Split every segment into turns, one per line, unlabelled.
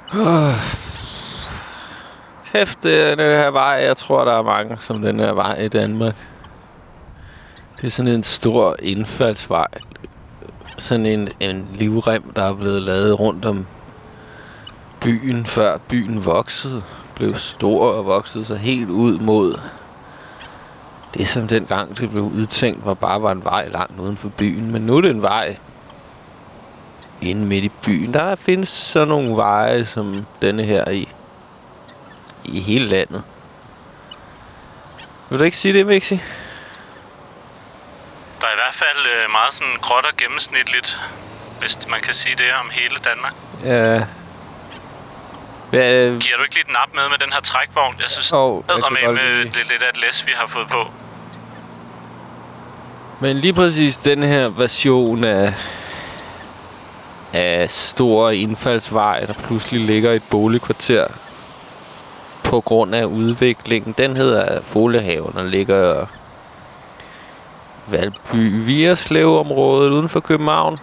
Kæft, det er den her vej. Jeg tror, der er mange som den her vej i Danmark. Det er sådan en stor indfaldsvej. Sådan en livrem, der er blevet lavet rundt om byen, før byen voksede. Blev stor og voksede sig helt ud mod det, som dengang det blev udtænkt, var en vej langt uden for byen. Men nu er det en vej inde midt i byen. Der findes sådan nogle veje som denne her i hele landet. Vil du ikke sige det, Mixi?
Der er i hvert fald meget sådan gråt og gennemsnitligt, hvis man kan sige det om hele Danmark.
Ja.
Giver du ikke lige et nap med den her trækvogn? Jeg synes, det er lidt af et læs, vi har fået på.
Men lige præcis den her version af store indfaldsvej, der pludselig ligger i et boligkvarter på grund af udviklingen, den hedder Folehaven og ligger Valby-Vigerslev-området uden for København.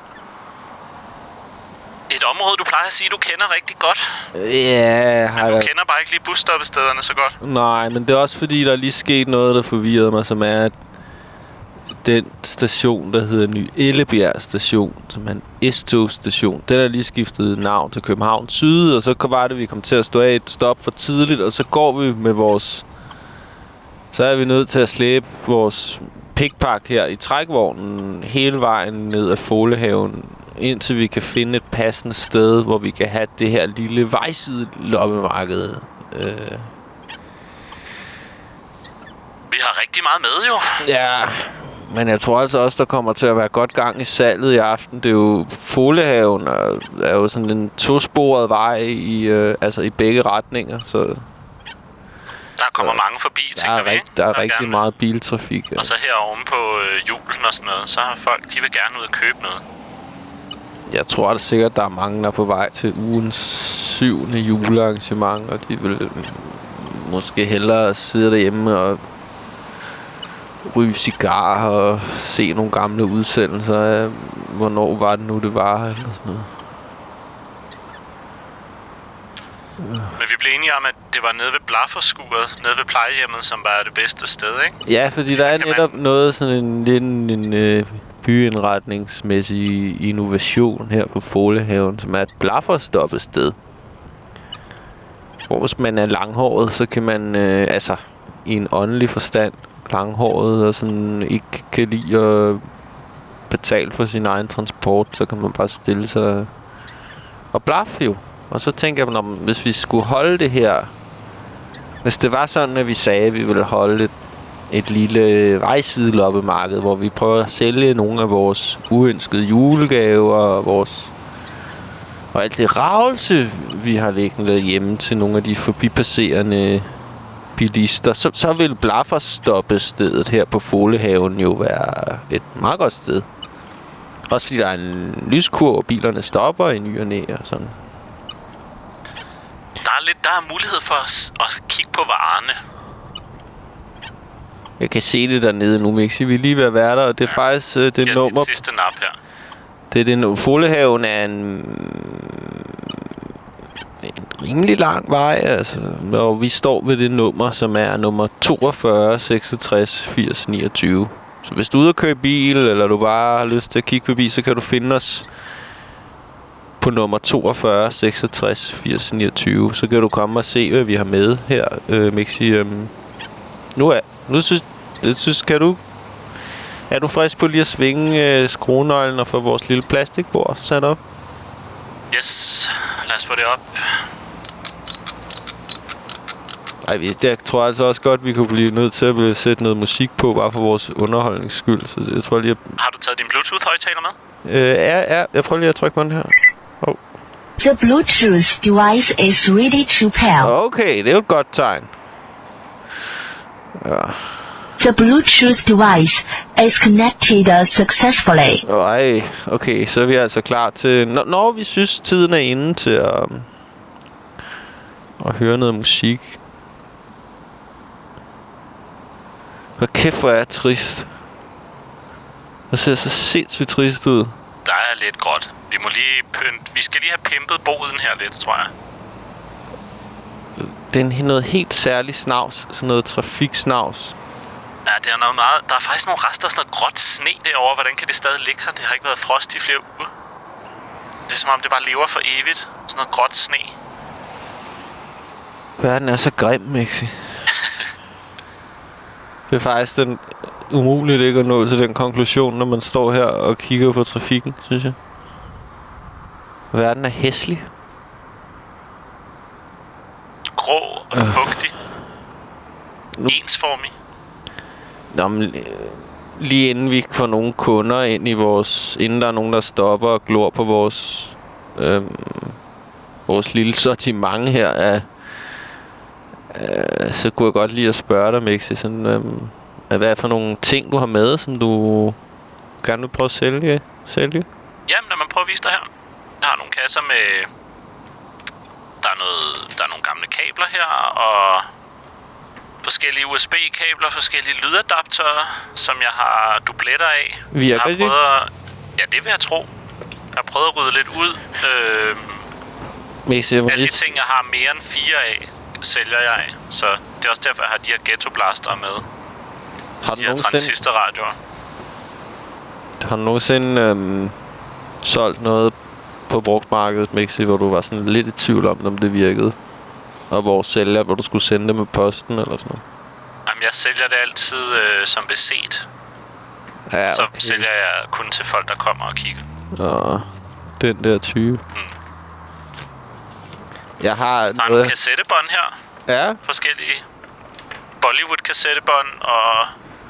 Et område, du plejer at sige, du kender rigtig godt.
Ja,
men du kender bare ikke lige busstoppestederne så godt.
Nej, men det er også fordi, der er lige sket noget, der forvirrede mig, som er, at den station, der hedder Ny Ellebjerg station, som er en S-togstation, den er lige skiftet navn til København Syd, og så var det, vi kom til at stå af et stop for tidligt, og så går vi med vores... Så er vi nødt til at slæbe vores pickpack her i trækvognen hele vejen ned ad Folehaven, indtil vi kan finde et passende sted, hvor vi kan have det her lille vejside loppemarked.
Vi har rigtig meget med, jo.
Ja, men jeg tror altså også, der kommer til at være godt gang i salget i aften. Det er jo Folehaven, og er jo sådan en tosporet vej i begge retninger, så...
Der kommer mange forbi, tænker vi, ikke?
Der er rigtig meget biltrafik. Ja.
Og så her oven på julen og sådan noget, så har folk, de vil gerne ud og købe noget.
Jeg tror da sikkert, der er mange, der er på vej til ugens 7. julearrangement, og de vil måske hellere sidde derhjemme og ryge cigar og se nogle gamle udsendelser af, hvornår var det nu, det var, eller sådan noget.
Men vi blev enige om, at det var nede ved Blafferskuret, nede ved plejehjemmet, som var det bedste sted, ikke?
Ja, fordi der er netop noget sådan en byindretningsmæssig innovation her på Folehaven, som er et blafferstoppested. Hvor hvis man er langhåret, så kan man, i en åndelig forstand, langhåret og sådan ikke kan lide at betale for sin egen transport, så kan man bare stille sig og blaffe jo. Og så tænker jeg, hvis vi skulle holde det her, hvis det var sådan, at vi sagde, at vi ville holde et lille vejsideloppemarked, hvor vi prøver at sælge nogle af vores uønskede julegaver og alt det ravelse, vi har liggende hjemme til nogle af de forbipasserende bilister, så vil blafferstoppestedet her på Folehaven jo være et meget godt sted. Også fordi der er en lyskurv, og bilerne stopper i ny og næ og sådan.
Der er mulighed for at kigge på varerne.
Jeg kan se det dernede nu, Mixi. Vi er lige ved at være der, og det er faktisk det nummer...
Det sidste nap her.
Det er det Folehaven er en rimelig lang vej, altså. Og vi står ved det nummer, som er nummer 42 66 80 29. Så hvis du er ude at køre bil, eller du bare har lyst til at kigge forbi, så kan du finde os på nummer 42 66 80 29. Så kan du komme og se, hvad vi har med her, Mixi. Er du frisk på lige at svinge skruenøglen og få vores lille plastikbord sat op?
Yes, lad os få det op.
Jeg tror altså også godt, vi kunne blive nødt til at sætte noget musik på, bare for vores underholdnings skyld. Så jeg tror lige...
Har du taget din Bluetooth-højtaler med?
Ja. Jeg prøver lige at trykke på den her. Oh.
The Bluetooth device is ready to pair.
Okay, det er jo et godt tegn. Ja.
The Bluetooth device is connected successfully.
Okay, så er vi altså klar til... Når vi synes, tiden er inde til at høre noget musik. Hvor kæft, hvor er jeg trist. Det ser så sindssygt trist ud.
Der er lidt gråt. Vi skal lige have pimpet boden her lidt, tror jeg.
Det er noget helt særligt snavs. Sådan noget trafiksnavs.
Ja, det er noget meget... Der er faktisk nogle rester af sådan noget gråt sne derovre. Hvordan kan det stadig ligge her? Det har ikke været frost i flere uger. Det er som om, det bare lever for evigt. Sådan noget gråt sne.
Verden er så grim, Mixi. Det er faktisk den umuligt ikke at nå til den konklusion, når man står her og kigger på trafikken, synes jeg. Verden er hæslig.
Grå og fugtig. Ensformig.
Nå, men lige inden vi får nogle kunder ind i vores... Inden der er nogen, der stopper og glor på vores lille sortiment her af... så kunne jeg godt lide at spørge dig, Mixi, sådan... hvad er for nogle ting, du har med, som du gerne vil prøve at sælge?
Jamen, lad mig prøve at vise dig her. Jeg har nogle kasser med... Der er nogle gamle kabler her, og forskellige USB-kabler, forskellige lydadaptører, som jeg har dubletter af.
Virker det?
Ja, det vil jeg tro. Jeg har prøvet at rydde lidt ud. Alle de ting, jeg har mere end 4 af, sælger jeg af. Så det er også derfor, jeg har de her Ghetto Blaster med.
Har du
de her transistorradioer.
Har du nogensinde solgt noget på brugtmarkedet, Mixi, hvor du var sådan lidt i tvivl om det virkede? Og hvor sælger, hvor du skulle sende det med posten eller sådan noget?
Jamen, jeg sælger det altid som beset.
Ja, okay.
Så sælger jeg kun til folk, der kommer og kigger.
Og den der type. Jeg har
der er nogle kassettebånd her.
Ja.
Forskellige Bollywood-kassettebånd og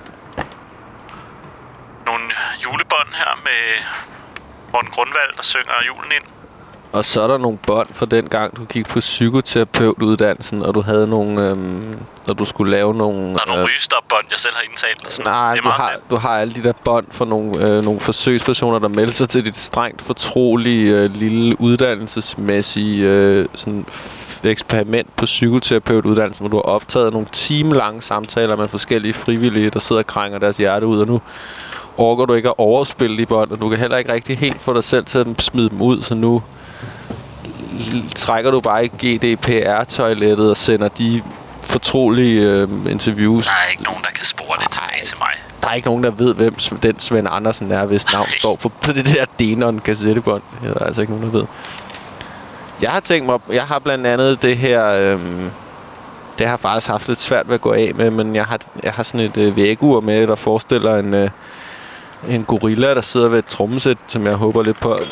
nogle julebånd her med Morten Grundvald, der synger julen ind.
Og så er der nogle bånd fra den gang, du gik på psykoterapeutuddannelsen, og du havde nogle... og du skulle lave nogle...
Der er nogle rygestopbånd, jeg selv har indtalt.
Nej, du har alle de der bånd fra nogle forsøgspersoner, der meldte sig til dit strengt fortrolige lille uddannelsesmæssige sådan eksperiment på psykoterapeutuddannelsen, hvor du har optaget nogle timelange samtaler med forskellige frivillige, der sidder og krænger deres hjerte ud, og nu orker du ikke at overspille de bånd, og du kan heller ikke rigtig helt få dig selv til at smide dem ud, så nu trækker du bare i GDPR-toilettet og sender de fortrolige interviews.
Der er ikke nogen, der kan spore det tilbage til mig.
Der er ikke nogen, der ved, hvem den Svend Andersen er, hvis navn står på det der Denon-kassettebånd. Det er der altså ikke nogen, der ved. Jeg har tænkt mig... Jeg har blandt andet det her... det har faktisk haft lidt svært ved at gå af med, men jeg har sådan et vægur med, der forestiller en gorilla, der sidder ved et trommesæt, som jeg håber lidt på.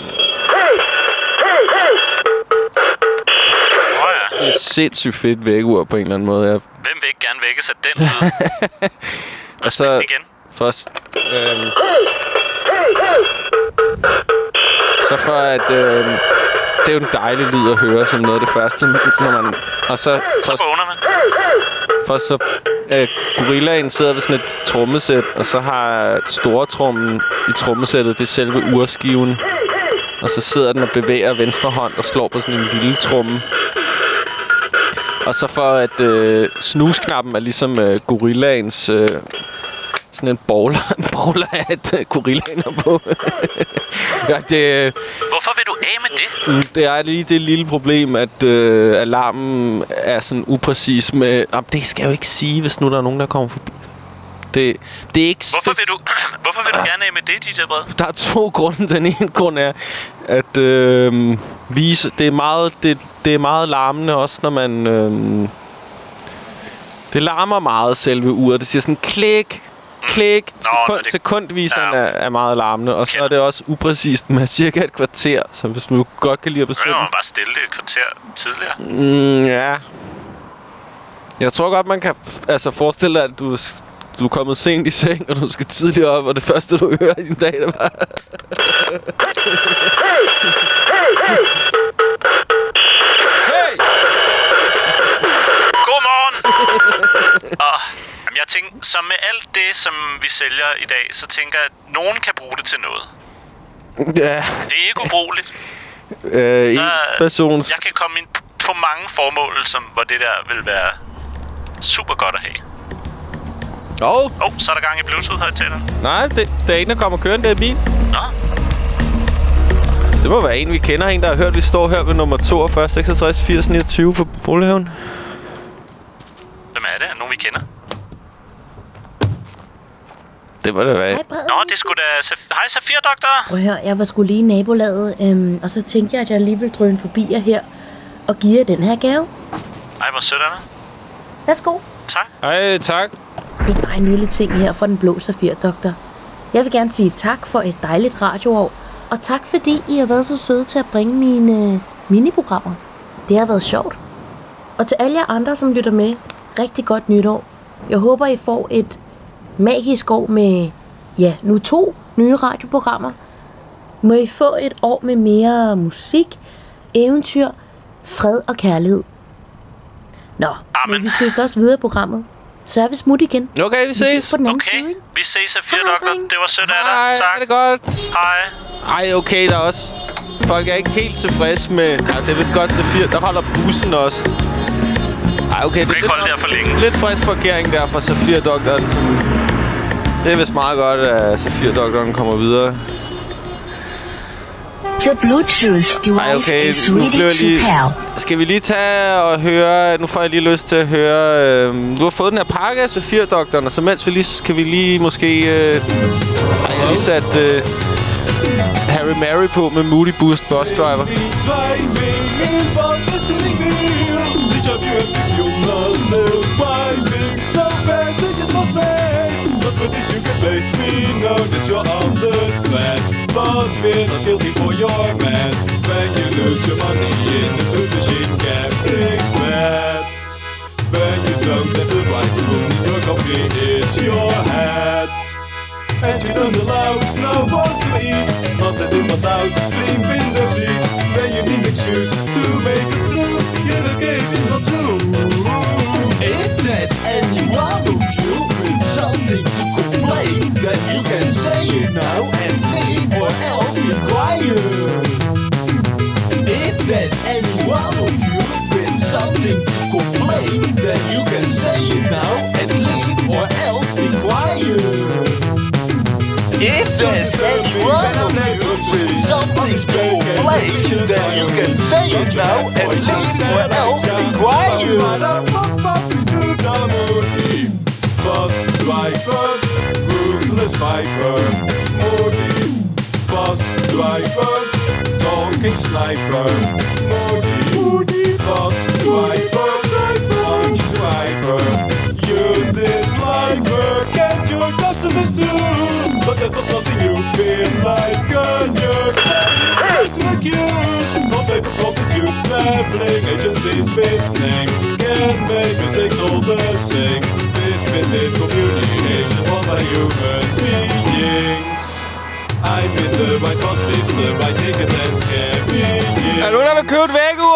Det er sindssygt fedt vægur på en eller anden måde.
Hvem vil ikke gerne vækkes af den lyd?
Og så igen. Først... så for at... det er jo en dejlig lyd at høre som noget af det første, når man... Og så
vågner man.
For så... gorillaen sidder ved sådan et trommesæt, og så har stortrommen i trommesættet, det er selve urskiven. Og så sidder den og bevæger venstre hånd og slår på sådan en lille tromme. Og så for at snusknappen er ligesom gorillaens sådan en bowler at gorillaen er på. Ja,
hvorfor vil du af med det?
Det er lige det lille problem, at alarmen er sådan upræcis med... det skal jeg jo ikke sige, hvis nu der er nogen, der kommer forbi. Det er ikke...
Hvorfor vil du gerne af med det, DJ Brede?
Der er 2 grunde. Den ene grund er, at vise... Det er meget larmende også, når man... det larmer meget selve uret. Det siger sådan klik... Klik. Sekundviseren er meget larmende. Og så er det også upræcist med cirka et kvarter. Så hvis du godt kan lide at bestemme...
Man bare stille det et kvarter tidligere.
Ja. Jeg tror godt, man kan forestille dig, at du er kommet sent i seng, og du skal tidligere op, og det første, du hører i din dag, det var... Hey!
Godmorgen! Jeg tænker, som med alt det, som vi sælger i dag, så tænker jeg, at nogen kan bruge det til noget.
Ja.
Det er ikke ubrugeligt. Jeg kan komme ind på mange formål, hvor det der vil være super godt at have. Så er der gang i Bluetooth-højtaleren.
Nej, det er en, der kommer kørende, det er bil.
Nå.
Det må være en, vi kender. En, der har hørt, vi står her ved nummer 42 66 80 29 på Folehaven. Det var det være.
Hej, Brede.
Nå, det skulle da... Hej, Safir-doktor.
Prøv at høre, jeg var sgu lige i nabolaget, og så tænkte jeg, at jeg lige ville drøne forbi jer her og give jer den her gave.
Ej, hvor sødt, Anna.
Værsgo.
Tak.
Ej, tak.
Det er bare en lille ting her for den blå Safir-doktor. Jeg vil gerne sige tak for et dejligt radioår, og tak fordi I har været så søde til at bringe mine miniprogrammer. Det har været sjovt. Og til alle jer andre, som lytter med, rigtig godt nytår. Jeg håber, I får et magisk år med, ja, nu 2 nye radioprogrammer. Må I få et år med mere musik, eventyr, fred og kærlighed. Nå,
Amen.
men vi skal vist også videre i programmet. Så er vi smut igen.
Okay, vi ses.
på den anden
Okay,
side, ikke?
vi ses, Safir-doktor.
Hej, dreng.
Det var sødt af
Hej,
dig.
er
Tak.
det godt?
Hej.
Ej, okay, der er også... Folk er ikke helt tilfredse med... Ja, det er vist godt til 4. Der holder bussen også. Ej, okay, det
Du kan ikke holde der for længe.
lidt frisk parkering der fra Safir-doktoren. Det er vist meget godt, at Safir-doktoren kommer videre.
The Bluetooth
Ej,
device
okay,
is
nu
ready
bliver jeg
to
lige...
pair.
Skal vi lige tage og høre... Nu får jeg lige lyst til at høre... Du har fået den her pakke af Safir-doktoren, og så mens vi lige... Skal vi lige måske... Ej, jeg har lige sat... Harry Mary på med Moody Boost Bus Driver.
But we're not guilty for your mess. When you lose your money in the food machine, get fixed. When you don't have the right spoon in your coffee, it's your hat. And you don't allow no one to eat. Nothing but out, sleep in the seat. When you need excuse to make it through, yeah, the game is not true. If there's any one of you with something to complain, then you can say it now and leave or else be quiet. If there's any one of you with something to complain, then you can say it now and leave or else be quiet. If there's any one of you with something to complain, then you can say it now and leave or else be quiet. Bus driver, ruthless viper, Moody. Bus driver, talking sniper, Moody. Bus driver, punch driver. You dislike work and your customers too, but that was nothing you feel like on your accused. No paper from the juice, traveling agencies visiting can make mistakes all the same. Misfitted communication won by human beings. I'm in the right bus, it's the right ticket and carrying.
Er du der vil købe et vækkeur?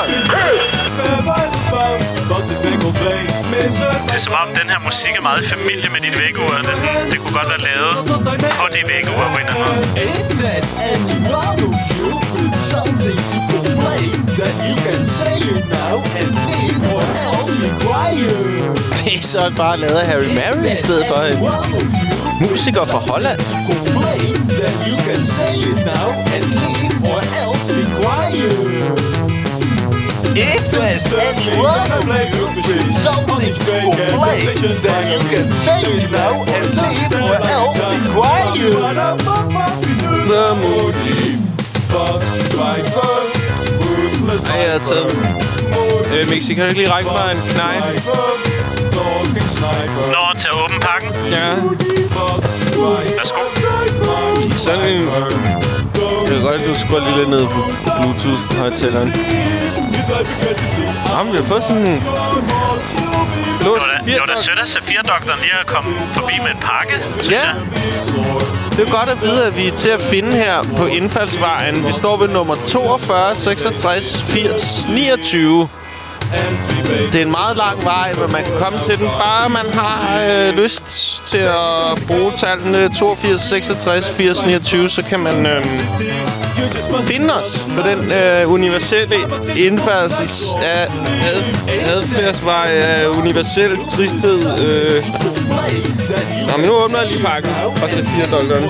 Det er som om, den her musik er meget i familie med dit vækkeur. Det kunne godt være lavet på det vækkeur på en eller anden måde.
If there's any one of you with something to complain, then you can say it now and leave or else be quiet.
Det er så bare lavet af Harry Mary i stedet for en musiker fra Holland.
Complain, then you can say it now and leave or else be quiet. If there's anyone of you with something to complain, then you can say it now and leave or else be quiet.
The Moody
Bus driver, ruthless
Ej, jeg har taget... Mixi, kan du ikke lige række mig en knife?
Nå, til at åbne pakken.
Ja.
Værsgo.
Sådan en... Jeg kan godt, at du skruer lige lidt ned på Bluetooth-højttaleren. Jamen, vi har fået sådan en...
Det var da sødt af Safir-doktoren lige at komme forbi med en pakke, synes
Ja.
jeg.
Det er godt at vide, at vi er til at finde her på indfaldsvejen. Vi står ved nummer 42 66 80 29. Det er en meget lang vej, men man kan komme til den, bare man har lyst til at bruge tallene 82 66 80 29, så kan man finde os på den universelle indfærdsels af adfærdsvej af universel tristhed. Nå, men nu åbner jeg lige pakken og så $4.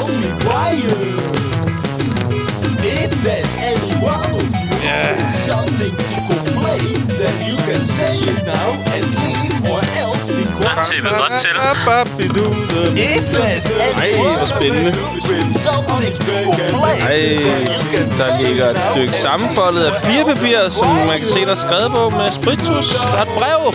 Ja.
til, hvad godt til.
Ej, hvor spændende. Ej, der ligger et stykke sammenfoldet af firepapir, som man kan se, der er skrevet på med spiritus. Der er et brev.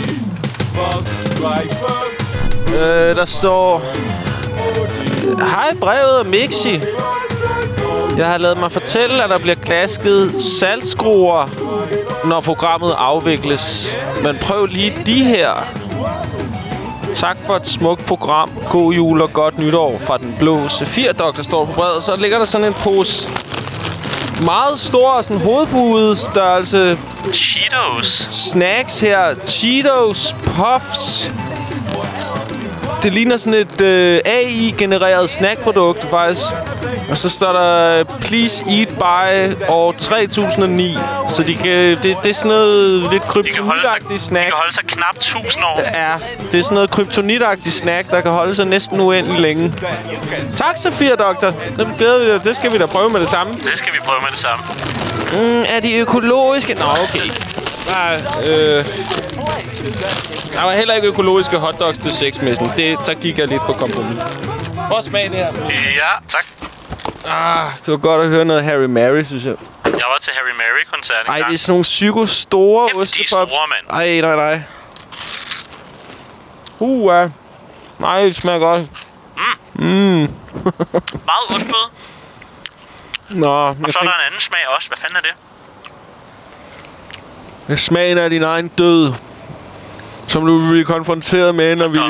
Der står... Hej, brevet er Mixi. Jeg har ladet mig fortælle, at der bliver glasket saltskruer, når programmet afvikles. Men prøv lige de her. Tak for et smukt program. God jul og godt nytår fra den blå Sefir-doktor, står på brevet. Så ligger der sådan en pose meget stor, sådan hovedbuet størrelse
Cheetos.
snacks her. Cheetos, Puffs. Det ligner sådan et AI-genereret snackprodukt, faktisk. Og så står der, please eat by år 3009. Så de kan, det er sådan noget lidt kryptonitagtigt snack.
De kan holde sig knap 1000 år.
Ja, det er sådan noget kryptonitagtigt snack, der kan holde sig næsten uendelig længe. Tak, Sefir-doktor. Det skal vi da prøve med det samme.
Det skal vi prøve med det samme.
Er de økologiske? Nå, okay. Der var heller ikke økologiske hotdogs til sexmessen. Så gik jeg lidt på kompromis. Hvor smag det her?
Ja, tak.
Det var godt at høre noget Harry Mary, synes jeg.
Jeg var til Harry Mary-koncert engang.
Ej, det er sådan nogle psyko-store
Heftige store, mand.
Ej, nej. Nej, det smager godt.
Meget undbød.
Nå,
Og så er der en anden smag også. Hvad fanden er det?
Det er smagen af din egen død, som du vil blive konfronteret med, når vi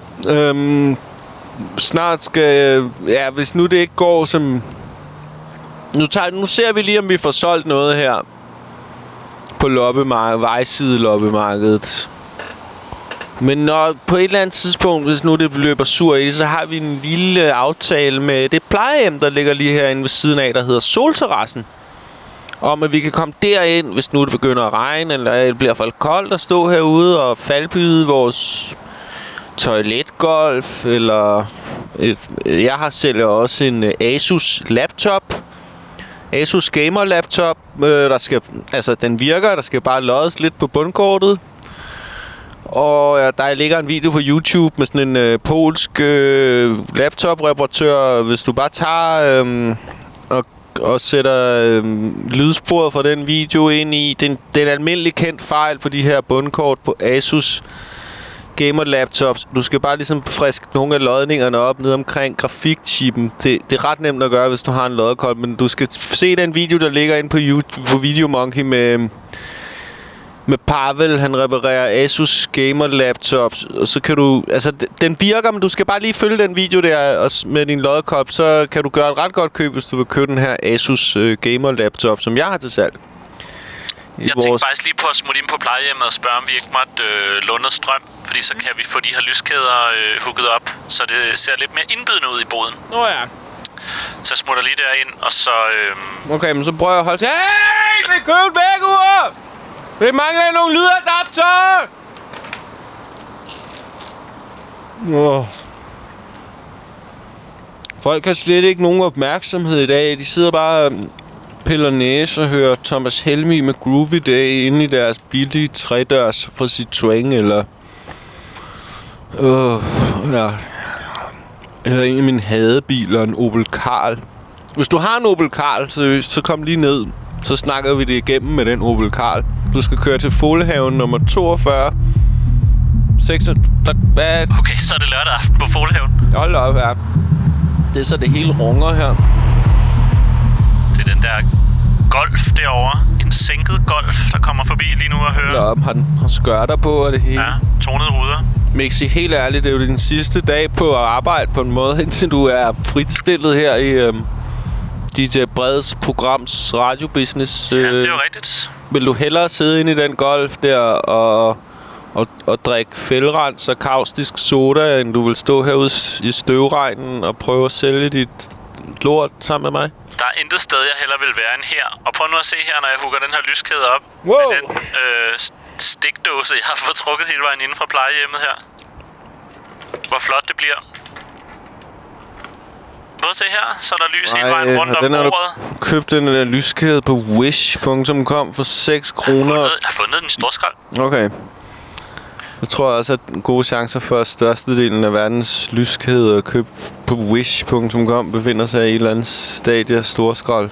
snart skal... Ja, hvis nu det ikke går som... Nu ser vi lige, om vi får solgt noget her på vejside loppemarkedet. Men når på et eller andet tidspunkt, hvis nu det løber sur i, så har vi en lille aftale med det plejehjem, der ligger lige herinde ved siden af, der hedder Solterrassen. Om at vi kan komme derind, hvis nu det begynder at regne, eller det bliver for koldt at stå herude og faldbyde vores toiletgolf, eller... Jeg har selv også en Asus laptop. Asus gamer laptop, der skal... Altså, den virker, der skal bare loddes lidt på bundkortet. Og ja, der ligger en video på YouTube med sådan en polsk laptop-reparatør. Hvis du bare tager og sætter lydsporet fra den video ind i... Det er en almindelig kendt fejl på de her bundkort på Asus gamer laptops. Du skal bare ligesom friske nogle af lodningerne op ned omkring grafikchippen. Det er ret nemt at gøre, hvis du har en loddekolb. Men du skal se den video, der ligger inde på YouTube, på Videomonkey med Pavel. Han reparerer Asus gamer laptops. Og så kan du... Altså, den virker, men du skal bare lige følge den video der og med din loddekolb. Så kan du gøre et ret godt køb, hvis du vil købe den her Asus gamer laptop, som jeg har til salg.
Jeg tænkte faktisk lige på at smutte ind på plejehjemmet og spørge, om vi ikke måtte låne strøm. Fordi så kan vi få de her lyskæder hooket op, så det ser lidt mere indbydende ud i boden.
Ja.
Så jeg smutter lige derind, og så...
Okay, men så prøver jeg at holde til... Hey! Vi købte vækkeur! Vi mangler nogle lydadapter! Folk har slet ikke nogen opmærksomhed i dag. De sidder bare... piller næse og hører Thomas Helmig med Groovy Day inde i deres billige 3-dørs fra Citroën, eller... ja. Eller en af mine hadebiler, en Opel Karl. Hvis du har en Opel Karl, seriøst, så kom lige ned. Så snakker vi det igennem med den Opel Karl. Du skal køre til Folehaven nummer 42. 6... Hvad?
Okay, så er det lørdag aften på Folehaven.
Hold op, ja. Det er så det hele runger her.
Det er den der Golf derovre. En sænket Golf, der kommer forbi lige nu og hører.
Hold op, han har skørter på og det hele.
Ja, tonede ruder.
Mixi, helt ærligt, det er jo din sidste dag på at arbejde på en måde, indtil du er fritstillet her i DJ Breds programs radiobusiness.
Ja, det er jo rigtigt.
Vil du hellere sidde inde i den Golf der og drikke fældrens og kaustisk soda, end du vil stå herude i støvregnen og prøve at sælge dit lort sammen med mig?
Der er intet sted, jeg hellere vil være end her. Og prøv nu at se her, når jeg hugger den her lyskæde op.
Wow.
Med den stikdåse, jeg har fået trukket hele vejen inden fra plejehjemmet her. Hvor flot det bliver. Prøv at se her, så er der lys hele vejen rundt om bordet.
Du købt den der lyskæde på Wish.com for 6 kroner.
Jeg har fundet den i storskrald.
Okay. Jeg tror også, at gode chancer for, at størstedelen af verdens lyskæder købt på wish.com befinder sig i et eller andet stadie af storskrald.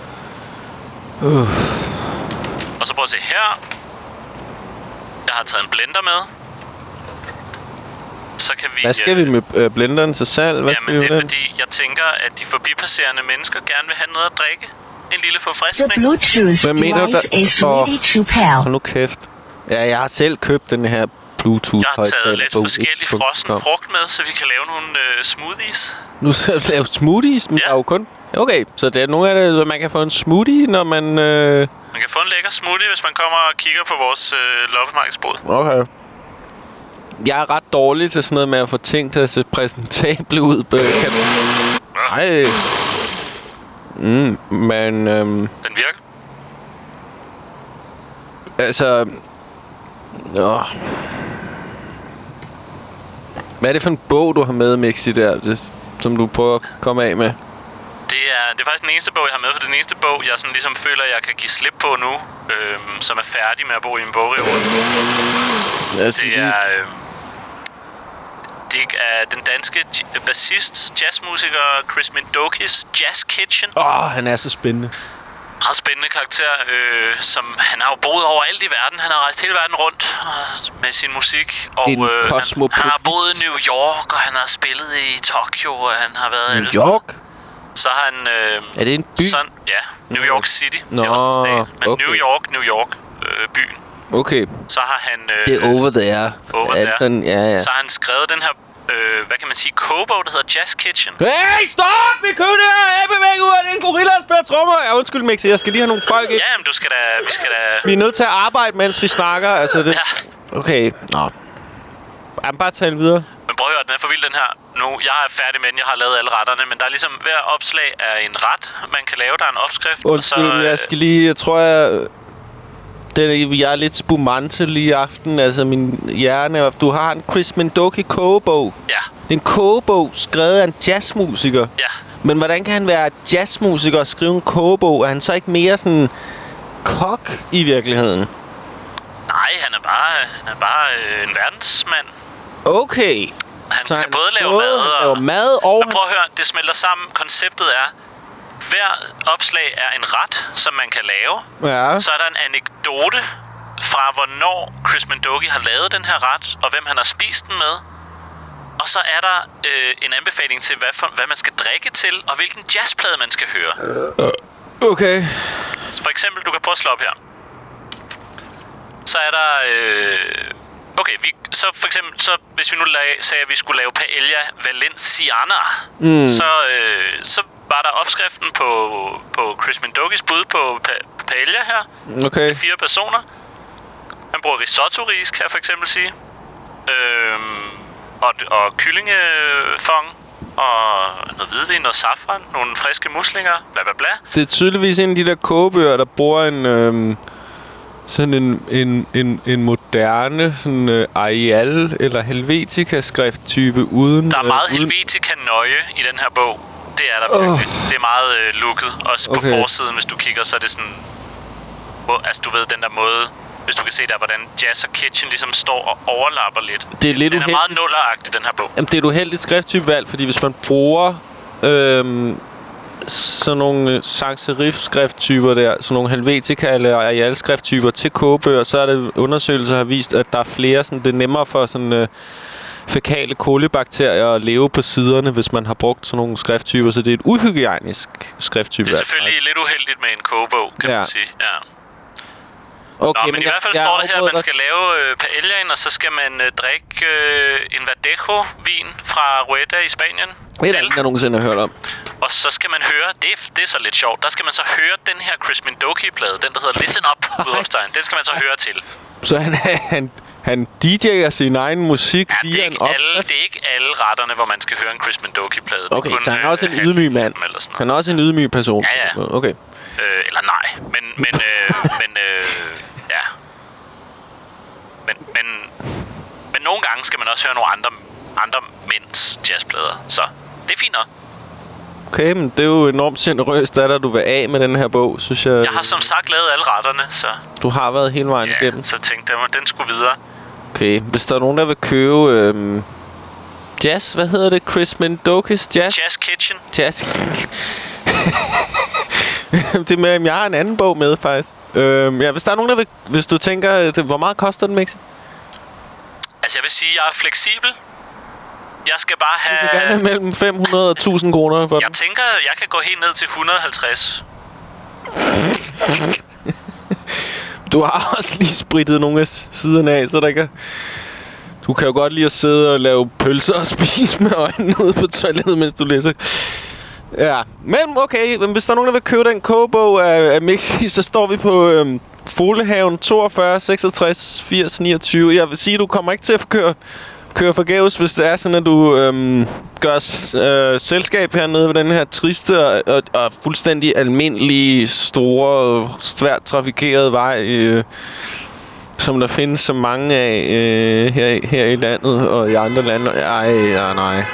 Og så prøv at se her. Jeg har taget en blender med. Så kan vi...
Hvad skal vi med blenderen til salg?
Jamen, det er fordi, jeg tænker, at de forbipasserende mennesker gerne vil have noget at drikke. En lille
The
forfriskning.
Bluetooth
Hvad mener du,
device is ready to pair.
Hold nu kæft. Ja, jeg har selv købt den her Bluetooth.
Jeg har taget lidt forskellig frossen frugt med, så vi kan lave nogle smoothies.
Nu skal du lave smoothies? Men
Ja.
der er jo kun... Okay, så det er nogle af det, man kan få en smoothie, når man...
Man kan få en lækker smoothie, hvis man kommer og kigger på vores loppemarkedsbod.
Okay. Jeg er ret dårlig til sådan noget med at få ting til at se præsentable ud. Nej. Men...
Den virker.
Altså... Hvad er det for en bog, du har med, Mixi, der? Det, som du prøver at komme af med?
Det er faktisk den eneste bog, jeg har med, for den eneste bog, jeg sådan ligesom føler, jeg kan give slip på nu, som er færdig med at bo i min bogreol. Det er den danske bassist, jazzmusiker Chris Mindokis Jazz Kitchen.
Han er så spændende.
Meget spændende karakter, som han har jo boet overalt i verden. Han har rejst hele verden rundt med sin musik. Og han har boet i New York, og han har spillet i Tokyo, og han har været...
New York?
Så har han...
er det en by?
Ja, New York City. Det er også en stat. Men
okay.
New York, byen.
Okay.
Så har han...
det er over there.
Over there.
Sådan, ja.
Så har han skrevet den her... hvad kan man sige? Kogebog, der hedder Jazz Kitchen.
Hey, stop! Vi køber det her æbbevæg ud af den gorilla, der spiller trommer. Ja, undskyld, Mixi. Jeg skal lige have nogle folk ind.
Ja, men vi skal da...
Vi er nødt til at arbejde, mens vi snakker. Altså, det...
Ja.
Okay. Nå. Jamen, bare tale videre.
Men prøv at høre, den er for vild, den her. Nu, jeg er færdig med den, jeg har lavet alle retterne, men der er ligesom hver opslag er en ret, man kan lave. Der er en opskrift.
Undskyld,
så,
jeg skal lige... Jeg tror, jeg er lidt spumante lige i aften. Altså, min hjerne... Du har en Chris Mendoki kogebog.
Ja.
Det er en kogebog skrevet af en jazzmusiker.
Ja.
Men hvordan kan han være jazzmusiker og skrive en kogebog? Er han så ikke mere sådan kok i virkeligheden?
Nej, han er bare en verdensmand.
Okay.
Han
så
kan
han
både lave
mad og...
Men prøv at høre, det smelter sammen. Konceptet er, hver opslag er en ret, som man kan lave.
Ja.
Så er der en anekdote fra, hvornår Chris Mendoki har lavet den her ret, og hvem han har spist den med. Og så er der en anbefaling til, hvad man skal drikke til, og hvilken jazzplade man skal høre.
Okay.
Så for eksempel, du kan prøve at slå op her. Så er der... okay, så for eksempel, hvis vi nu sagde, at vi skulle lave Paella Valenciana, så var der opskriften på Chris Mindokis bud på Paella her.
Okay.
Med 4 personer. Han bruger risotto-ris, kan jeg for eksempel sige. Og kyllingefong. Og noget hvidvin, noget safran, nogle friske muslinger, bla bla bla.
Det er tydeligvis en af de der kogebøger, der bruger sådan en moderne sådan Arial eller Helvetica skrifttype uden...
Der er meget Helvetica-nøje i den her bog. Det er der virkelig. Det er meget lukket. Også på forsiden, hvis du kigger, så er det sådan... Altså, du ved, den der måde... Hvis du kan se der, hvordan Jazz og Kitchen ligesom står og overlapper lidt.
Det er lidt
den er meget nulleragtig, den her bog.
Jamen, det er et uheldigt skrifttypevalg, fordi hvis man bruger sådan nogle sans-serif-skrifttyper der, sådan nogle Helvetica eller Arial-skrifttyper til kogebøger, så er det undersøgelser har vist, at der er flere, sådan, det er nemmere for sådan fækale kolibakterier at leve på siderne, hvis man har brugt sådan nogle skrifttyper, så det er et uhygiejnisk skrifttypevalg.
Det er selvfølgelig lidt uheldigt med en kogebog, kan man sige. Ja.
Okay,
men i hvert fald står det her, at man skal lave paellaen, og så skal man drikke en Verdejo-vin fra Rueda i Spanien.
Det er der ingen, jeg nogensinde har hørt om.
Og så skal man høre, det er så lidt sjovt, der skal man så høre den her Chris Mendoki-plade, den der hedder Listen Up, udopstegn. Den skal man så høre til. Så
han DJ'er sin egen musik via en
opskrift? Det er ikke alle retterne, hvor man skal høre en Chris Mendoki-plade.
Okay, så han er også en ydmyg mand. Han er også en ydmyg person.
Ja.
Okay.
Eller nej, men ja. Men nogle gange skal man også høre nogle andre mænds jazzplader. Så det er fint nok.
Okay, men det er jo enormt generøst, at du vil af med den her bog, synes jeg.
Jeg har som sagt lavet alle retterne, så...
Du har været hele vejen igennem.
Så tænkte jeg, at den skulle videre.
Okay, hvis der er nogen, der vil købe jazz, hvad hedder det? Chris Mendokis jazz?
Jazz Kitchen.
Jazz. Det med, jeg har en anden bog med, faktisk. Ja, hvis der er nogen, der vil... Hvis du tænker, hvor meget koster den, Mixi?
Altså, jeg vil sige, at jeg er fleksibel. Jeg skal bare have...
Du vil gerne have mellem 500 og 1000 kroner for den.
Jeg tænker, jeg kan gå helt ned til 150.
Du har også lige spritet nogle af siderne af, så der ikke er... Du kan jo godt lide at sidde og lave pølser og spise med øjnene ude på toilettet, mens du læser. Ja, men okay, hvis der er nogen, der vil købe den kogebog af Mixi, så står vi på Folehaven 42 66 80 29. Jeg vil sige, du kommer ikke til at køre forgæves, hvis det er sådan, at du gør selskab hernede ved den her triste og fuldstændig almindelige, store, svært trafikerede vej, som der findes så mange af her i landet og i andre lande. Nej.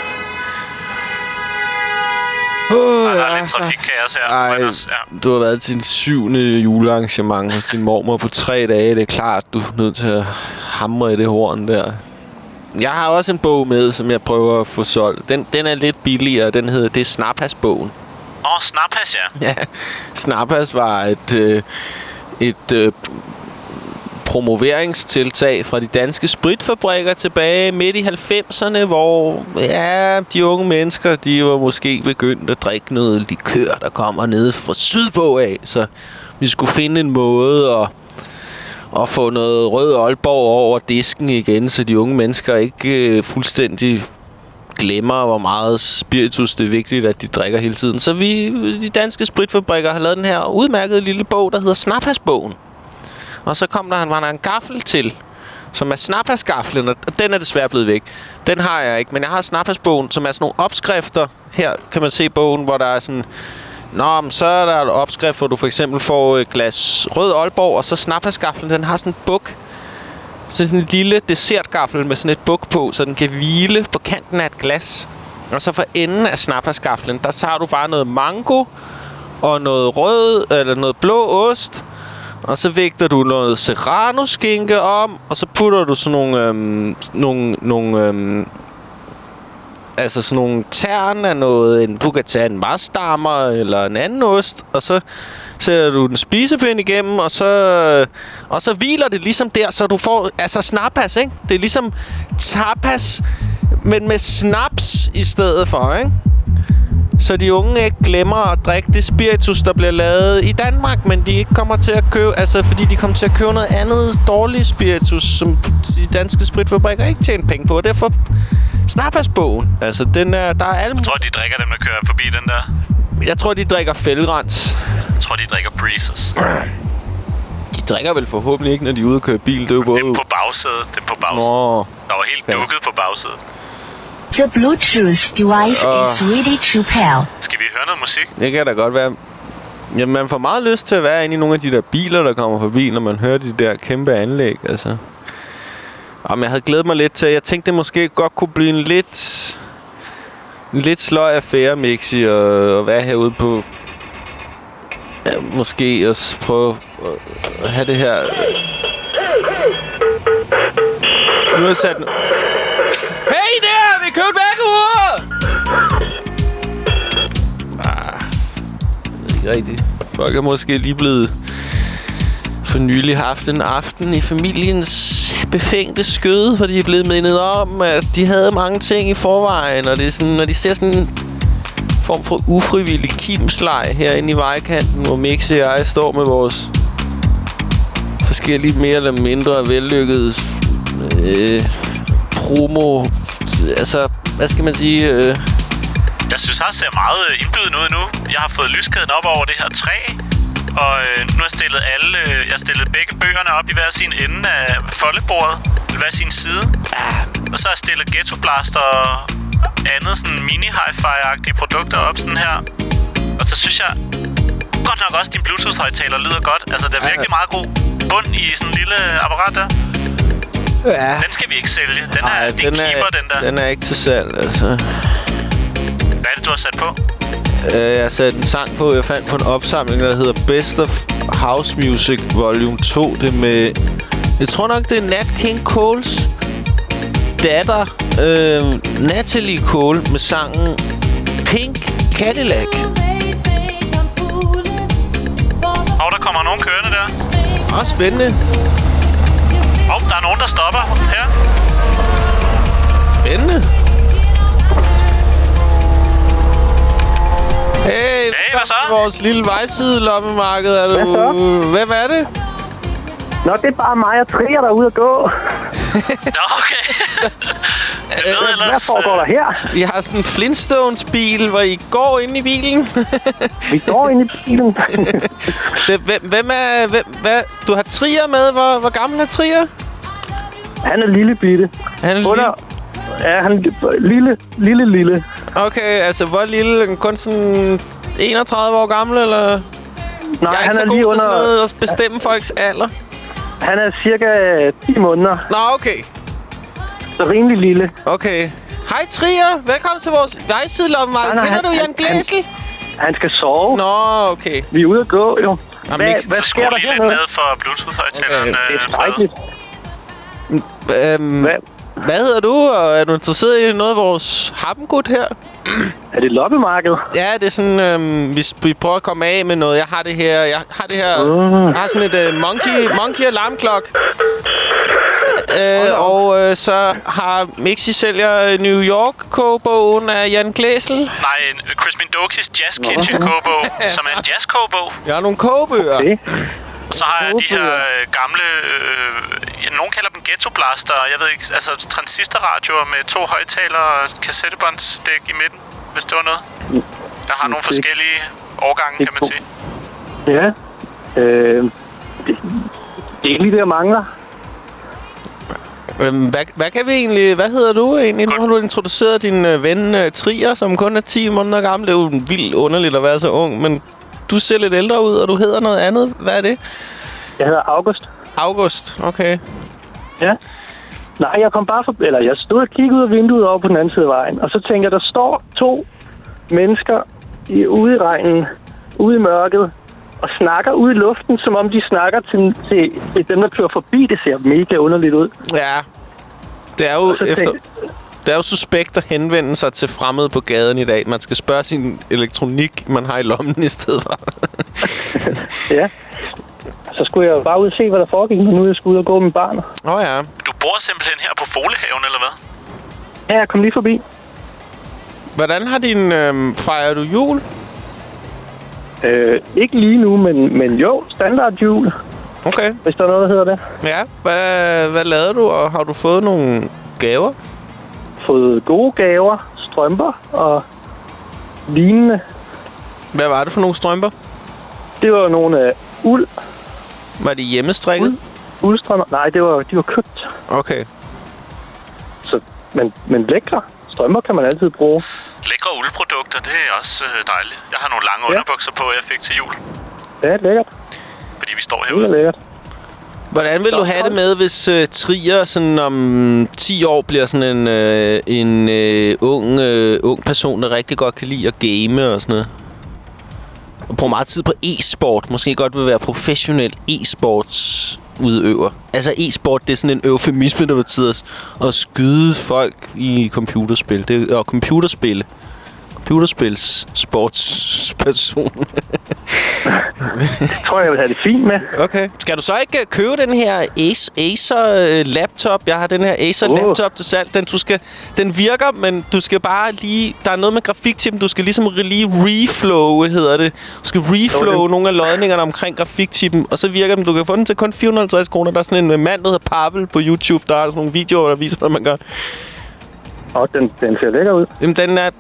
Der er lidt trafikkaos her.
Ja. Du har været til din 7. julearrangement hos din mormor på 3 dage. Det er klart, du er nødt til at hamre i det horn der. Jeg har også en bog med, som jeg prøver at få solgt. Den er lidt billigere. Den hedder Det er Snaphas-bogen.
Snaphas, ja.
Ja, Snaphas var et promoveringstiltag fra de danske spritfabrikker tilbage midt i 90'erne, hvor de unge mennesker, de var måske begyndt at drikke noget likør, der kommer ned fra sydpå af. Så vi skulle finde en måde at få noget rød Aalborg over disken igen, så de unge mennesker ikke fuldstændig glemmer, hvor meget spiritus det er vigtigt, at de drikker hele tiden. Så de danske spritfabrikker har lavet den her udmærkede lille bog, der hedder Snaphas-bogen. Og så var der en gaffel til, som er Snaphas-gaflen, og den er desværre blevet væk. Den har jeg ikke, men jeg har Snaphas-bogen, som er sådan nogle opskrifter. Her kan man se bogen, hvor der er sådan... så er der et opskrift, hvor du for eksempel får et glas rød Aalborg, og så Snaphas-gaflen, den har sådan en buk. Sådan en lille dessertgaffel med sådan et buk på, så den kan hvile på kanten af et glas. Og så for enden af Snaphas-gaflen, der har du bare noget mango og noget rød eller noget blå ost. Og så vægter du noget serrano-skinke om, og så putter du sådan nogle altså sådan nogle tern af noget. Du kan tage en marstammer eller en anden ost, og så sætter du den spisepind igennem, og så hviler det ligesom der, så du får altså snapas, ikke? Det er ligesom tapas, men med snaps i stedet for, ikke? Så de unge ikke glemmer at drikke det spiritus, der bliver lavet i Danmark, men de ikke kommer til at købe, altså fordi de kommer til at købe noget andet dårligt spiritus, som de danske spritfabrikker ikke tjener penge på. Derfor Snaphas-bogen, altså der er alle...
Jeg tror, de drikker dem, der kører forbi den der.
Jeg tror, de drikker fældrens.
Jeg tror, de drikker breezes.
De drikker vel forhåbentlig ikke, når de er ude og køre bil. Det er jo både...
Dem på bagsædet. Der var helt dukket på bagsædet.
The Bluetooth device is ready to pair.
Skal vi høre noget musik?
Det kan da godt være. Jamen, man får meget lyst til at være inde i nogle af de der biler, der kommer forbi, når man hører de der kæmpe anlæg, altså. Jamen, jeg havde glædet mig lidt til. Jeg tænkte, det måske godt kunne blive en lidt sløj affære, Mixi, og være herude på... Ja, måske også prøve at have det her... Nu har jeg sat... Hey der! Vi købte vækkeur! Det er ikke rigtigt. Folk er måske lige blevet for nylig haft en aften i familiens befængte skøde, for de er blevet mindet om, at de havde mange ting i forvejen, og det er sådan, når de ser sådan en form for ufrivillig kimsleg herinde i vejkanten, hvor Mixi og jeg står med vores forskellige mere eller mindre vellykkede promo. Altså, hvad skal man sige?
Jeg synes, det ser meget indbydende ud nu. Jeg har fået lyskæden op over det her træ. Og nu har jeg stillet begge bøgerne op i hver sin ende af foldebordet. Hver sin side. Og så har jeg stillet Ghetto Blaster og andet sådan mini-hi-fi-agtige produkter op sådan her. Og så synes jeg godt nok også, din Bluetooth-højtaler lyder godt. Altså, det er virkelig meget god bund i sådan en lille apparat der.
Ja.
Den skal vi ikke sælge. Det er en keeper, den der.
Den er ikke til salg, altså.
Hvad er det, du har sat på?
Jeg satte en sang på, jeg fandt på en opsamling, der hedder Best of House Music Volume 2. Det med... Jeg tror nok, det er Nat King Cole's datter, Natalie Cole, med sangen Pink Cadillac.
Og der kommer nogen kørende der.
Spændende.
Der er nogen, der stopper her.
Spændende. Hey,
hvad så?
Vores lille vejside-loppemarked. Er du... Hvem er det?
Nå, det er bare mig og Trier, der er ude at gå.
Nå, okay.
Hvad foregår der her?
Vi har sådan en Flintstones-bil, hvor I går ind i bilen.
Vi går ind i bilen.
Hvem er... Hvad? Du har Trier med. Hvor gammel er Trier?
Han er lille bitte.
Han er lille?
Ja, han er lille.
Okay, altså hvor lille? Kun sådan 31 år gammel, eller?
Nej,
jeg er ikke så god til sådan noget at bestemme folks alder.
Han er cirka 10 måneder.
Nå, okay.
Så rimelig lille.
Okay. Hej Trier, velkommen til vores vejsideloppemarked. Kender du Jan Glæsel?
Han skal sove.
Nå, okay.
Vi er ude at gå, jo. Hvad sker der
hernede? Så ned for Bluetooth-højtaleren.
Det er dejligt.
Hvad hedder du, og er du interesseret i noget af vores happengud her?
Er det loppemarked?
Ja, det er sådan, vi prøver at komme af med noget. Jeg har sådan et monkey alarmklok. Og så har Mixi sælger New York-kobogen af Jan Glæsel.
Nej, Chris Mindokis Jazz Kitchen-kobog, som er en jazz-kobog.
Jeg har nogle kogebøger. Okay.
Og så har jeg de her gamle, nogen kalder dem ghettoblaster, jeg ved ikke, altså transistorradioer med 2 højtalere og kassettebåndsdæk i midten, hvis det var noget. Jeg har nogle forskellige årgange, kan man sige.
Ja, det er lige det, jeg mangler.
Hvad kan vi egentlig... Hvad hedder du egentlig? Nu har du introduceret din ven Trier, som kun er 10 måneder gammel. Det er jo vildt underligt at være så ung, men du ser lidt ældre ud, og du hedder noget andet. Hvad er det?
Jeg hedder August.
August, okay.
Ja. Nej, jeg stod og kiggede ud af vinduet over på den anden side af vejen, og så tænker jeg, der står 2 mennesker ude i regnen, ude i mørket, og snakker ude i luften, som om de snakker til dem, der kører forbi. Det ser mega underligt ud.
Ja. Det er jo det er jo suspekt at henvende sig til fremmede på gaden i dag. Man skal spørge sin elektronik, man har i lommen i stedet for.
Ja. Så skulle jeg bare ud og se, hvad der foregik, når nu jeg skulle ud og gå med barnet.
Ja.
Du bor simpelthen her på Folehaven, eller hvad?
Ja, jeg kom lige forbi.
Hvordan har fejrer du jul?
Ikke lige nu, men jo, standard jul.
Okay.
Hvis der er noget, der hedder det.
Ja, hvad lavede du, og har du fået nogle gaver?
Fået gode gaver, strømper og lignende.
Hvad var det for nogle strømper?
Det var nogle uld.
Var de hjemmestrikket?
Uldstrømper? Nej, de var købt.
Okay.
Så, men lækre strømper kan man altid bruge.
Lækre uldprodukter, det er også dejligt. Jeg har nogle lange underbukser på, jeg fik til jul.
Ja, lækkert.
Fordi vi står herude.
Det er lækkert.
Hvordan vil du have det med, hvis Trier sådan om 10 år bliver sådan en ung person, der rigtig godt kan lide at game og sådan noget? Og bruger meget tid på e-sport. Måske godt vil være professionel e-sports udøver. Altså e-sport, det er sådan en eufemisme, der betyder at skyde folk i computerspil. Det er computerspil. Computerspils sportsperson.
Det tror jeg vil have det fint med.
Okay. Skal du så ikke købe den her Acer laptop? Jeg har den her Acer laptop til salg. Den virker, men du skal bare lige... Der er noget med grafikchippen. Du skal ligesom lige reflow, hedder det. Du skal reflow nogle af lodningerne omkring grafikchippen, og så virker den. Du kan få den til kun 450 kroner. Der er sådan en mand, der hedder Pavel på YouTube. Der er sådan nogle videoer, der viser, hvad man gør.
Og den ser lækker ud.
Jamen,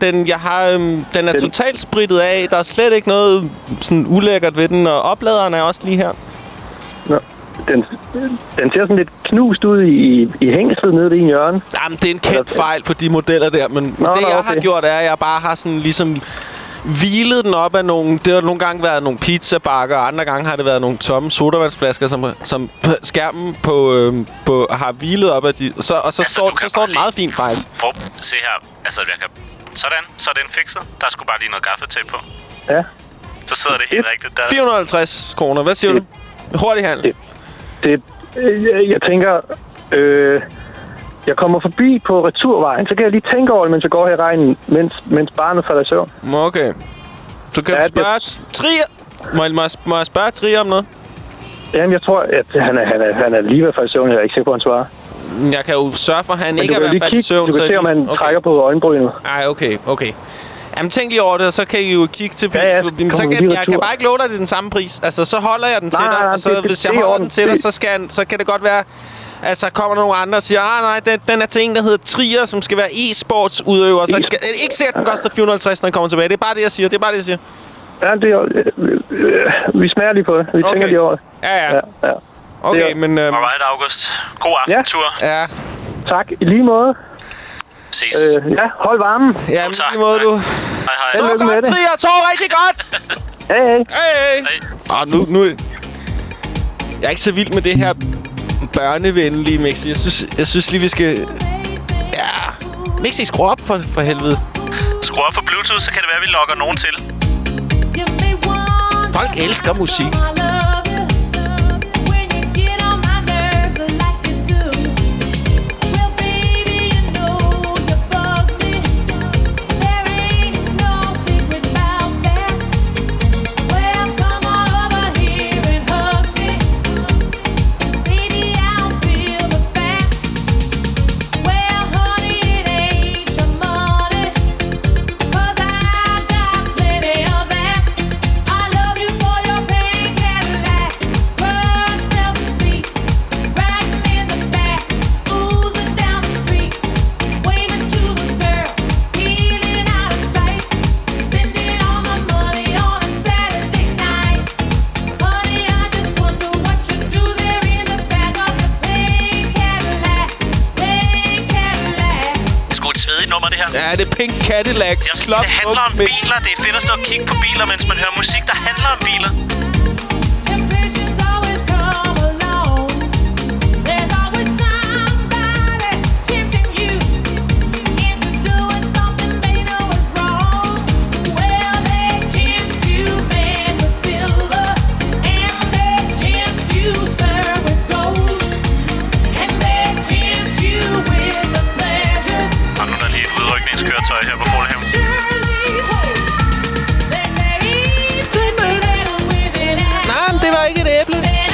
den er totalt sprittet af. Der er slet ikke noget sådan ulækkert ved den, og opladeren er også lige her.
Nå, den ser sådan lidt knust ud i hængslet nede i en hjørne.
Jamen, det er en kendt fejl på de modeller der, men jeg har gjort er, at jeg bare har sådan ligesom hvilet den op af nogle... Det har nogle gange været nogle pizzabakker, og andre gange har det været nogle tomme sodavandsflasker, som skærmen på har hvilet op af de... Så står den meget fint, faktisk.
Prøv, se her. Altså, sådan, så er den fikset. Der skulle bare lige noget gaffetape på.
Ja.
Så sidder det helt rigtigt der.
450 kroner. Hvad siger du? Hurtig handel.
Jeg tænker... jeg kommer forbi på returvejen, så kan jeg lige tænke over det, mens jeg går her i regnen, mens barnet falder i søvn.
Okay. Så kan du spørge Trier. Må jeg spørge Trier om noget?
Jamen, jeg tror, at han er lige ved at falde i søvn. Jeg er ikke sikker på, at han svarer.
Jeg kan jo sørge for, at han
men
ikke er i hvert fald i søvn.
Du kan se, om han trækker på øjenbrynet.
Ej, okay. Jamen, tænk lige over det, og så kan I jo kigge til bil.
Ja,
jeg kan bare ikke love dig, det er den samme pris. Altså, så holder jeg den til dig, og så hvis jeg holder den til dig, så kan det godt være... Altså, kommer der nogle andre og siger, nej, den er til en, der hedder Trier, som skal være e-sportsudøver. Så ikke sikkert, den koster 450, når den kommer tilbage. Det er bare det, jeg siger.
Ja, det er, vi smager lige på det. Vi tænker lige over det.
Ja. Okay, men...
Alright, August. God aftentur.
Ja.
Tak, i lige måde.
Ses.
Hold varmen.
Ja, i lige måde, du.
Hej.
Så godt, Trier. Så rigtig godt.
Hej.
Nu... Jeg er ikke så vild med det her børnevenlige, Mixi. Jeg synes lige, vi skal... Ja... Mixi, skru op for helvede.
Skru op for Bluetooth, så kan det være, at vi logger nogen til.
Folk elsker musik. Ja, det er Pink Cadillac.
Det handler om biler. Det er fedt at stå og kigge på biler, mens man hører musik, der handler om biler. Her på Fornehaven.
Nej, men det var ikke et æble.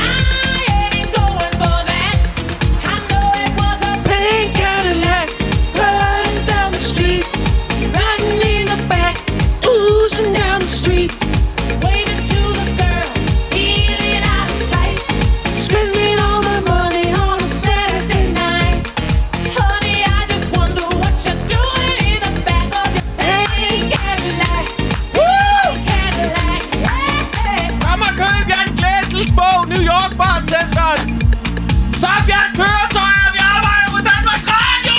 Pink Cadillac, running down the street, riding in the back, oozing down the street, waving to the girl, feeling out of sight, spending all my money on a Saturday night. Honey, I just wonder what you're doing in the back of your Pink Cadillac. Woo! Cadillac, yeah. Kom og køb Jan Glæsels bog, New York Barncenteren. Stop jeres køretøjer, vi arbejder på Danmarks Radio!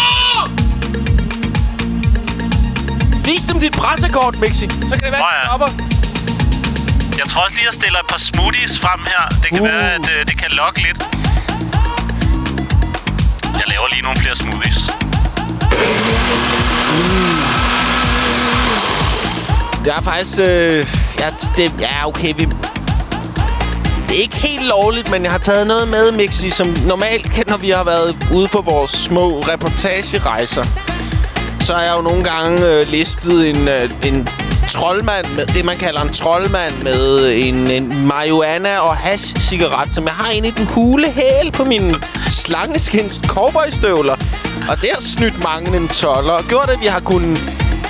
Vis dem dit pressekort, Mixi. Så kan det være, at stopper.
Jeg tror også lige, at jeg stiller et par smoothies frem her. Det kan være, at det kan lokke lidt. Jeg laver lige nogle flere smoothies.
Det er faktisk... okay, det er ikke helt lovligt, men jeg har taget noget med, Mixi, som normalt, når vi har været ude på vores små reportagerejser, så har jeg jo nogle gange listet en troldmand, med det man kalder en troldmand, med en marihuana og hash-cigaret, som jeg har inde i den hule hæl på mine slangeskins cowboystøvler. Og det har snydt mange en toller, og gjort, at vi har kunnet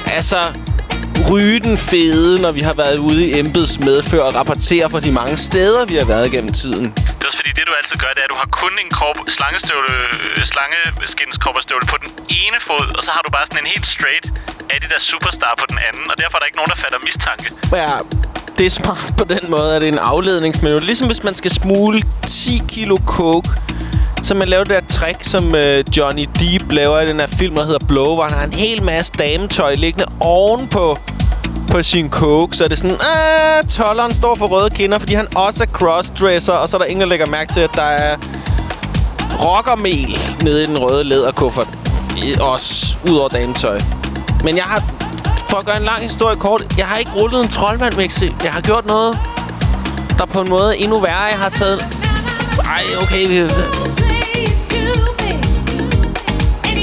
ryge den fede, når vi har været ude i embeds medfør og rapportere for de mange steder, vi har været gennem tiden.
Det er også fordi, det du altid gør, det er, at du har kun en slangeskins-cowboystøvle på den ene fod, og så har du bare sådan en helt straight Adidas Superstar på den anden, og derfor er der ikke nogen, der fatter mistanke.
Ja, det er smart på den måde, at det er en afledningsminut. Ligesom hvis man skal smule 10 kilo coke, så man laver det der trick, som Johnny Depp laver i den her film, der hedder Blow, hvor han har en hel masse dametøj liggende ovenpå sin coke. Så er det sådan, tolleren står for røde kinder, fordi han også er crossdresser, og så er der ingen, der lægger mærke til, at der er rockermel nede i den røde læderkuffert. Også ud over dametøj. Men jeg har, for at gøre en lang historie kort, jeg har ikke rullet en troldmand, Mixi. Jeg har gjort noget, der på en måde endnu værre. Jeg har taget... Ej, okay,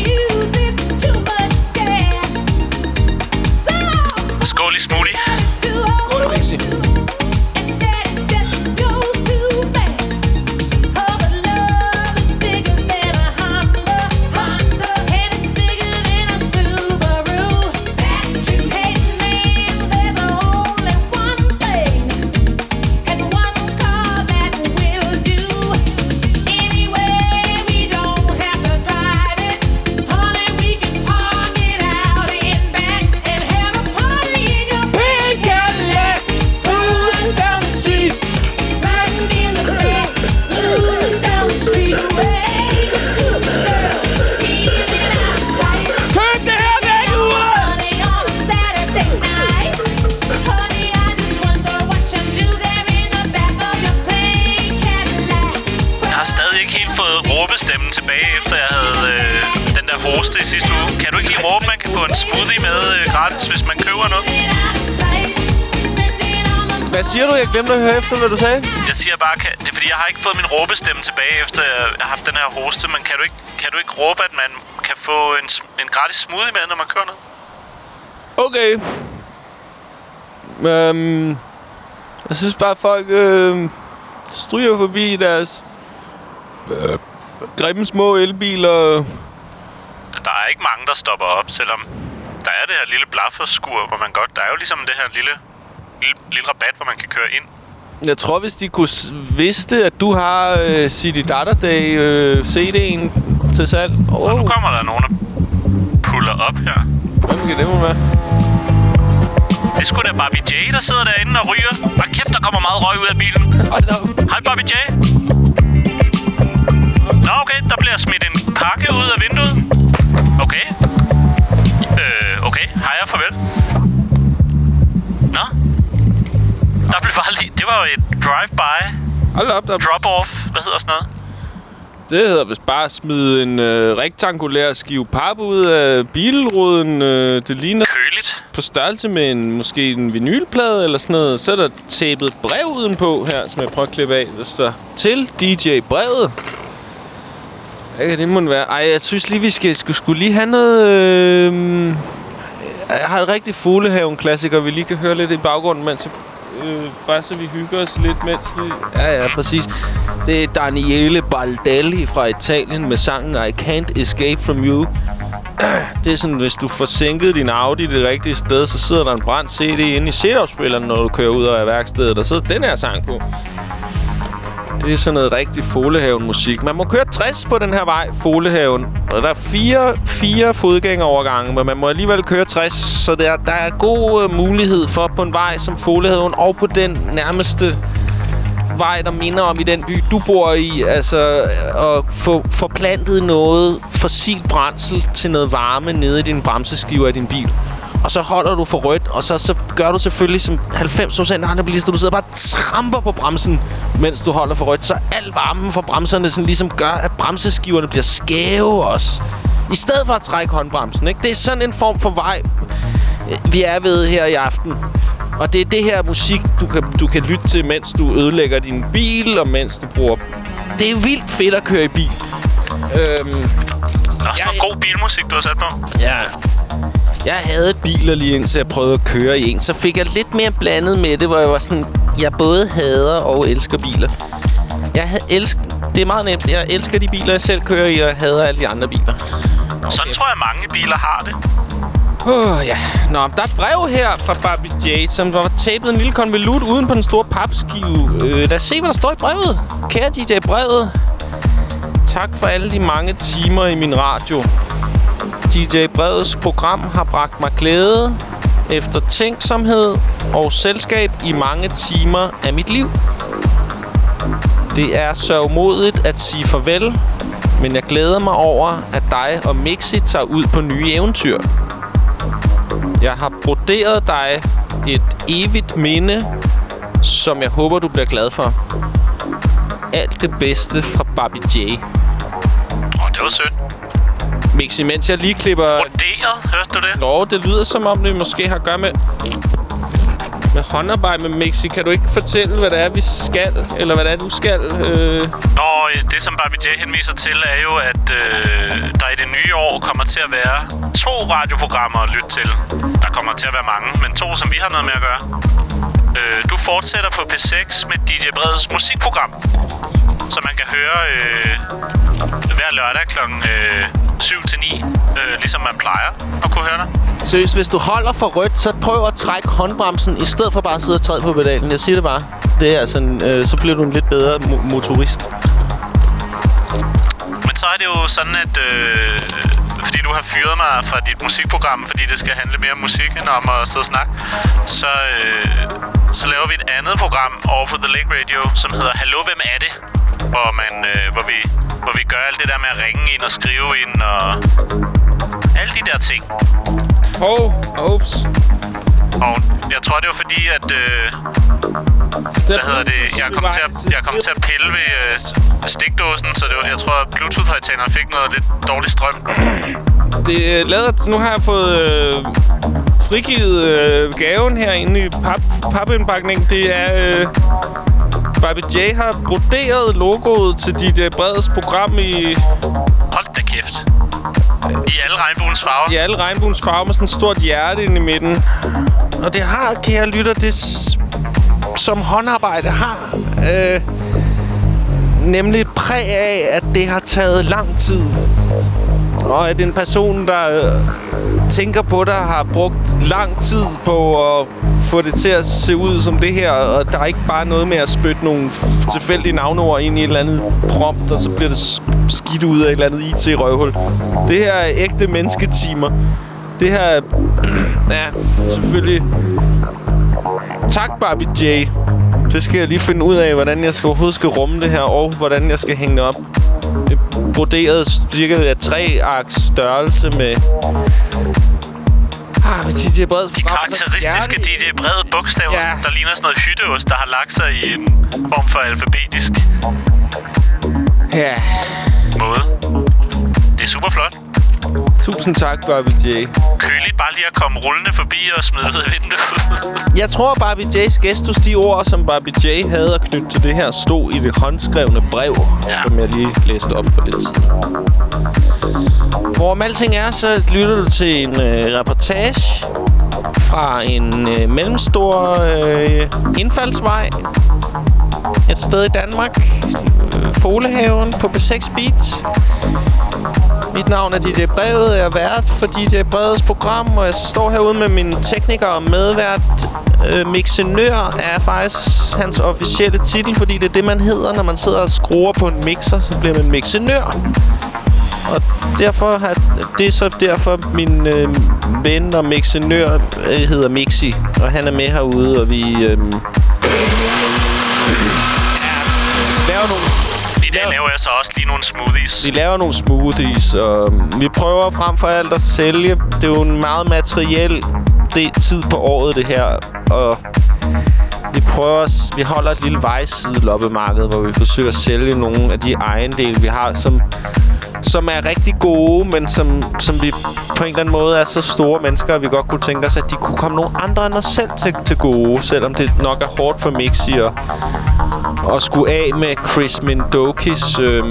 smoothie.
Skål, Mixi.
Stemmen tilbage, efter jeg havde den der hoste i sidste uge. Kan du ikke lige råbe, man kan få en smoothie med gratis, hvis man køber noget?
Hvad siger du? Jeg glemte at høre efter, hvad du sagde.
Jeg siger bare, det er fordi, jeg har ikke fået min råbestemme tilbage, efter jeg har haft den her hoste. Men kan du ikke råbe, at man kan få en gratis smoothie med, når man køber noget?
Okay. Jeg synes bare, folk stryger forbi deres grimme små elbiler.
Der er ikke mange, der stopper op, selvom der er det her lille blafferskur, hvor man godt... Der er jo ligesom det her lille rabat, hvor man kan køre ind.
Jeg tror, hvis de kunne vidste, at du har City Data Day CD'en til salg.
Og nu kommer der nogen, der puller op her.
Hvem kan det må være?
Det er sgu da Barbie J, der sidder derinde og ryger. Bare kæft, der kommer meget røg ud af bilen. Hej, Barbie J. Nå, okay. Der bliver smidt en pakke ud af vinduet. Okay. Okay. Hej og farvel. Nå. Der blev bare lige... Det var jo et drive-by.
Hold op, der...
Drop-off. Hvad hedder sådan noget?
Det hedder vist bare at smide en rektangulær skive pap ud af bilruden. Det ligner...
Køligt.
På størrelse med måske en vinylplade eller sådan noget. Så er der tapet et brev udenpå her, som jeg prøver at klippe af. Der står til DJ-brevet. Okay, det må være. Ej, jeg synes lige, vi skulle lige have noget... Jeg har et rigtig Fuglehaven-klassiker, vi lige kan høre lidt i baggrunden, mens bare så vi hygger os lidt, mens vi... Ja, præcis. Det er Daniele Baldelli fra Italien med sangen I Can't Escape From You. Det er sådan, hvis du får sænket din Audi det rigtige sted, så sidder der en brændt CD inde i CD-afspilleren, når du kører ud af værkstedet, og så den her sang på. Det er sådan noget rigtig Fuglehaven-musik. Man må køre 60 på den her vej, Fuglehaven. Og der er fire fodgængerovergange, men man må alligevel køre 60. Så der er god mulighed for på en vej som Fuglehaven, og på den nærmeste vej, der minder om i den by, du bor i. Altså at få forplantet noget fossilt brændsel til noget varme nede i din bremseskiver af din bil. Og så holder du for rødt, og så gør du selvfølgelig som 90% af andre bilister. Du sidder bare og tramper på bremsen, mens du holder for rødt. Så al varmen fra bremserne sådan ligesom gør, at bremseskiverne bliver skæve også. I stedet for at trække håndbremsen, ikke? Det er sådan en form for vej, vi er ved her i aften. Og det er det her musik, du kan lytte til, mens du ødelægger din bil, og mens du bruger... Det er vildt fedt at køre i bil.
Der er også noget god bilmusik, du har sat på.
Ja. Jeg havde biler lige indtil jeg prøvede at køre i en. Så fik jeg lidt mere blandet med det, hvor jeg var sådan... Jeg både hader og elsker biler. Det er meget nemt. Jeg elsker de biler, jeg selv kører i, og jeg hader alle de andre biler.
Okay. Sådan tror jeg, mange biler har det.
Ja. Nå, der er et brev her fra Barbie J, som var tapet en lille konvolut uden på den store papskive. Lad os se, hvad der står i brevet. Kære DJ Brevet. Tak for alle de mange timer i min radio. DJ Brevets program har bragt mig glæde, eftertænksomhed og selskab i mange timer af mit liv. Det er sørgmodigt at sige farvel, men jeg glæder mig over, at dig og Mixi tager ud på nye eventyr. Jeg har broderet dig et evigt minde, som jeg håber, du bliver glad for. Alt det bedste fra Barbie J.
Det var sødt.
Mixi, mens jeg lige klipper...
Broderet, hørte du det?
Nå, det lyder som om, det måske har at gøre med... Med håndarbejde med Mixi. Kan du ikke fortælle, hvad det er, vi skal? Eller hvad det er, du skal?
Nå, det som Barbie J henviser til, er jo, at der i det nye år kommer til at være 2 radioprogrammer at lytte til. Der kommer til at være mange, men 2, som vi har noget med at gøre. Du fortsætter på P6 med DJ Breds musikprogram, som man kan høre hver lørdag klokken 7-9, ligesom man plejer at kunne høre dig.
Seriøst, hvis du holder for rødt, så prøv at trække håndbremsen, i stedet for bare at sidde og træde på pedalen. Jeg siger det bare. Det er altså så bliver du en lidt bedre motorist.
Men så er det jo sådan, at fordi du har fyret mig fra dit musikprogram, fordi det skal handle mere om musik end om at sidde og snakke, så laver vi et andet program over på The Lake Radio, som hedder Hallo, hvem er det? Hvor vi gør alt det der med at ringe ind og skrive ind og alle de der ting.
Ups.
Og jeg tror, det var fordi, at jeg kom til at pille ved stikdåsen, så jeg tror, at Bluetooth-højtaleren fik noget lidt dårlig strøm.
Nu har jeg fået frigivet gaven herinde i papindpakningen. Det er Barbie J har broderet logoet til DJ Breds program i...
Hold da kæft. I alle regnbuens farver?
I alle regnbuens farver med sådan et stort hjerte inde i midten. Og det har, kære lytter, det som håndarbejde har. Nemlig et præg af, at det har taget lang tid. Og at en person, der tænker på det, har brugt lang tid på at få det til at se ud som det her. Og der er ikke bare noget med at spytte nogle tilfældige navneord ind i et eller andet prompt, og så bliver det skidt ud af et eller andet IT-røvhul. Det her er ægte mennesketimer. Det her er... ja, selvfølgelig... Tak, Barbie J. Det skal jeg lige finde ud af, hvordan jeg overhovedet skal rumme det her, og hvordan jeg skal hænge det op. Det broderet cirka af 3-aks størrelse med DJ Breds.
De karakteristiske DJ Brede bogstaver, der ligner sådan noget hytteost, der har lagt sig i en form for alfabetisk måde. Det er super flot.
Tusind tak, Barbie J.
Køligt bare lige at komme rullende forbi og smide ud af vinduet.
Jeg tror, Barbie J's gestus, de ord, som Barbie J havde at knytte til det her, stod i det håndskrevne brev, som jeg lige læste op for lidt tid. Hvorom alting er, så lytter du til en reportage fra en mellemstor indfaldsvej et sted i Danmark. Folehaven på B6 Beat. Mit navn er DJ Brevet. Jeg er vært for DJ Breds program, og jeg står herude med min tekniker og medvært. Mixenør er faktisk hans officielle titel, fordi det er det, man hedder, når man sidder og skruer på en mixer. Så bliver man mixenør. Og derfor det er så derfor min ven og mixenør hedder Mixi, og han er med herude, og vi laver nogle...
I dag laver jeg så også lige nogle smoothies.
Vi laver nogle smoothies, og vi prøver frem for alt at sælge. Det er jo en meget materiel tid på året, det her. Og vi holder et lille vejside-loppemarked, hvor vi forsøger at sælge nogle af de ejendele, vi har, som er rigtig gode, men som vi på en eller anden måde er så store mennesker, at vi godt kunne tænke os, at de kunne komme nogle andre end os selv til gode, selvom det nok er hårdt for Mixi og skulle af med Chris Mindokis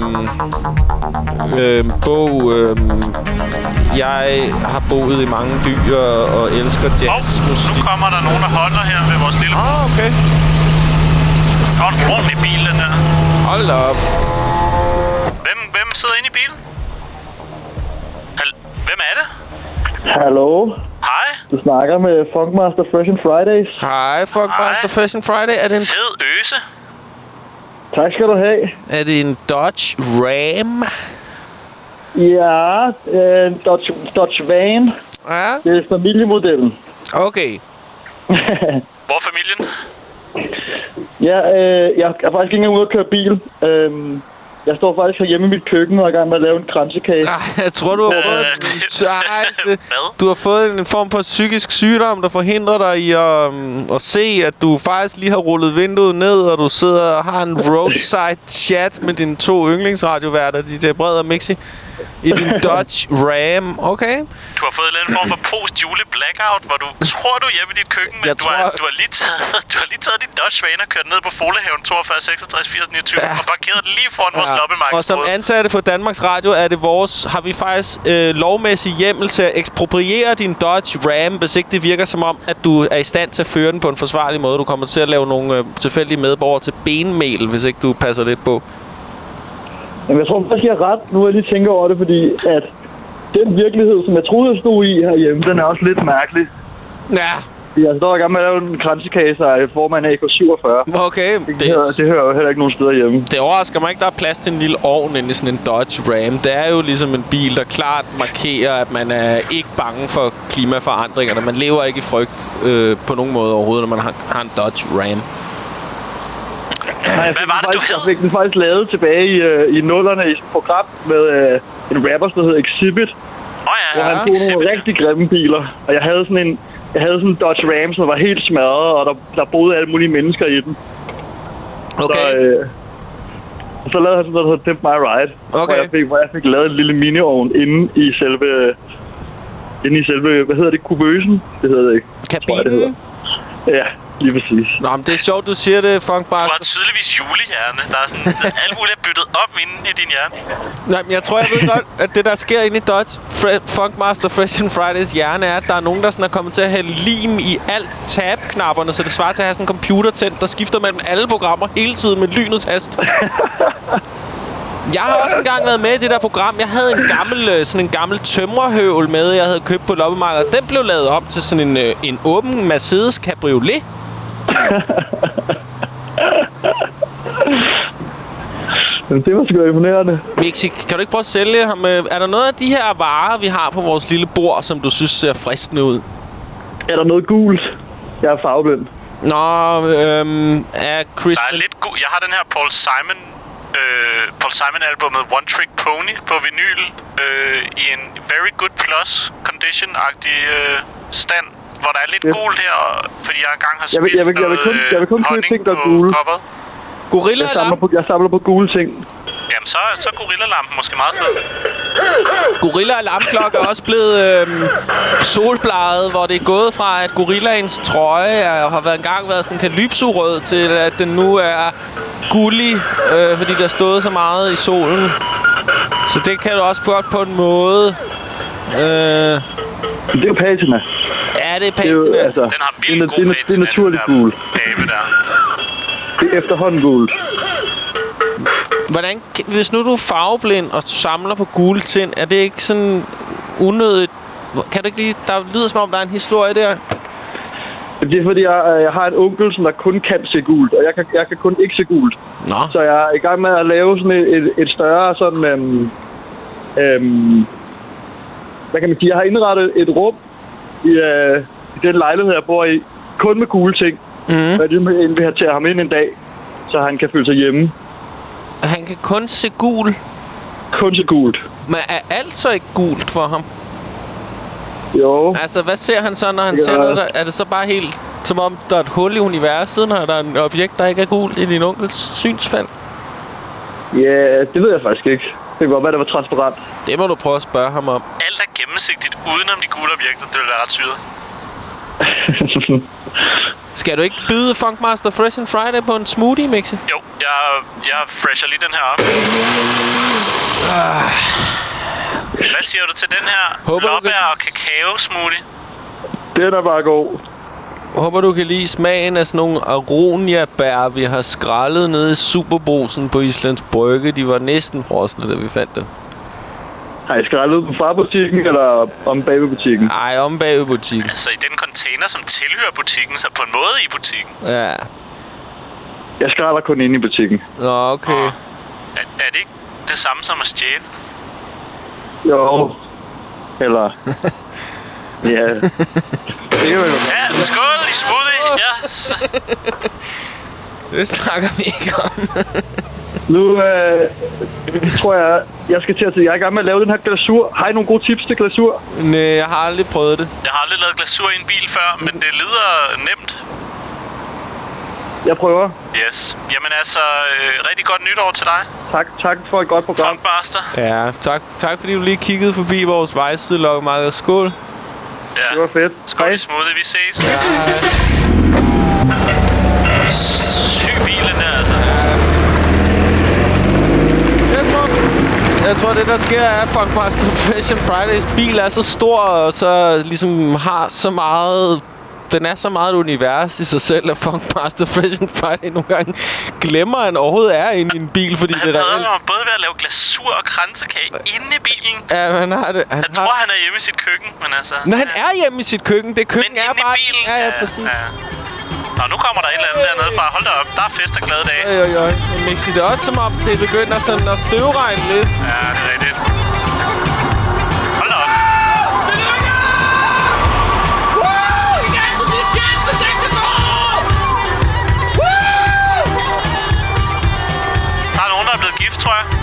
bog. Jeg har boet i mange byer og elsker jazzmusik.
Nu kommer der nogen, der holder her ved vores lille...
okay.
Og en ordentlig bil, den der.
Hold op.
Hvem sidder inde i bilen? Hvem er det?
Hallo?
Hej.
Du snakker med Funkmaster Fresh and Fridays.
Hej, Funkmaster Fresh and Friday. Er det en...
Fed øse.
Tak skal du have.
Er det en Dodge Ram?
Ja, Dodge Van.
Ja.
Det er familiemodellen.
Okay.
Hvor er familien?
Ja, jeg er faktisk ikke engang ude at køre bil. Jeg står faktisk herhjemme i mit køkken og er i gang med at lave en kransekage.
Jeg tror, du har du har fået en form for psykisk sygdom, der forhindrer dig i at se, at du faktisk lige har rullet vinduet ned, og du sidder og har en roadside chat med dine 2 yndlingsradioværter, DJ Bred og Mixi. I din Dodge Ram, okay.
Du har fået en eller anden form for post-jule-blackout, hvor du tror, du er hjemme i dit køkken, men du har lige taget din Dodge Ram og kørt ned på Folehaven 42 66 80 29 og parkeret den lige foran vores loppemarked.
Og som ansatte på Danmarks Radio har vi faktisk lovmæssig hjemmel til at ekspropriere din Dodge Ram, hvis ikke det virker som om, at du er i stand til at føre den på en forsvarlig måde. Du kommer til at lave nogle tilfældige medborgere til benmel, hvis ikke du passer lidt på.
Jamen, jeg tror faktisk, jeg er ret, nu jeg lige tænker over det, fordi at den virkelighed, som jeg troede, jeg stod i herhjemme, den er også lidt mærkelig.
Ja.
Jeg står i gang med at lave en kransekage af formand AK-47.
Okay.
Det hører jo heller ikke nogen steder hjemme.
Det overrasker mig ikke, der er plads til en lille ovn inde i sådan en Dodge Ram. Det er jo ligesom en bil, der klart markerer, at man er ikke bange for klimaforandringerne. Man lever ikke i frygt på nogen måde overhovedet, når man har en Dodge Ram.
Hvad var det, du hed?
Jeg fik den faktisk lavet tilbage i nullerne i et program med en rapper, der hedder Exhibit.
Ja,
hvor han tog nogle rigtig grimme biler. Og jeg havde sådan en Dodge Ram, som var helt smadret, og der boede alle mulige mennesker i den.
Okay.
Så lavede han sådan noget, der hedder Pimp My Ride.
Okay.
Hvor jeg fik lavet en lille mini-ovn inde i selve, hvad hedder det, kubøsen? Det hedder det ikke.
Kabinen?
Ja, lige præcis.
Nå, men det er sjovt, du siger det, Funkmaster.
Du har tydeligvis julehjerne. Der er sådan alt muligt byttet op inde i din hjerne.
Nej, men jeg tror, jeg ved godt, at det, der sker inde i Dodge Funkmaster Fresh and Fridays hjerne, er, at der er nogen, der sådan er kommet til at hælde lim i alt tab-knapperne, så det svarer til at have sådan en computer tændt, der skifter mellem alle programmer hele tiden med lynets hast. Jeg har også engang været med i det der program. Jeg havde en gammel tømrerhøvel med, jeg havde købt på loppemarkedet. Den blev lavet om til sådan en åben Mercedes Cabriolet.
Det var sgu imponerende.
Mixi, kan du ikke prøve at sælge ham? Er der noget af de her varer, vi har på vores lille bord, som du synes ser fristende ud?
Er der noget gult? Jeg er farveblind.
Nå, er Chris...
Der er lidt gul. Jeg har den her Paul Simon-albumet One Trick Pony på vinyl i en very good plus condition-agtig stand, hvor der er lidt gult her, fordi jeg engang har spillet
jeg vil kun købe ting, der er gule.
Gorilla-lampen?
Jeg samler på gule ting.
Jamen, så er Gorilla-lampen måske meget fed.
Gorilla-lampklokke er også blevet solbladet, hvor det er gået fra, at Gorillaens trøje har været sådan kalypso-rød, til at den nu er gullig, fordi der stået så meget i solen. Så det kan du også godt på en måde.
Det er jo patina.
Ja, det er patina.
Altså,
den har vildt god patina.
Det er naturligt gul. Det er efterhånden gult.
Hvordan, hvis nu du er farveblind og samler på gule ting, er det ikke sådan unødigt? Kan du ikke lige... Der lyder som om, der er en historie der.
Det er fordi, jeg har en onkel, som der kun kan se gult, og jeg kan kun ikke se gult.
Nå.
Så jeg er i gang med at lave sådan et større sådan... hvad kan man sige? Jeg har indrettet et rum i den lejlighed, jeg bor i, kun med gule ting. Og jeg vil invitere ham ind en dag, så han kan føle sig hjemme.
Han kan kun se gul?
Kun se gult.
Men er alt så ikke gult for ham?
Jo.
Altså, hvad ser han så, når han ser noget der? Er det så bare helt som om, der er et hul i universet, når der er et objekt, der ikke er gult i din onkels synsfelt?
Ja, det ved jeg faktisk ikke. Det kan godt være, det var transparent.
Det må du prøve at spørge ham om.
Alt er gennemsigtigt udenom de gule objekter. Det vil være ret syret.
Skal du ikke byde Funkmaster Fresh and Friday på en smoothie, Mixi?
Jo, jeg fresher lige den her op. Hvad siger du til den her blåbær og kakao smoothie?
Den er bare god.
Håber du kan lide smagen af sådan nogle aronia-bær, vi har skrællet nede i Superbrusen på Islands Brygge. De var næsten frosne, da vi fandt det.
Har I skrællet ud på farbutikken, eller om bagbutikken?
Nej, om bagbutikken.
Altså i den container, som tilhører butikken, så på en måde i butikken.
Ja.
Jeg skræller kun inde i butikken.
Nå, okay.
Er det ikke det samme som at stjæle?
Jo. Eller... ja. Det kan vel godt.
Ja, skål i smoothie. Ja.
Det snakker vi ikke om.
Nu tror jeg skal til at sige, jeg er i gang med at lave den her glasur. Har I nogle gode tips til glasur?
Nej, jeg har aldrig prøvet det.
Jeg har aldrig lavet glasur i en bil før, men det lyder nemt.
Jeg prøver.
Yes. Jamen altså, rigtig godt nytår til dig.
Tak for et godt program.
Funkmaster.
Ja, tak fordi du lige kiggede forbi vores vejsidelokkemarked. Skål.
Ja.
Det var fedt.
Skål i smoothie, vi ses.
Ja.
Syg bilen der, altså.
Jeg tror, det der sker er, at Funkmaster Fresh Fridays bil er så stor, og så ligesom har så meget... Den er så meget et univers i sig selv, at Funkmaster Fresh Friday nogle gange glemmer, at han overhovedet er inde i en bil, fordi
han
det er
reelt... både ved at lave glasur og kransekage inde i bilen.
Ja, han har det.
Han tror, han er hjemme i sit køkken, men altså...
Når han er hjemme i sit køkken, det køkken er bare...
Men inde i bilen...
Ja, præcis.
Ja. Nå, nu kommer der et eller andet dernede fra. Hold da op, der er fest og glade dage.
Jo. Men Mixi, det er også som om, det begynder sådan at støvregne lidt.
Ja, det er rigtigt. Hold da op. Der er nogen, der er blevet gift, tror jeg.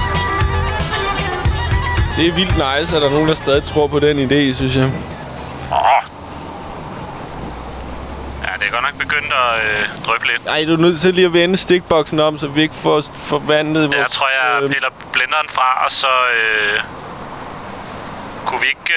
Det er vildt nice, at der er nogen, der stadig tror på den idé, synes jeg.
Ja, det er godt nok begyndt at dryppe lidt.
Ej, du er nødt til lige at vende stikboksen om, så vi ikke får forvandlet vores...
Jeg tror, jeg piller blenderen fra, og så... Kunne vi ikke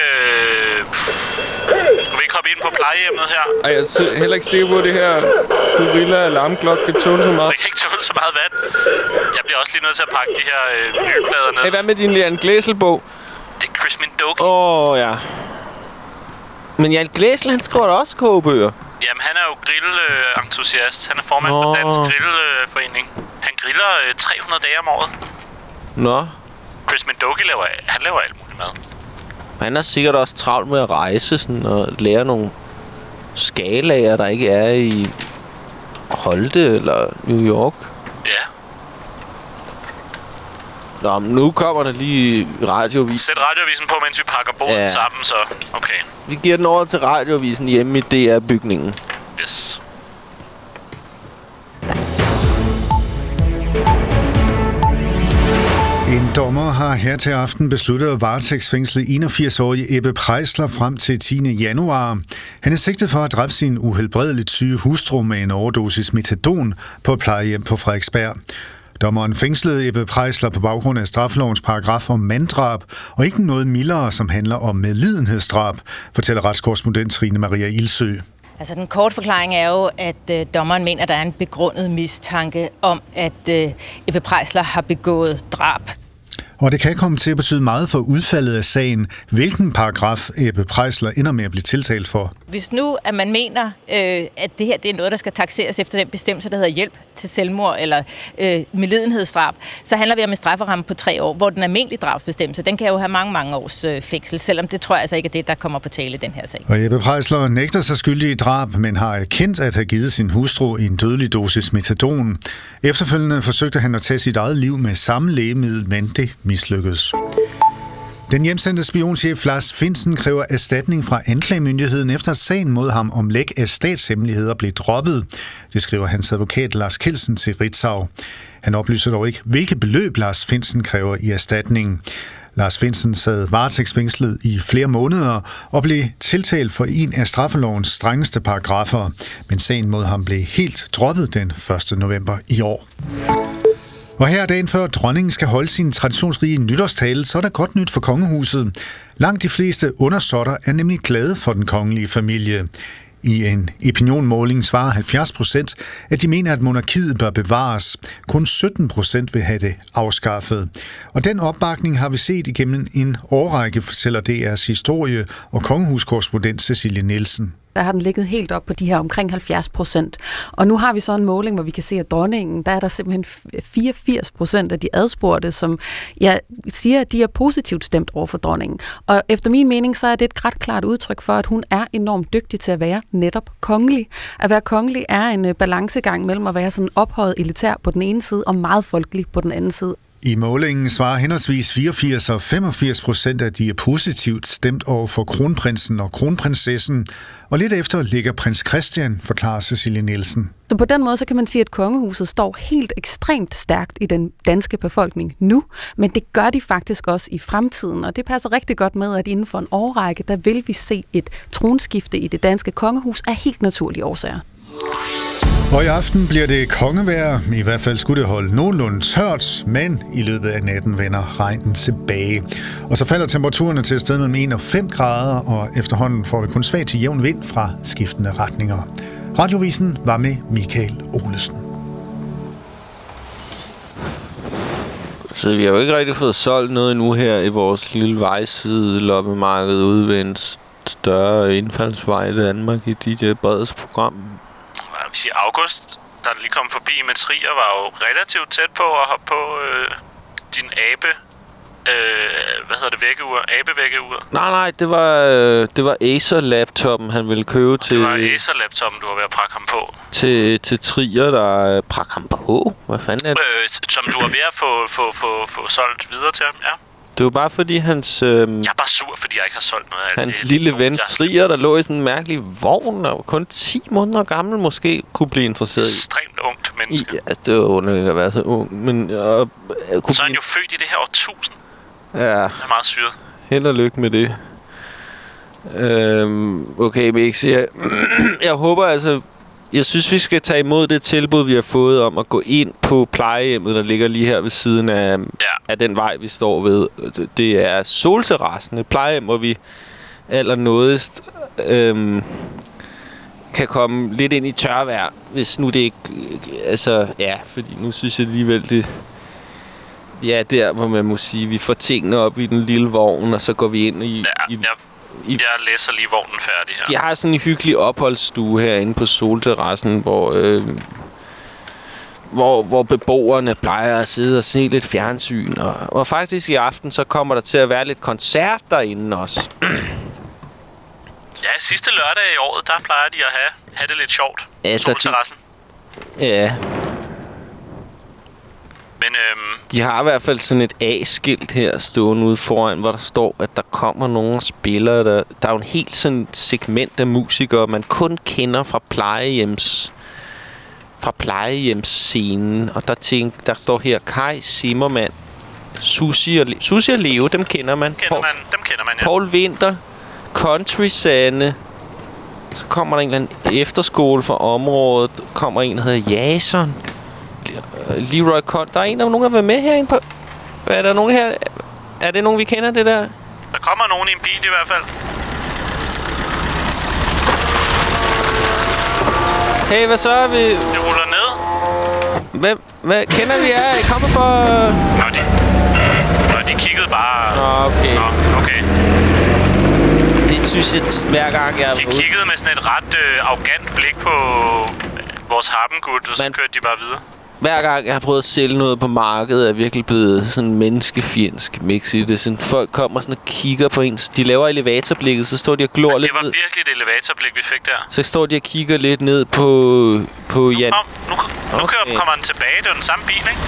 hoppe ind på plejehjemmet her?
Ej, jeg er heller ikke sikker på, at det her gorilla-alarmklokke kan tåle så meget.
Jeg kan ikke tåle så meget vand. Jeg bliver også lige nødt til at pakke de her vinylplader ned.
Hey, hvad med din Jan Glæsel-bog?
Det er Chris Mindoki.
Ja. Men Jan Glæsel, han skriver da også kogebøger.
Jamen, han er jo grill-entusiast. Han er formand for Dansk Grillforening. Han griller 300 dage om året.
Nå.
Chris Mindoki laver alt muligt mad.
Han er sikkert også travlt med at rejse sådan, og lære nogle skalaer, der ikke er i Holte eller New York.
Ja.
Nå, men nu kommer der lige radioavisen.
Sæt radioavisen på, mens vi pakker bordet sammen, så okay.
Vi giver den over til radioavisen hjemme i DR-bygningen.
Yes.
En dommer har her til aften besluttet at varetægtsfængsle 81-årige Ebbe Preisler frem til 10. januar. Han er sigtet for at dræbe sin uhelbredeligt syge hustru med en overdosis metadon på et plejehjem på Frederiksberg. Dommeren fængslede Ebbe Preisler på baggrund af straffelovens paragraf om manddrab, og ikke noget mildere, som handler om medlidenhedsdrab, fortæller retskorrespondent Trine Maria Ilsø.
Altså den korte forklaring er jo, at dommeren mener, at der er en begrundet mistanke om, at Ebbe Preisler har begået drab.
Og det kan komme til at betyde meget for udfaldet af sagen, hvilken paragraf Ebbe Preisler ender med at blive tiltalt for.
Hvis nu, at man mener, at det her det er noget, der skal takseres efter den bestemmelse, der hedder hjælp til selvmord eller medlidenhedsdrab, så handler vi om en strafferamme på 3 år, hvor den almindelige drabsbestemmelse, den kan jo have mange års fængsel, selvom det tror jeg altså ikke er det, der kommer på tale i den her sag.
Og Ebbe Preisler nægter sig skyldig i drab, men har erkendt at have givet sin hustru en dødelig dosis metadon. Efterfølgende forsøgte han at tage sit eget liv med samme lægemiddel, men det mislykkedes. Den hjemsendte spionchef Lars Findsen kræver erstatning fra anklagemyndigheden efter at sagen mod ham om læk af statshemmeligheder blev droppet. Det skriver hans advokat Lars Kelsen til Ritzau. Han oplyser dog ikke, hvilke beløb Lars Findsen kræver i erstatning. Lars Findsen sad varetægtsfængslet i flere måneder og blev tiltalt for en af straffelovens strengeste paragrafer, men sagen mod ham blev helt droppet den 1. november i år. Og her dagen før dronningen skal holde sin traditionsrige nytårstale, så er der godt nyt for kongehuset. Langt de fleste undersåtter er nemlig glade for den kongelige familie. I en opinionmåling svarer 70%, at de mener, at monarkiet bør bevares. Kun 17% vil have det afskaffet. Og den opbakning har vi set igennem en årrække, fortæller DR's historie- og kongehuskorrespondent Cecilie Nielsen.
Der har den ligget helt op på de her omkring 70%. Og nu har vi så en måling, hvor vi kan se, at dronningen, der er der simpelthen 84% af de adspurgte, som siger, at de er positivt stemt over for dronningen. Og efter min mening, så er det et ret klart udtryk for, at hun er enormt dygtig til at være netop kongelig. At være kongelig er en balancegang mellem at være sådan ophøjet elitær på den ene side, og meget folkelig på den anden side.
I målingen svarer henholdsvis 84 og 85%, at de er positivt stemt over for kronprinsen og kronprinsessen, og lidt efter ligger prins Christian, forklarer Cecilie Nielsen.
Så på den måde så kan man sige, at kongehuset står helt ekstremt stærkt i den danske befolkning nu, men det gør de faktisk også i fremtiden, og det passer rigtig godt med, at inden for en årrække, der vil vi se et tronskifte i det danske kongehus af helt naturlige årsager.
Og i aften bliver det kongevejr. I hvert fald skulle det holde nogenlunde tørt, men i løbet af natten vender regnen tilbage. Og så falder temperaturerne til et sted mellem 1 og 5 grader, og efterhånden får vi kun svag til jævn vind fra skiftende retninger. Radiovisen var med Michael Olesen.
Så vi har jo ikke rigtig fået solgt noget endnu her i vores lille vejside loppemarked ude ved en større indfaldsvej i Danmark i DJ Breds program.
Jeg vil sige, August, der lige kom forbi med Trier, var jo relativt tæt på at hoppe på din abevækkeur.
Nej, det var Acer-laptoppen, han ville købe til...
Det var Acer-laptoppen, du var ved at prakke ham på.
Til Trier, der prakke ham på? Hvad fanden er det?
Som du var ved at få solgt videre til ham, ja.
Det var bare fordi hans...
Jeg er bare sur, fordi jeg ikke har solgt noget af
hans lille ven Trier, der lå i sådan en mærkelig vogn, og kun 10 måneder gammel måske kunne blive interesseret i.
Ekstremt ungt menneske.
Ja, det var underligt at være så ung, men...
så er han jo født i det her årtusind.
Ja.
Det er meget syret.
Held og lykke med det. Okay, Mix, jeg håber altså... Jeg synes, vi skal tage imod det tilbud, vi har fået om at gå ind på plejehjemmet, der ligger lige her ved siden af den vej, vi står ved. Det er Solterrassen, et plejehjem, hvor vi allernådigst kan komme lidt ind i tørvejr, hvis nu det ikke... Altså, ja, fordi nu synes jeg alligevel, det... Ja, der hvor man må sige, vi får tingene op i den lille vogn, og så går vi ind i...
Jeg læser lige vognen færdig her.
De har sådan en hyggelig opholdsstue herinde på Solterrassen, hvor beboerne plejer at sidde og se lidt fjernsyn. Og faktisk i aften, så kommer der til at være lidt koncert derinde også.
Ja, sidste lørdag i året, der plejer de at have det lidt sjovt.
Altså,
Solterrassen.
Ja.
Men
de har i hvert fald sådan et A-skilt her stående ude foran, hvor der står, at der kommer nogle spillere. Der er jo en helt sådan segment af musikere, man kun kender fra plejehjemsscenen. Og der står her Kai Zimmermann, Susie og Leo, dem kender man.
Dem kender man, ja.
Paul Winter, Country Sanne. Så kommer der en eller anden efterskole fra området. Kommer en, der hedder Jason. Leroy Cohn. Der er nogen, der vil være med herinde på... Er der nogen her... Er det nogen, vi kender, det der?
Der kommer nogen i en bil i hvert fald.
Hey, hvad så er vi...
Det ruller ned.
Hvad kender vi jer? I kommer for...
Nå, de kiggede bare...
Okay.
Nå, okay.
Det synes jeg hver gang, jeg...
De kiggede med sådan et ret arrogant blik på vores harpengud, og så kørte de bare videre.
Hver gang jeg har prøvet at sælge noget på markedet, er jeg virkelig blevet sådan menneskefjendsk Mix i det. Sådan, folk kommer sådan og kigger på ens. De laver elevatorblikket, så står de og glor lidt ned.
Det var virkelig et elevatorblik, vi fik der.
Så står de og kigger lidt ned på Jan.
Nu kommer den tilbage. Det er den samme bil, ikke?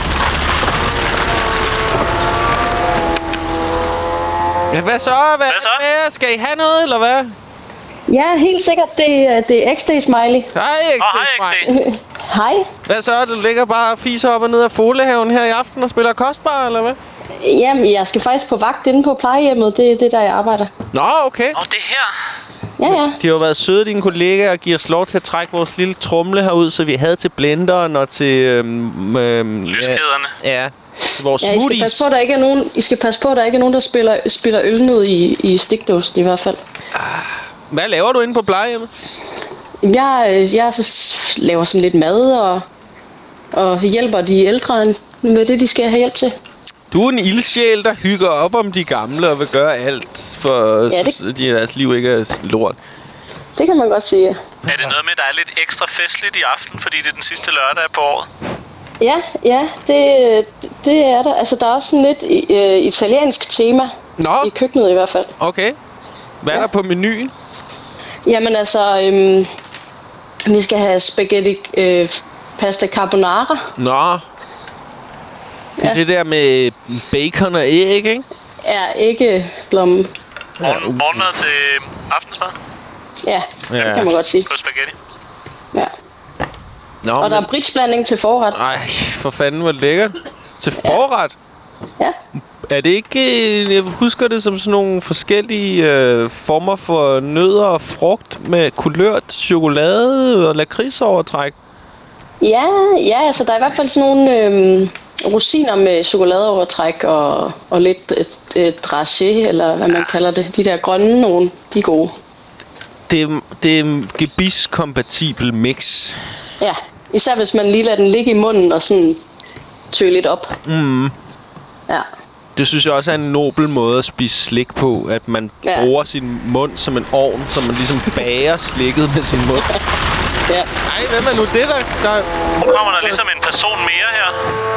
Ja, hvad så? Hvad så? Skal I have noget, eller hvad?
Ja, helt sikkert. Det er XD Smiley.
Hej, XD.
Hej.
Hvad så? Du ligger bare og fiser op og ned af Folehaven her i aften og spiller kostbar, eller hvad?
Jamen, jeg skal faktisk på vagt inde på plejehjemmet. Det er det, der jeg arbejder.
Nå, okay.
Det her.
Ja.
De har jo været søde, dine kollegaer, og giver os lov til at trække vores lille tromle herud, så vi havde til blenderen og til...
lyskæderne.
Ja. Vores
smoothies. I skal passe på, at der ikke er nogen, der spiller øl ned i stikdåsen i hvert fald.
Hvad laver du inde på plejehjemmet?
Jeg laver sådan lidt mad og hjælper de ældre med det, de skal have hjælp til.
Du er en ildsjæl, der hygger op om de gamle og vil gøre alt for deres liv ikke er lort.
Det kan man godt sige.
Er det noget med, der er lidt ekstra festligt i aften, fordi det er den sidste lørdag på året?
Ja, det er der. Altså, der er også sådan lidt italiensk tema i køkkenet i hvert fald.
Okay. Hvad er der på menuen?
Jamen altså, vi skal have spaghetti pasta carbonara.
Nå. Det er det der med bacon og æg, ikke?
Ja, æggeblomme.
Morgenmad til aftensmad?
Ja, det kan man godt sige.
På spaghetti?
Ja.
Nå,
og der er bridgeblanding til forret.
Ej, for fanden, hvor lækkert. Til forret?
Ja.
Er det ikke... Jeg husker det som sådan nogle forskellige former for nødder og frugt med kulørt chokolade og lakridsovertræk.
Ja, altså der er i hvert fald sådan nogle rosiner med chokoladeovertræk og lidt dragé, eller hvad man kalder det. De der grønne nogle, de er gode.
Det er en gebis-kompatibel mix.
Ja, især hvis man lige lader den ligge i munden og sådan tø lidt op. Ja.
Det synes jeg også er en nobel måde at spise slik på, at man bruger sin mund som en ovn, så man ligesom bager slikket med sin mund.
Ja.
Ej, hvem er nu det, der...
Nu kommer der ligesom en person mere her.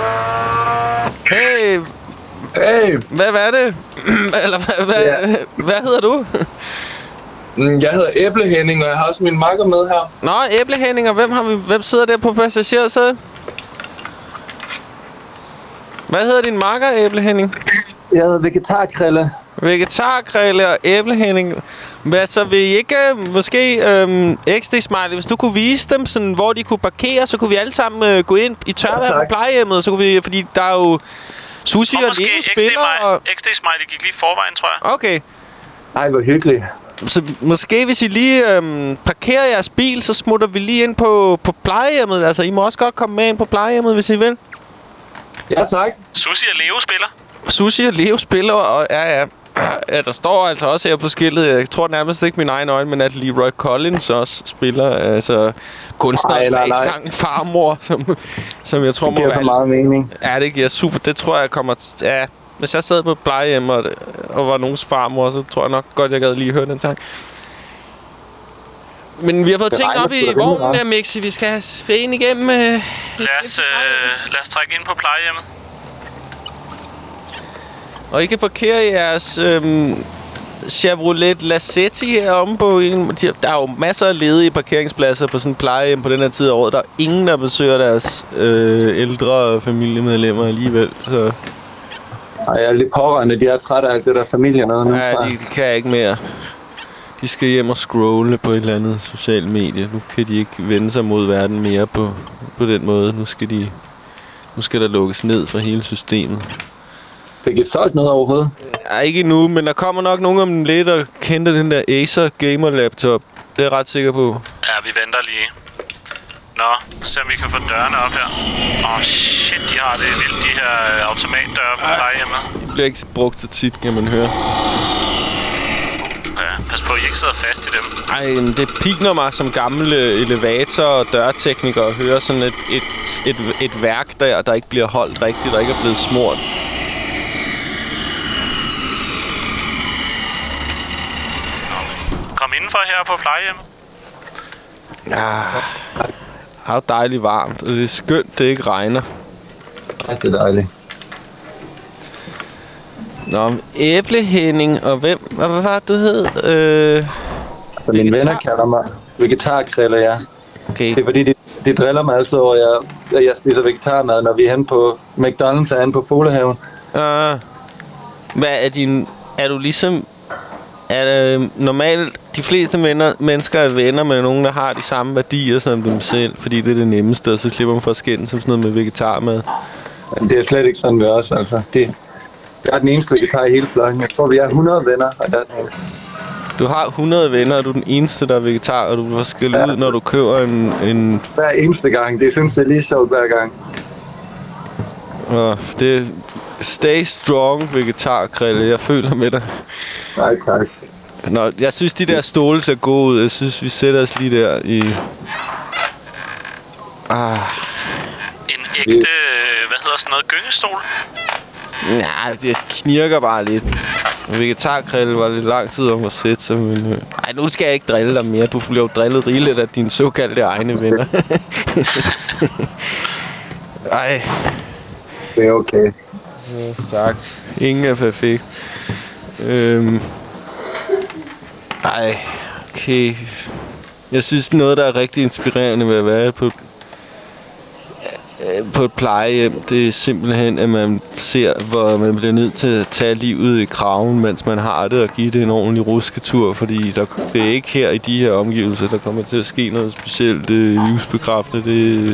Hey!
Hey!
Hvad er det? Eller hvad hedder du?
Jeg hedder Æble-Henning, og jeg har også min makker med her.
Nå, Æble-Henning, og hvem sidder der på passagersædet? Hvad hedder din makker, Æble-Henning?
Jeg hedder Vegetarkrille.
Vegetarkrille og Æble-Henning. Hvad så vil I ikke måske XD-smiley, hvis du kunne vise dem, sådan, hvor de kunne parkere, så kunne vi alle sammen gå ind i tørvejr på plejehjemmet, så kunne vi, fordi der er jo sushi og Leo spiller. Og
XD-smiley gik lige forvejen, tror jeg.
Okay.
Ej, hvor hyggeligt.
Så måske hvis I lige parkerer jeres bil, så smutter vi lige ind på plejehjemmet. Altså, I må også godt komme med ind på plejehjemmet, hvis I vil.
Ja, tak.
Sushi og Leo spiller.
Sushi og Leo spiller, og ja, der står altså også her på skiltet, jeg tror nærmest ikke min egen øjne, men at Leroy Collins også spiller, altså kunstner bag sangen Farmor, som jeg tror må være...
Det giver for meget mening.
Ja, det giver super, det tror jeg kommer... Ja, hvis jeg sad på plejehjem og var nogens farmor, så tror jeg nok godt, jeg gad lige høre den sang. Men vi har fået ting op i vognen der, Mixi. Vi skal have fæn igennem.
Lad os trække ind på plejehjemmet.
Og I kan parkere jeres Chevrolet Lacetti heromme på en... Der er jo masser af ledige parkeringspladser på sådan en plejehjem på den her tid af året. Der er ingen, der besøger deres ældre familiemedlemmer alligevel, så...
Ej, jeg er lidt pårørende. De er trætte af alt det der familie noget nu.
Ja, de kan ikke mere. De skal hjem og scrolle på et eller andet socialt medie. Nu kan de ikke vende sig mod verden mere på den måde. Nu skal der lukkes ned for hele systemet.
Fik I solgt noget overhovedet?
Ja, ikke endnu, men der kommer nok nogen om lidt og kender den der Acer Gamer Laptop. Det er jeg ret sikker på.
Ja, vi venter lige. Nå, se om vi kan få dørene op her. Shit, de har det vildt, de her automatdøre på plejehjemmet.
De bliver ikke brugt så tit, kan man høre.
Ja, pas på, I ikke sidder fast i dem.
Ej, det piner mig som gammel elevator- og dørtekniker at høre sådan et værk, der ikke bliver holdt rigtigt, der ikke er blevet smurt.
Kom indenfor her på plejehjemmet.
Ja, det er jo dejligt varmt, og det er skønt, det ikke regner.
Ja, det er dejligt.
Nå, Æble-Henning, og hvad var det, du hed?
Så mine venner kalder mig vegetarkrille, ja.
Okay.
Det er fordi, de driller mig altid over, at jeg spiser vegetarmad, når vi er henne på McDonald's og henne på Folehaven.
Hvad er er du ligesom... Er det normalt, de fleste mennesker er venner med nogen, der har de samme værdier som dem selv, fordi det er det nemmeste, og så slipper man for at skændes som sådan noget med vegetarmad?
Det er slet ikke sådan ved os, altså. Jeg er den eneste vegetar i hele flokken. Jeg tror, vi er 100 venner.
Du har 100 venner, og du er den eneste, der er vegetar, og du får skældt ud, når du køber en...
Hver eneste gang. Det synes jeg er lige sjovt hver gang.
Det stay strong, vegetarkrille. Jeg føler med dig.
Nej, tak.
Nå, jeg synes, de der stole ser gode ud. Jeg synes, vi sætter os lige der i...
En ægte, hvad hedder sådan noget, gyngestol?
Nej, det knirker bare lidt. Vegetarkrille var lidt lang tid om at sætte sig, men... Ej, nu skal jeg ikke drille dig mere. Du bliver jo drillet rigeligt af dine såkaldte egne venner. Ej.
Det er okay.
Ja, tak. Ingen er perfekt. Ej, okay. Jeg synes, noget, der er rigtig inspirerende ved at være på et plejehjem, det er simpelthen, at man ser, hvor man bliver nødt til at tage livet i kraven, mens man har det, og give det en ordentlig rusketur, fordi det er ikke her i de her omgivelser, der kommer til at ske noget specielt livsbekræftende.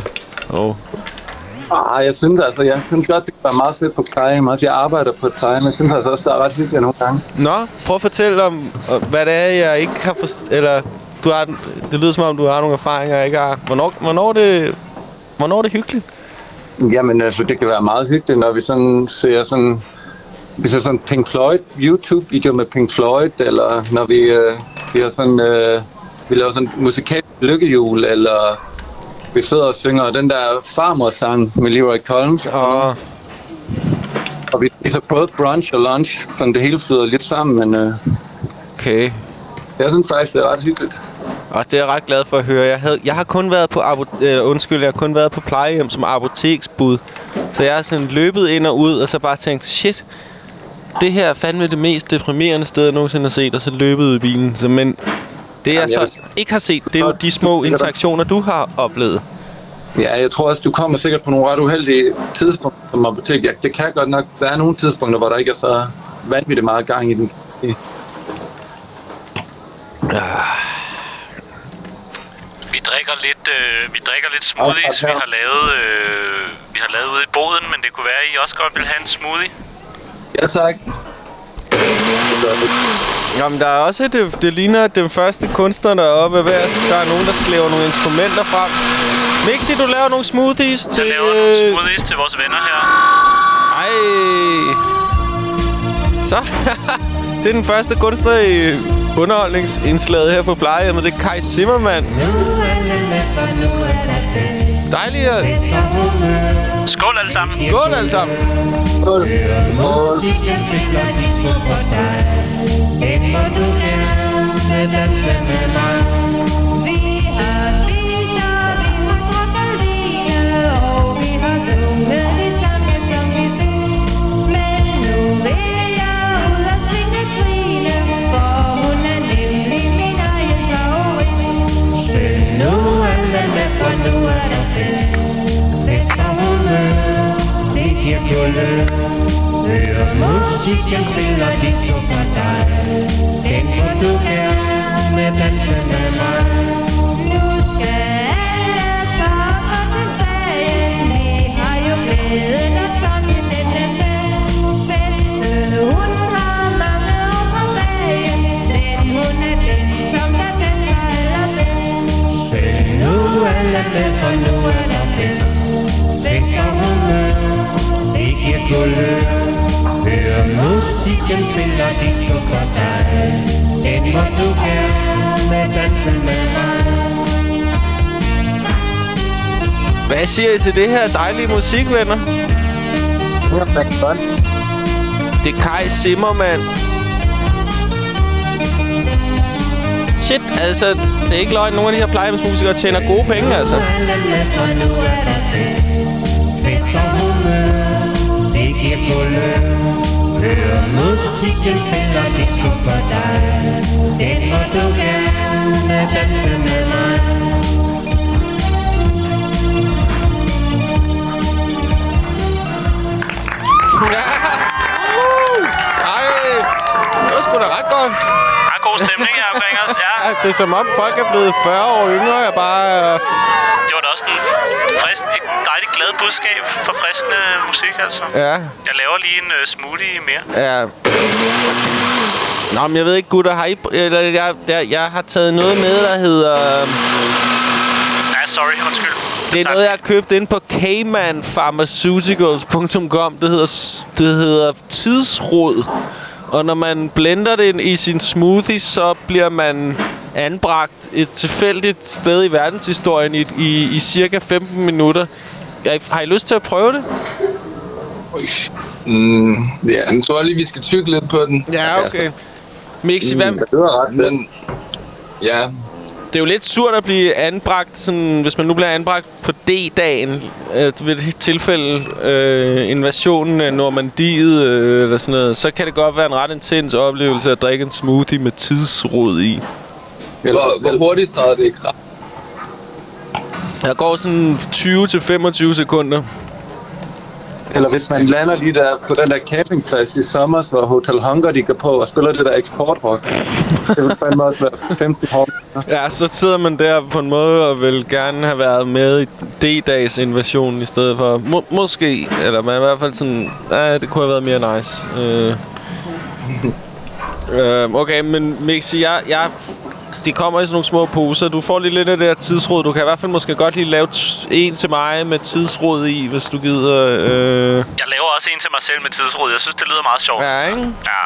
Jeg synes godt, det kan være meget fedt på plejehjem. Jeg arbejder på et plejehjem, jeg synes altså også, der er ret hyggeligt nogle gange.
Nå, prøv at fortælle om, hvad det er, jeg ikke har eller det lyder som om, du har nogle erfaringer, jeg ikke har. Hvornår Hvornår er det hyggeligt?
Jamen, altså, det kan være meget hyggeligt, når vi sådan ser sådan... Vi ser sådan Pink Floyd YouTube-video med Pink Floyd, eller når vi har sådan... vi laver sådan musikalsk lykkehjul, eller vi sidder og synger den der farmor-sang med Leroy Collins. Og vi spiser både brunch og lunch, så det hele flyder lidt sammen, men...
Okay.
Jeg synes faktisk, det er ret hyggeligt.
Og det er jeg ret glad for at høre. Jeg har kun været på jeg har kun været på plejehjem som apoteksbud. Så jeg har sådan løbet ind og ud, og så bare tænkt, shit, det her er fandme det mest deprimerende sted, jeg nogensinde har set, og så løbet ud i bilen. Så, men det jeg så ikke har set, det er jo de små interaktioner, du har oplevet.
Ja, jeg tror også, du kommer sikkert på nogle ret uheldige tidspunkter som apotek. Ja, det kan godt nok. Der er nogle tidspunkter, hvor der ikke er så vanvittigt meget gang i den.
Vi drikker lidt smoothies. Vi har lavet ude i boden, men det kunne være, at I også godt vil have en smoothie.
Ja, tak.
Jamen, der er også det ligner, at den første kunstner deroppe der er nogen, der slæver nogle instrumenter frem. Mixi, du laver nogle smoothies til...
Jeg laver nogle smoothies til vores venner her.
Ej. Så. Det er den første kunstner i underholdningsindslaget her på plejehjemmet. Det er Kai Zimmermann. Dejligt.
Skål alle sammen.
Skål alle sammen.
Skål.
Musikken spiller disco for dig. Den må du gerne danse med mig. Vi har spist og vi har drukket vine, og vi har sunget de sange, som vi fik. Men nu vil jeg ud og svinge Trine, for hun er nemlig min egen favorit. Syng nu alle med, for nu er der fest. Fest og humør, det giver kulde. Hør musikken spiller disco for dig. Den må du gerne danse med mig. Nu skal alle bare til sagen. Vi har jo glædet os til denne fest. Festen, hun har mange år på vejen. Men hun er den, som der danser allerbedst. Syng nu alle med, for nu er der fest. Fest og humør, det giver kulde. Hør musikken spiller disco for dig. Den må du gerne danse med mig.
Hvad siger I til det her dejlige musik, venner? Det er Kai Zimmermann. Shit, altså, det er ikke løgn. Nogle af de her plejehjemsmusikere tjener gode penge, altså.
Fest og humør, det giver kulde. Hør musikken spiller disco for dig. Den må du gerne danse med mig.
Det var sgu da ret godt.
Ja, god stemning her omkring os. Ja.
Det er som om folk er blevet 40 år yngre. Jeg bare...
Det var da også et dejligt glad budskab for friskende musik, altså.
Ja.
Jeg laver lige en smoothie mere.
Ja. Nå, men jeg ved ikke, gutter, har I... Jeg har taget noget med, der hedder...
Ja, sorry, undskyld.
Det er noget, jeg har købt inde på caymanpharmaceuticals.com. Det hedder tidsrod. Og når man blender det i sin smoothie, så bliver man anbragt et tilfældigt sted i verdenshistorien i cirka 15 minutter. Har I lyst til at prøve det?
Ja, jeg tror lige, vi skal tykke lidt på den.
Ja, okay. Mixi, hvad?
Det er ret, men... Ja.
Det er jo lidt surt at blive anbragt, sådan, hvis man nu bliver anbragt på D-dagen, ved et tilfælde invasionen af Normandiet eller sådan noget, så kan det godt være en ret intens oplevelse at drikke en smoothie med tidsrod i.
Hvor hurtigt starter det ikke?
Der går sådan 20-25 sekunder.
Eller hvis man lander lige der på den der campingplads i sommer, hvor Hotel Hunger de går på og spiller det der eksportrock. Det vil fandme også være 15 år.
Ja, så sidder man der på en måde og vil gerne have været med i D-dags invasionen i stedet for... Måske, eller man i hvert fald sådan... Ja, det kunne have været mere nice. Okay, men Mixi, de kommer i sådan nogle små poser. Du får lige lidt af det her tidsråd. Du kan i hvert fald måske godt lige lave en til mig med tidsråd i, hvis du gider.
Jeg laver også en til mig selv med tidsråd. Jeg synes, det lyder meget sjovt.
Ja, ikke?
Ja.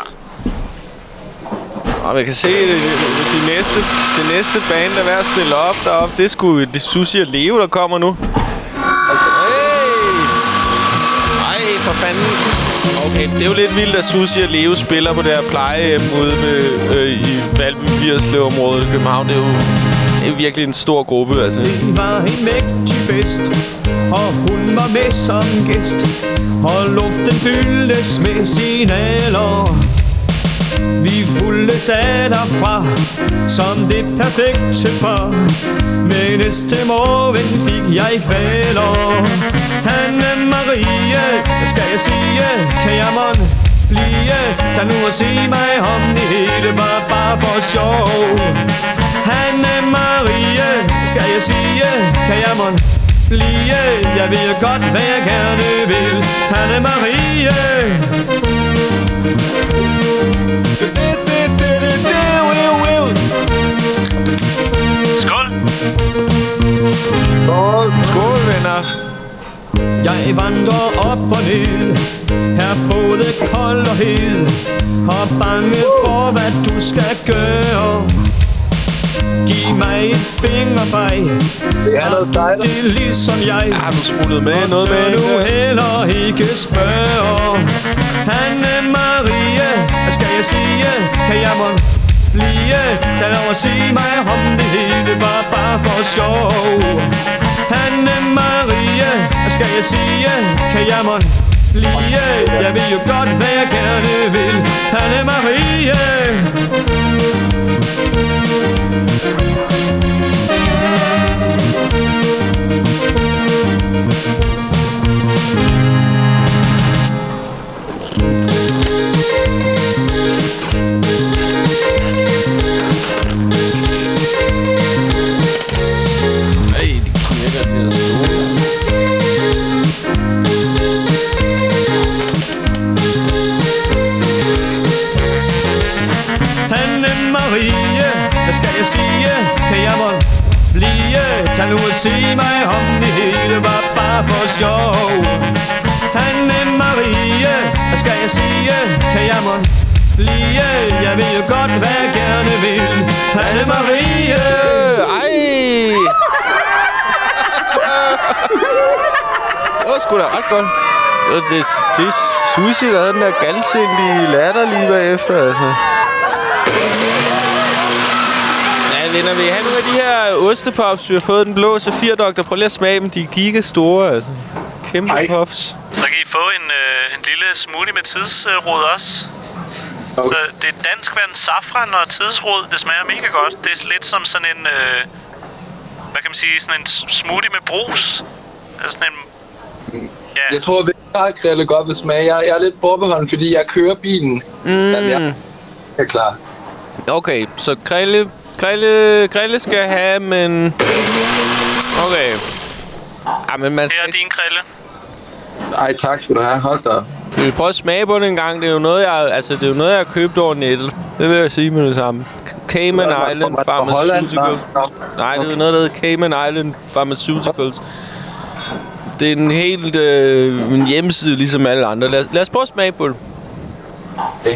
Og man kan se, det næste band, der er ved at stille op deroppe, det er sgu det Susie og Leo, der kommer nu. Hey! Ej, for fanden. Okay, det er jo lidt vildt, at Susie og Leo spiller på det her plejehjem ude i Valby-Virslev-området i København. Det er jo virkelig en stor gruppe, altså.
Det var en mægtig fest, og hun var med som gæst, og luften fyldtes med signaler. Vi fulgtes af derfra som det perfekte par. Men næste morgen fik jeg kvaler. Anne-Marie, hvad skal jeg sige? Kan jeg mon blive? Tag nu og sig mig om det hele var bare for sjov. Anne-Marie, hvad skal jeg sige? Kan jeg mon blive? Jeg ved godt, hvad jeg gerne vil. Anne-Marie.
Skål!
Skål, venner!
Jeg vandrer op og ned, her både kold og hed, og bange for, hvad du skal gøre. Giv mig et fingerbej, det er ligesom jeg.
Ja, du smuttede med noget med
nu heller ikke spørge. Anne-Marie, hvad skal jeg sige? Kan jeg mon blive? Tag over og sig mig om det hele var bare for sjov. Anne-Marie, hvad skal jeg sige? Kan jeg mon blive? Jeg ved jo godt, hvad jeg gerne vil. Anne-Marie. Anne-Marie, hvad skal jeg sige? Kan jeg mon blive? Tag nu og sig mig om det hele var bare for sjov. Anne-Marie, hvad skal jeg sige? Kan jeg mon blive? Jeg ved jo godt, hvad jeg gerne vil. Anne-Marie.
Ej! Det var sgu da ret godt. Det er Susie, der havde den der galsindige latter lige bagefter, altså. Ja, venner, vil I have nogle af de her ostepops, vi har fået den blå Safir-doktor? Prøv lige at smage dem, de er gigastore, altså. Kæmpe puffs.
Så kan I få en lille smoothie med tidsrod også. Okay. Så det er dansk vand, safran og tidsrod. Det smager mega godt. Det er lidt som sådan en, hvad kan man sige, sådan en smoothie med brus. Sådan en,
ja. Jeg tror, vi har Krille godt vil smage. Jeg er lidt forbeholden, fordi jeg kører bilen. Jamen, jeg er klar.
Okay, så Krille skal have, men... Okay. Ja, men man...
Her er din Krille.
Ej, tak skal du have. Hold da.
Skal vi prøve at smage på den en gang? Det er jo noget, jeg har købt over nettet. Det vil jeg sige med det samme. Cayman Island Pharmaceuticals. Nej, det er noget, der hedder Cayman Island Pharmaceuticals. Det er en helt en hjemmeside, ligesom alle andre. Lad os prøve at smage på det.
Okay.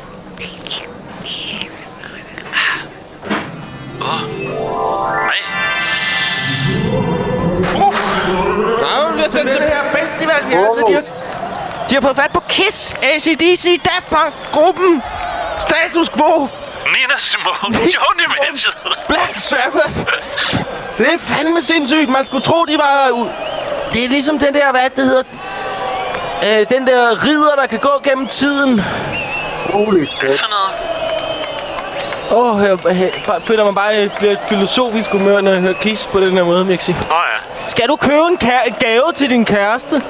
Nej, vi bliver sendt til festival. De har fået fat på KISS, AC/DC, Daft Punk, gruppen, Status Quo,
Nina Simone, Joni Mitchell,
Black Sabbath. Det er fandme sindssygt. Man skulle tro, de var... Det er ligesom den der, hvad det hedder... den der ridder, der kan gå gennem tiden.
Holy shit.
Hvad for noget?
Jeg føler mig bare lidt filosofisk humør, når jeg hører KISS på den her måde, Mixi.
Ja.
Skal du købe en gave til din kæreste?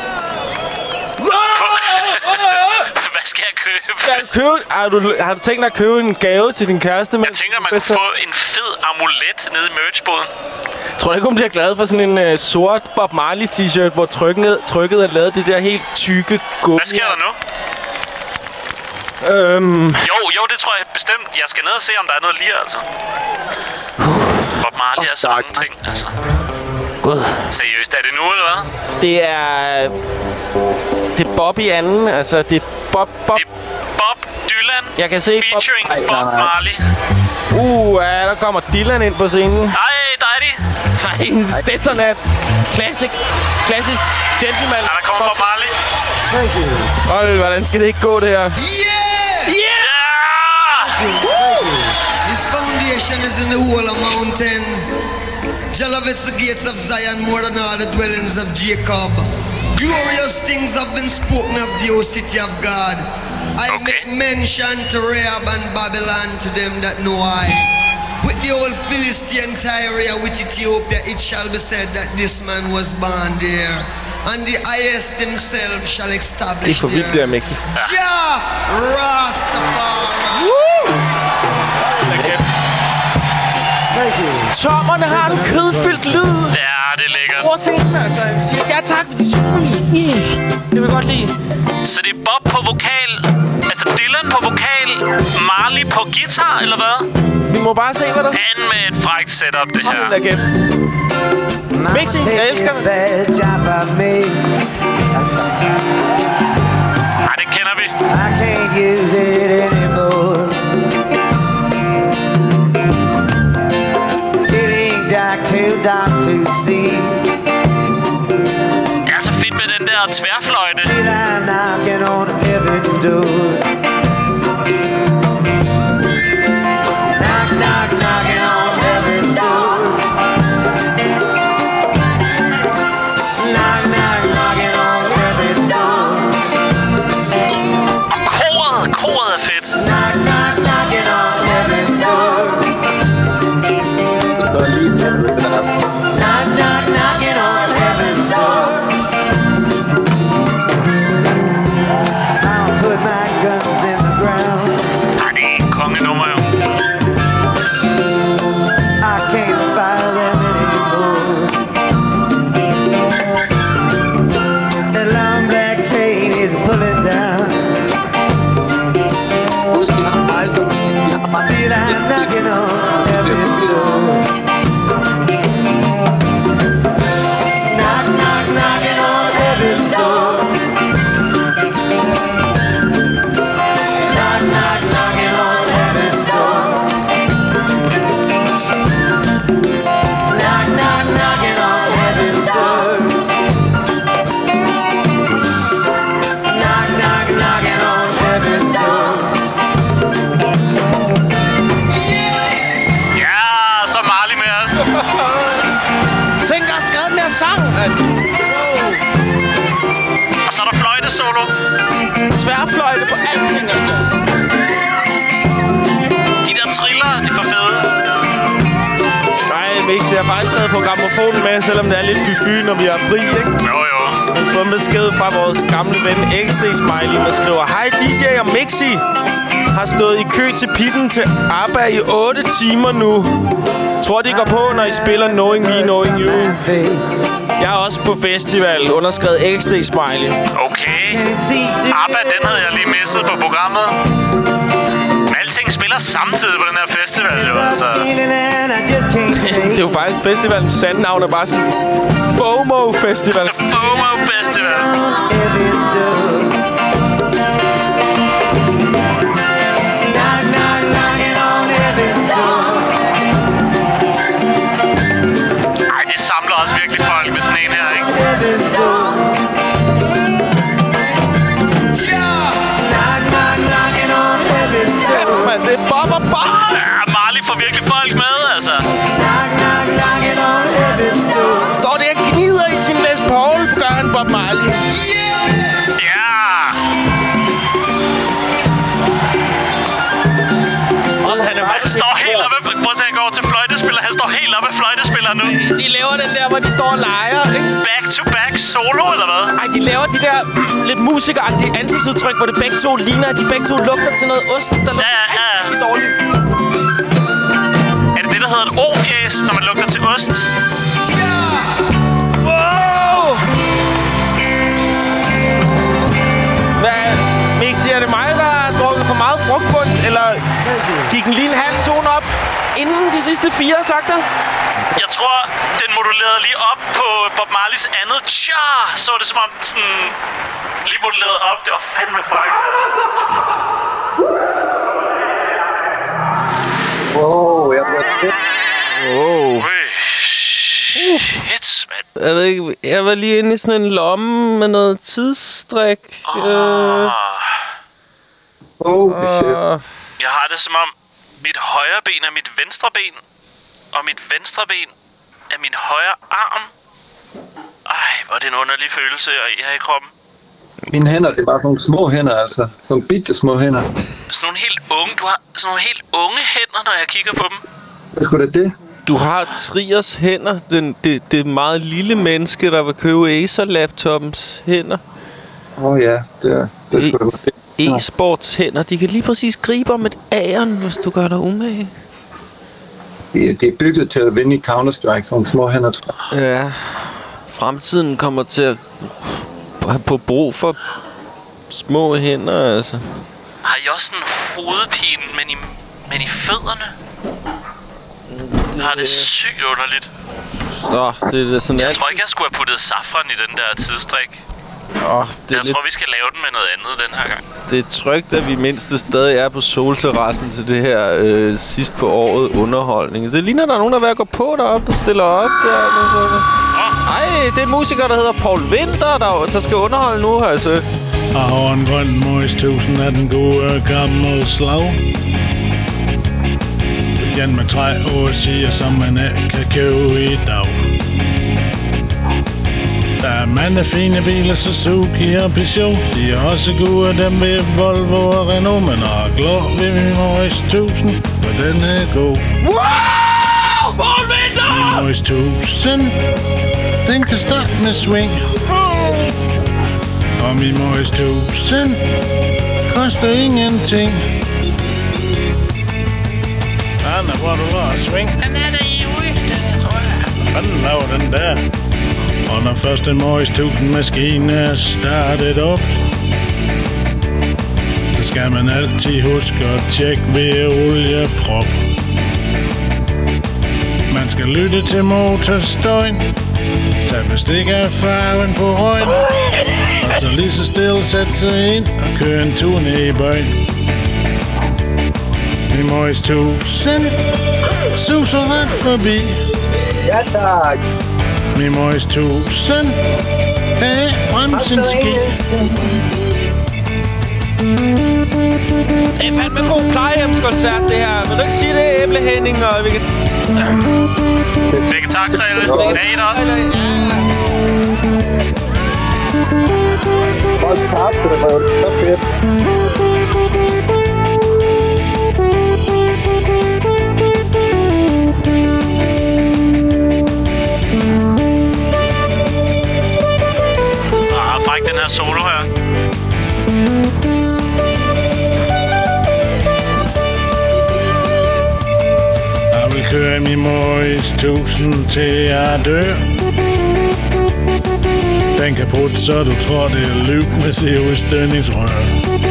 Hvad skal jeg købe?
Har du tænkt dig at købe en gave til din kæreste?
Jeg tænker, man kunne få en fed amulet nede i merchboden.
Tror du ikke, hun bliver glad for sådan en sort Bob Marley t-shirt, hvor trykket er lavet det der helt tykke gummi?
Hvad sker der nu? Jo, det tror jeg bestemt. Jeg skal ned og se, om der er noget lige, altså. Bob Marley er så mange ting, altså.
God.
Seriøst, er det nu, eller hvad?
Det er Bob i anden, altså det er Bob.
Det er Bob Dylan.
Jeg kan se
featuring Bob Marley.
Ja, der kommer Dylan ind på scenen.
Hej, der er de.
Hej, en Stetson-hat. Klassisk gentleman.
Ja, der kommer Bob Marley.
Thank you.
Hold, hvordan skal det ikke gå, det her?
Yeah! His foundation is in the whole of mountains. Jah loveth the gates of Zion more than all the dwellings of Jacob. Glorious things have been spoken of the old city of God. I make mention to Rahab and Babylon to them that know I. With the old Philistine Tyre, with Ethiopia, it shall be said that this man was born there. And the highest himself shall establish
det er for vildt, det her, Mixi.
Jah Rastafari.
Tommerne har en kødfyldt lyd.
Ja, det er lækkert.
Over scenen, altså. Jeg siger ja tak, fordi det vil jeg godt lide.
Så det er Bob på vokal, altså Dylan på vokal, Marley på guitar, eller hvad?
Vi må bare se, hvad der...
Han med et frækt setup, det her.
Hold da kæft. Mixi, jeg elsker det.
Nej, det kender vi.
I can't use it anymore. It's getting dark to see.
Det er så fedt med den der tværfløjte.
I'm knocking on heaven's door. Knock, knock, knocking on heaven's door. Knock, knock, knocking on heaven's door.
Koret er fedt.
Knock, knock, knocking on heaven's door. Knock, knock, knocking on heaven's door. I'll put my guns in the ground.
Ej, det er kongenummer, jo.
I can't fire them anymore. The long black chain is pulling down. I feel I'm knocking on heaven's door. Knock, knock, knocking on heaven's door. Knock, knock, knocking on heaven's door. Knock, knock, knocking on heaven's door. Knock, knock, knocking on heaven's door.
Ja, så Marley med os.
Tænk, der har skrevet den her sang, altså. Wow.
Og så er der fløjtesolo.
Tværfløjte på alting, altså.
De der triller, de er for fede.
Nej, Mixi, jeg har faktisk taget på grammofonen med, selvom det er lidt fy-fy, når vi har fri, ikke?
Jo.
Jeg har fået en besked fra vores gamle ven XD-smiley, der skriver: Hej DJ og Mixi. Har stået i kø til pitten til ABBA i 8 timer nu. Tror, de går på, når I spiller Knowing Me, Knowing You. Jeg er også på festival, underskrevet XD-smiley.
Okay. ABBA, den havde jeg lige misset på programmet. Men alting spiller samtidig på den her festival, jo. Altså.
Det er jo faktisk festivalens sande navn, er bare sådan FOMO Festival.
FOMO Festival. Ej, det samler også virkelig folk med sådan en her, ikke?
Man, det er Bob og Bob!
Ja, Marley får virkelig folk med, altså.
Står der og gnider i sin Les Paul, gør han Bob Marley.
Ja! Han står helt oppe. Prøv at se, han går til fløjtespiller. Han står helt oppe af fløjtespiller nu.
De laver den der, hvor de står og leger, ikke?
Back-to-back solo, eller hvad?
Ej, de laver de der lidt musikeragtige ansigtsudtryk, hvor det begge to ligner, at de begge to lugter til noget ost, der lugter rigtig dårligt.
Er det det, der hedder et O-fjæs, når man lugter til ost?
Wow! Hvad? Mixi, er det mig, der har drukket for inden de sidste 4 takter?
Jeg tror, den modulerede lige op på Bob Marleys andet tja. Så var det som om den sådan lige modulerede op. Det var fandme fuck.
Wow, jeg blev til det.
Wow.
Shit, mand.
Jeg ved ikke, jeg var lige inde i sådan en lomme med noget tidsstrik.
Jeg har det som om mit højre ben er mit venstre ben, og mit venstre ben er min højre arm. Ej, hvor er det en underlig følelse jeg har i kroppen.
Mine hænder, det er bare sådan nogle små hænder, altså. Sådan bitte små hænder.
Sådan nogle helt unge, du har sådan nogle helt unge hænder, når jeg kigger på dem.
Hvad skulle det?
Du har Triers hænder. Det meget lille menneske, der vil købe Acer-laptoppens hænder.
Ja, det skulle det måske.
E-sports hænder. De kan lige præcis gribe om et æren, hvis du gør dig umage.
Det er bygget til at vinde i Counter-Strike, sådan små hænder, tror jeg.
Ja. Fremtiden kommer til at have på brug for små hænder, altså.
Har I også sådan hovedpine, men i fødderne? Det er sygt underligt.
Så, det er sådan...
Jeg tror ikke, jeg skulle have puttet safran i den der tidsstrik. Jeg tror, vi skal lave den med noget andet den her gang.
Det er trygt, at vi mindst stadig er på solterrassen til det her sidst på året underholdning. Det ligner, der er nogen, der er ved at gå på deroppe, der stiller op der. Ej, det er en musiker, der hedder Paul Winter, der skal underholde nu, altså.
Jeg har en grøn Morris 1000 af den gode gamle slag. Igen med træ og siger, som man ikke kan købe i dag. Der er mange fine biler, Suzuki og Peugeot. De er også gode, dem ved Volvo og Renault. Men er glad ved min Morris 1000, for den er god.
Wow! Paul Winter!
Min Morris 1000, den kan starte med swing. Og min Morris 1000 koster ingenting. Anna, hvor du var at swing?
Den er der i Ystad, tror jeg.
Hvad fanden laver den der? Og når første Morris 1000 maskine er startet op, så skal man altid huske at tjekke ved olieprop. Man skal lytte til motorstøjen, tage bestik af farven på højen, og så lige så stille sætte sig ind og køre en tur ned i bøjen. Min Morris 1000 suser ret forbi.
Ja, tak.
Min Morris 1000 kan bremsen ski.
Det er fandme en god plejehjemskoncert, det her. Vil du ikke sige det, Æble Henning og
Vegetarkræle. Vegetar også.
Hold tak, det var så fedt.
Den her solo her.
Jeg vil køre min Morris 1000 til jeg dør. Den kan putte, så du tror det er lyv med CO-stønningsrør.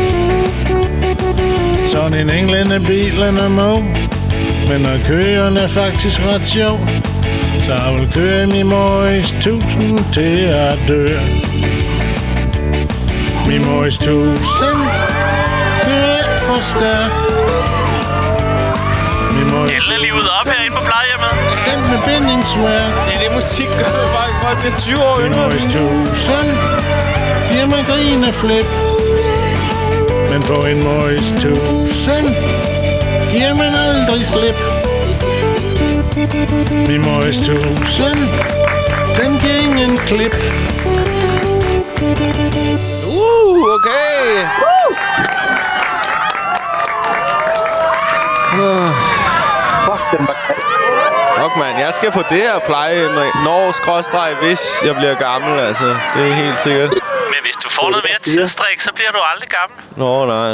Sådan en englænder bilen er må, men når køren er faktisk ret sjov, så jeg vil køre min Morris 1000 til jeg dør. Min Morris 1000 kører for stærk.
Alle livet op herinde på plejehjemmet.
Den med bindingsværk.
Det er musik, gør det bare. Folk bliver 20 år yngre.
Min Morris 1000 giver mig grineflip. Men på en Morris 1000 giver man aldrig slip. Min Morris 1000 den giver ingen klip.
Okay. Fuck, man. Jeg skal på det her pleje, hvis jeg bliver gammel, altså. Det er helt sikkert.
Men hvis du får noget mere tidsstrik, så bliver du aldrig gammel.
Nå, nej.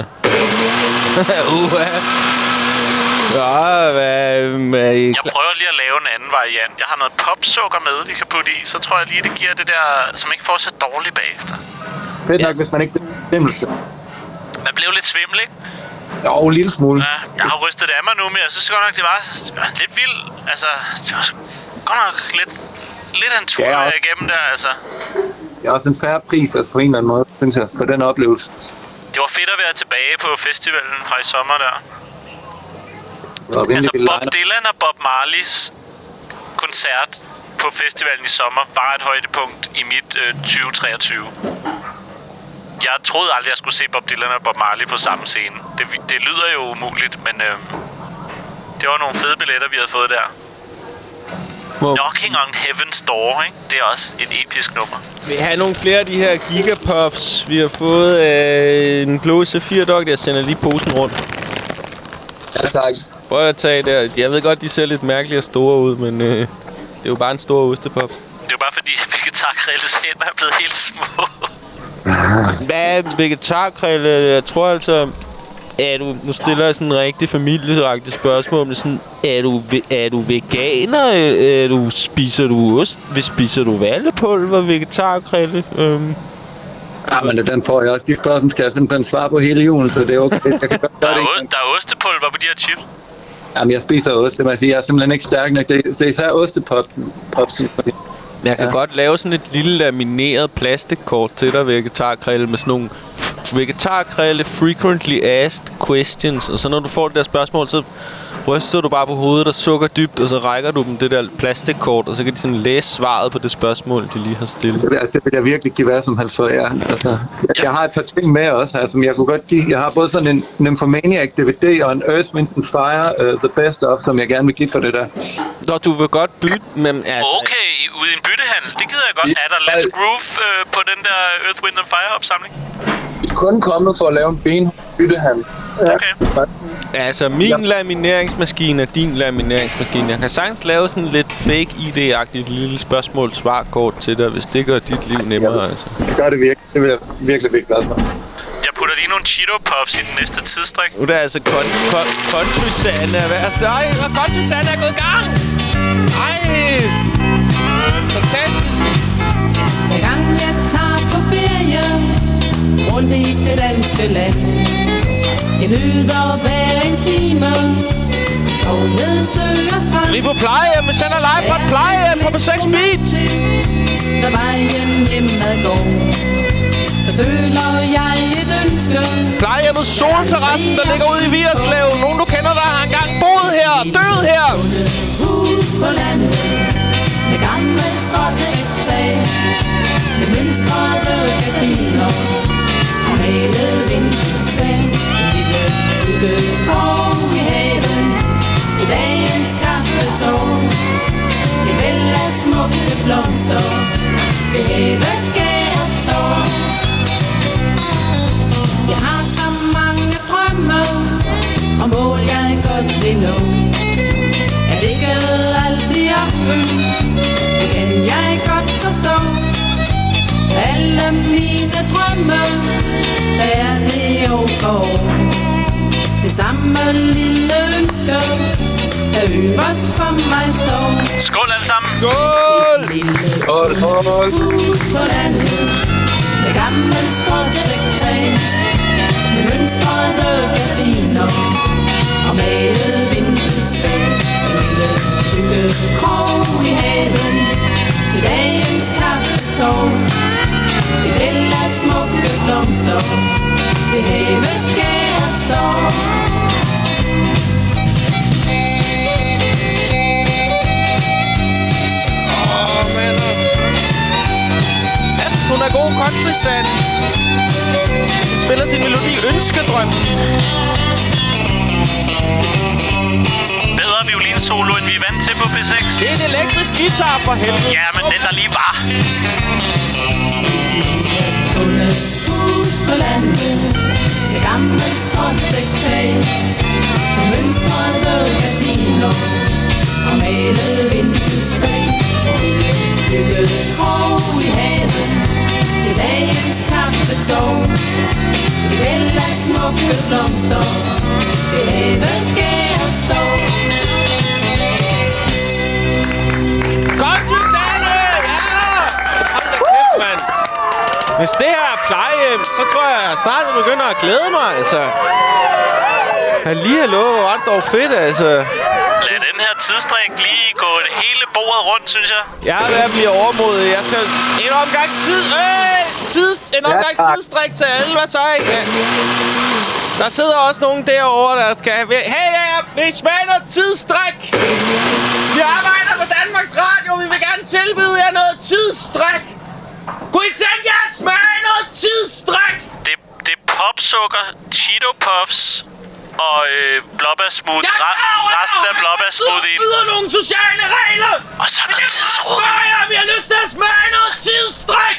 Jeg prøver lige at lave en anden variant. Jeg har noget popsukker med, vi kan putte i. Så tror jeg lige, det giver det der, som ikke får så dårligt bagefter.
Fedt nok, hvis man ikke bliver svimmelse.
Man blev lidt svimmel, ikke?
Jo, en lille smule.
Ja, jeg har rystet det af mig nu, men jeg synes godt nok, det var lidt vildt. Altså, det var godt nok lidt af en tur igennem der, altså.
Det er også en færre pris, altså på en eller anden måde, synes jeg, på den oplevelse.
Det var fedt at være tilbage på festivalen fra i sommer der. Altså, Bob Dylan og Bob Marleys koncert på festivalen i sommer var et højdepunkt i mit 2023. Jeg troede aldrig, jeg skulle se Bob Dylan og Bob Marley på samme scene. Det lyder jo umuligt, men det var nogle fede billetter, vi havde fået der. Knocking on Heaven's Door, ikke? Det er også et episk nummer.
Vi har nogle flere af de her gigapuffs. Vi har fået en blå Safir-dog. Jeg sender lige posen rundt.
Ja, tak.
Prøv at tage der. Jeg ved godt, de ser lidt mærkelige og store ud, men det er jo bare en stor ostepop.
Det er jo bare fordi vegetargrillets hænder er blevet helt små.
Hvad vegetargrille? Jeg tror altså... nu stiller jeg sådan en rigtig familieagtigt spørgsmål, men sådan, er du veganer? Spiser du ost? Spiser du vallepulver, vegetargrille?
Ja, men den får jeg også. De spørgsmål skal jeg simpelthen svare på hele julen, så det er okay. Jeg kan godt
der er ostepulver på de her chips.
Jamen, jeg spiser ost, det må jeg sige. Jeg er simpelthen ikke stærk nok. Det er især ostepop.
Jeg kan godt lave sådan et lille lamineret plastikkort til dig, vegetargrille, med sådan nogle vegetargrille frequently asked questions. Og så når du får det der spørgsmål, så ryster du bare på hovedet og sukker dybt, og så rækker du dem det der plastikkort, og så kan de sådan læse svaret på det spørgsmål, de lige har stillet.
Det vil jeg virkelig give hvad som helst for jer. Altså, jeg har et par ting med også, altså, jeg kunne godt give. Jeg har både sådan en Nymphomaniac DVD og en Earth, Wind & Fire The Best Of, som jeg gerne vil give for det der.
Nå, du vil godt bytte, men altså...
Okay, ude i en byttehandel, det gider jeg godt. Er der Let's Groove på den der Earth, Wind & Fire opsamling?
Vi er kun kommet for at lave en benbyttehandel.
Okay.
Altså, min lamineringsmaskine er din lamineringsmaskine. Jeg kan sagtens lave sådan lidt fake ID-agtigt lille spørgsmål-svarkort til dig, hvis det gør dit liv nemmere, altså.
Det gør det virkelig. Det vil jeg virkelig glad for.
Jeg putter lige nogle Cheeto Puffs i den næste tidsstrik.
Nu er det altså country-sanden er værst. Ej, og country-sanden er gået i gang! Ej! Fantastisk!
Hver gang jeg tager på ferie rundt i det danske land, jeg nyder hver en time, skov ved sø og strand.
Lige på plejehjem, vi sender live fra et plejehjem på 6 Beat.
Når vejen hjemad går, så føler jeg et ønske.
Plejehjemmet Solterrassen, der ligger ude i Vigerslev. Nogen du kender, der har engang boet her, død her.
Hus på landet, med gamle stråtægtag, med mønstrede gardiner og malet vinduesfag. En lille hyggekrog i haven til dagens kaffetår. Det væld af smukke blomster ved havegæret står. Jeg har så mange drømme og mål jeg godt vil nå. At ikke alt bliver opfyldt, det kan jeg godt forstå. Alle mine drømme, der er det år for år. Det samme lille ønske, der øverst for mig står.
Skål alle sammen!
Skål! Skål! Hus på landet, med gamle stråtægtag, med mønstrede gardiner og malet vinduesfag. En lille hyggekrog i haven til dagens kaffetår. Det væld af smukke blomster ved havegæret står.
Hun er god country-sand. Spiller sin melodi Ønskedrøm.
Bedre violinsolo, end vi er vant til på P6.
Det er en elektrisk guitar for helvede.
Ja, men den der lige var.
Hus på landet, med gamle stråtægtag, med mønstrede gardiner og malet vinduesfag. Hyggekrog i haven til dagens kaffetår. Det væld af smukke blomster ved havegæret står.
Country-sande! Ja! Hold da kæft, mand. Hvis det her er plejehjem, så tror jeg snart, jeg begynder at glæde mig, altså. Hallo, hvor var det dog fedt, altså.
Lad den her tidsstræk lige gå hele bordet rundt, synes jeg.
Jeg er ved at blive overmodig. Jeg skal en omgang en omgang tidsstræk til alle. Hvad så, ikke? Der sidder også nogen derovre, der skal... Hey, vi smager noget tidsstræk! Vi arbejder på Danmarks Radio. Vi vil gerne tilbyde jer noget tidsstræk. Kunne I tænke jer at smage noget tidsstræk?
Det er popsukker, Cheeto Puffs og blåbærsmoothie. Resten af blåbærsmoothien.
Vi byder nogle sociale regler.
Og så noget tidsråd.
Vi har lyst til at smage noget tidsstræk.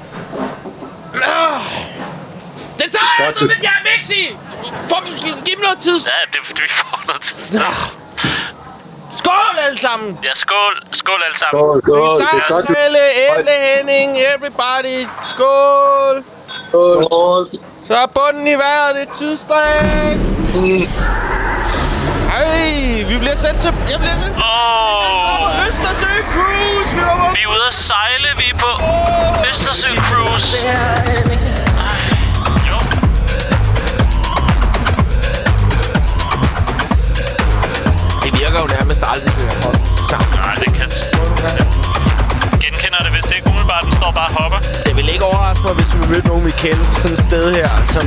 Det tager jeg altså med jer mixi. Giv mig noget tidsstræk.
Ja, vi får noget tidsstræk.
Skål alle sammen.
Ja, skål. Skål alle sammen.
Skål. Tak, Helle, Henning, everybody. Skål.
Skål.
Så er bunden i vejret, det er tidsstræk. Hey, vi bliver sendt til... Jeg bliver sendt til... Østersø Cruise.
Vi er ude at sejle, vi er på Østersø Cruise.
Det virker jo nærmest aldrig, det her sammen.
Nej, det kan... Genkender det, hvis det ikke umiddelbart, den står bare og hopper.
Det vil ikke overraske mig, hvis vi mødte nogen, vi kender på sådan et sted her, som...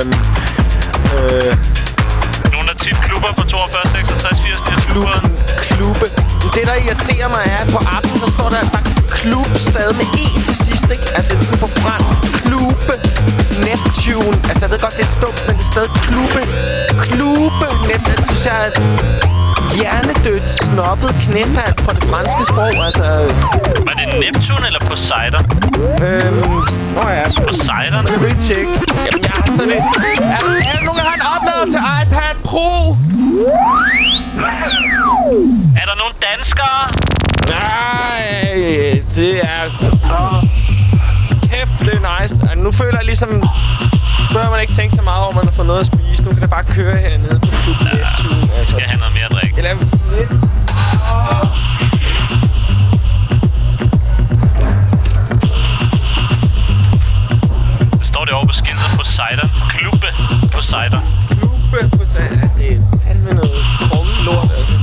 Nogle af tit klubber på 42, 66, 80, 29.
Klubbe. Det, der irriterer mig, er, at på appen, der står der klub stadig med E til sidst, ikke? Altså, det er sådan på fransk. Klubbe. Neptune. Altså, jeg ved godt, det er stumt, men det er stadig klubbe. Klubbe. Det synes jeg er hjernedødt, snobbet knæfald fra det franske sprog, altså...
Var det Neptune eller Poseidon?
Ja.
Poseidon?
Det vil ikke tjekke. Jamen, jeg har sådan et... Er der nogen, der har en oplader til iPad Pro?
Er der nogen danskere?
Nej, det er... Kæft, det er nice. Altså, nu føler jeg ligesom... Bør man ikke tænke så meget over, man har fået noget at spise. Nu kan det bare køre hernede på Klub Neptune.
Altså. Skal jeg have noget mere at drikke?
Eller lidt.
Det står det over på skiltet Poseidon. Klubbe Poseidon.
Klubbe Poseidon. Ja, det er fandme noget krumme lort, altså.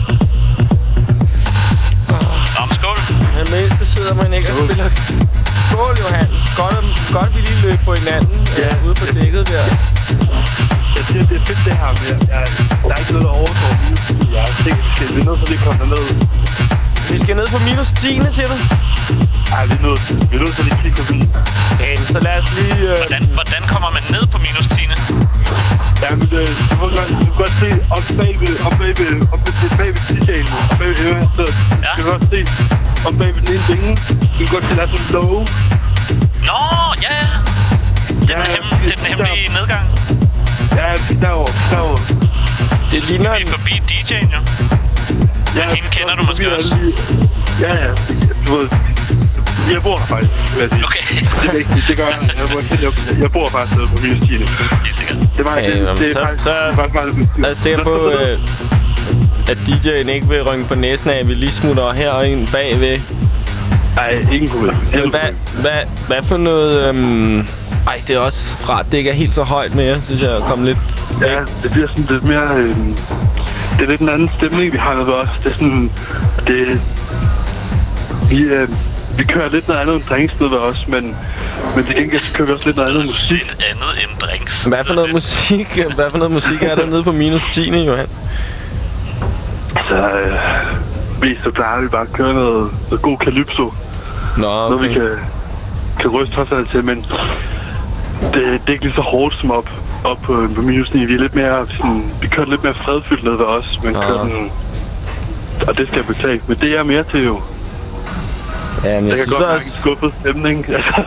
Skål.
Men mest sidder man ikke og spiller... Skål, Johannes. Godt vi lige løb på hinanden ude på dækket der.
Jeg siger, det er fedt det her med, der er ikke noget, der overgår minus 10. Jeg tænker, vi er nødt til at komme ned.
Vi skal ned på minus 10, siger du?
Nej, vi er nødt til at lige kigge forbi.
Okay, så lad os lige...
Hvordan kommer man ned på minus 10?
Ja, men du kan godt se op bagved DJ'en, op bagved høreheadsetet. Ja. Du kan godt se op bagved den ene vinge. Du kan godt se, der er sådan en logo.
Nå, ja. Det er den hemmelige nedgang.
Ja, derovre.
Det ligner vi forbi DJ'en, jo. Ja, hende kender du måske også.
Ja. Du ved... Jeg bor her faktisk, vil jeg sige.
Okay.
Det er vigtigt, det gør jeg. Jeg bor faktisk på minus 10.
Helt sikkert.
Det var
lad os se på, at DJ'en ikke vil rynke på næsen af, at vi lige smutter her og ind bagved.
Nej, ingen kunne.
Hvad for noget... Ej, det er også fra, at det ikke er helt så højt mere, synes jeg, at komme lidt væk.
Ja, det bliver sådan lidt mere... det er lidt en anden stemning, vi har med os. Det er sådan... Vi kører lidt noget andet end drinksted ved os, men til gengæld så kører vi også lidt noget andet musik.
Lidt andet end drinks.
Hvad for noget musik er der nede på minus 10, Johan?
Altså, mest så plejer vi bare at køre noget god calypso.
Nå, okay.
Noget vi kan ryste os til, men det er ikke lige så hårdt som op på minus 9. Vi er lidt mere sådan, vi kører lidt mere fredfyldt ned ved os, men kører den, og det skal jeg beklage. Men det er jeg mere til jo.
Ja, men
jeg kan godt mærke en skuffet stemning.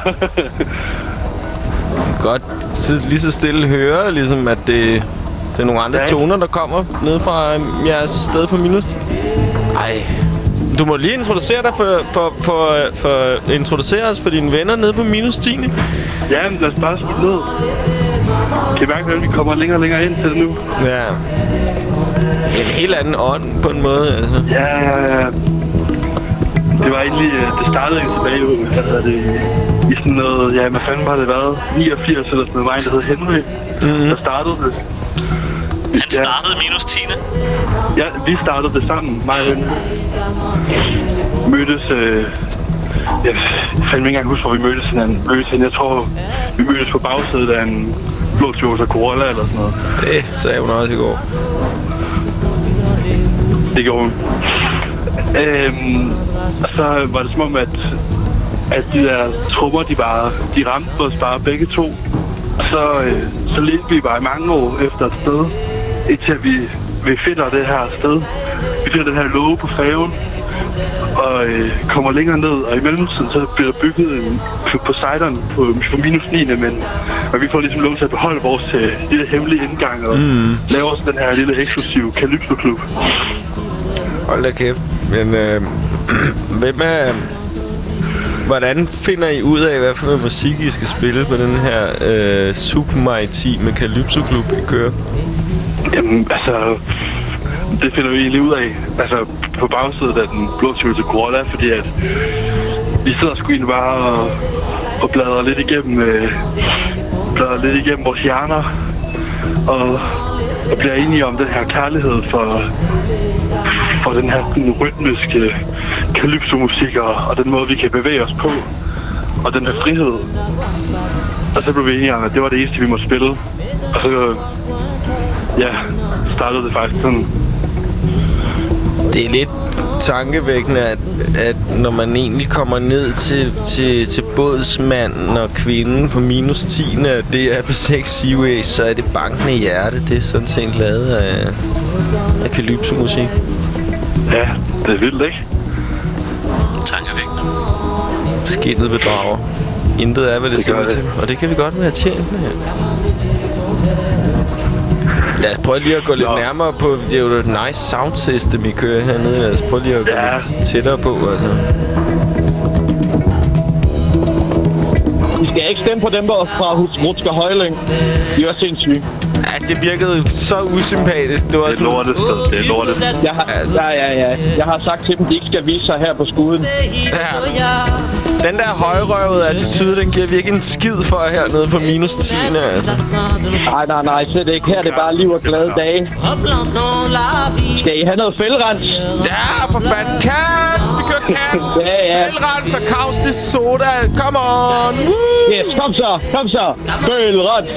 Godt lige så stille høre, ligesom at det er nogle andre toner, der kommer ned fra jeres sted på minus. Ej, du må lige introducere dig for introducere os for dine venner nede på minus 10.
Ja, men lad os bare spille ned. Kan I mærke, at vi kommer længere og længere ind til det nu?
Ja. Det er en helt anden ånd på en måde, altså.
Ja. Det var egentlig, det startede jo tilbage i sådan noget, ja, hvad fanden var det været? 89 eller sådan noget, der hed Henry, der startede det.
Han startede minus 10.
Ja, vi startede det sammen, mig og hende. Mødtes... jeg fandt ikke engang huske, hvor vi mødtes hinanden. Jeg tror, vi mødtes på bagsædet af en blå Toyota Corolla eller sådan noget.
Det sagde hun også i går.
Det gjorde hun. Og så var det som om, at de der trommer, de ramte os bare begge to. Og så ledte vi bare i mange år efter et sted, indtil vi finder det her sted. Vi finder den her låge på færgen, og kommer længere ned, og i mellemtiden så bliver der bygget en Poseidon på minus 9, men vi får ligesom lov til at beholde vores lille hemmelige indgang og lave også den her lille eksklusive Calypso-klub.
Hold da kæft. Men hvordan finder I ud af, hvad for noget musik I skal spille på den her submaritime Calypso-klub, I kører?
Jamen, altså... Det finder vi egentlig ud af, altså på bagsædet af den blå Toyota Corolla, fordi at vi sidder sgu egentlig bare og bladrer lidt igennem vores hjerner og bliver enige om den her kærlighed for den her rytmiske calypso-musik og den måde, vi kan bevæge os på, og den her frihed. Og så blev vi enige om, at det var det eneste, vi måtte spille. Og så, startede det faktisk sådan.
Det er lidt tankevækkende, at når man egentlig kommer ned til bådsmanden og kvinden på minus 10, at det er på 6 Seaways, så er det bankende hjerte. Det er sådan set lavet af calypso-musik.
Ja, det er vildt, ikke?
Tankevækkende.
Skinnet bedrager. Intet er, hvad det ser ud til. Og det kan vi godt være tjent med. Lad os prøve lige at gå lidt nærmere på. Det er jo et nice sound system, I kører hernede. Lad os prøve lige at gå lidt tættere på, altså.
I skal ikke stemme på dem fra Rutsker Højling. De er sindssyge.
Ja, det virkede så usympatisk. Det var sådan...
Det er lortet.
Jeg har sagt til dem, de ikke skal vise sig her på skuden.
Ja. Den der højrøvede attitude, den giver virkelig en skid for hernede på minus 10, altså.
Nej, slet ikke. Her er det bare liv og glade dage. Skal I have noget fældrens?
Ja, for fanden. Caps! Vi kører caps! Fældrens og kaustisk soda. Come on! Woo!
Yes, kom så! Fældrens!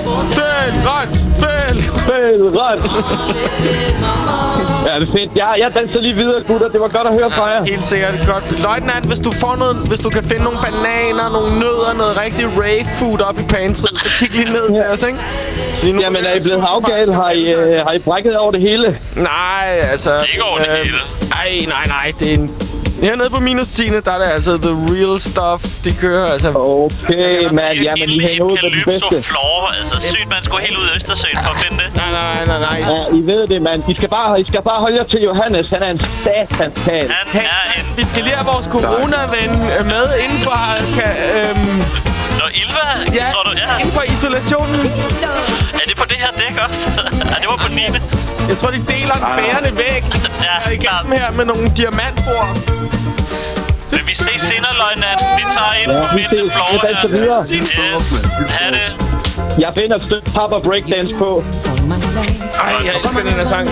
Ja, det er fedt. Jeg danser lige videre, gutter. Det var godt at høre fra jer.
Helt sikkert godt. Løjtnant, hvis du kan finde nogle bananer, nogle nødder, noget rigtig rave food op i pantryet, så kig lige ned til os, ikke?
Jamen, er I blevet havgale? Har I brækket over det hele?
Nej, altså...
Ikke over det hele.
Nej, det er en... Hernede på minus 10, der er det altså the real stuff, de kører, altså.
Okay, man. Jamen, I hænger ud på den bedste.
Floor, altså sygt, man skulle helt ud i Østersøen for at finde det.
Nej.
Ja, I ved det, mand. I skal bare holde jer til Johannes. Han er en satanskal.
Vi skal lige have vores corona-ven med inden for...
Ilva, tror du? Ja.
Inden for isolationen.
Er det på det her dæk også? Ja, det var på 9.
Jeg tror, de deler en bærende væg.
Ja, klart.
Her med nogle diamantbord.
Vil vi se senere, løjtnant? Vi tager ind på midten floor her. Yes. Ha' det.
Jeg finder et stykke pop og breakdance på.
Ej, jeg elsker den her sang.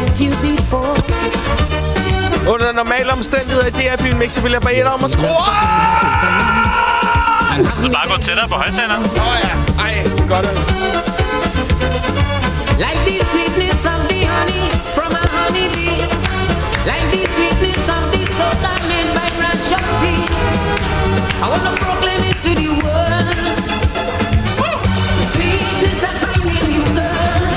Under normale omstændigheder i DR-byen Mix, vil jeg bare ind om og skrue.
Så bare gå tættere på højtaleren.
Ja. Ej, godt.
Like the sweetness of the honey from a honeybee. Like the sweetness of the soda made by Rashokti. I wanna proclaim it to the world. The sweetness of finding you, girl.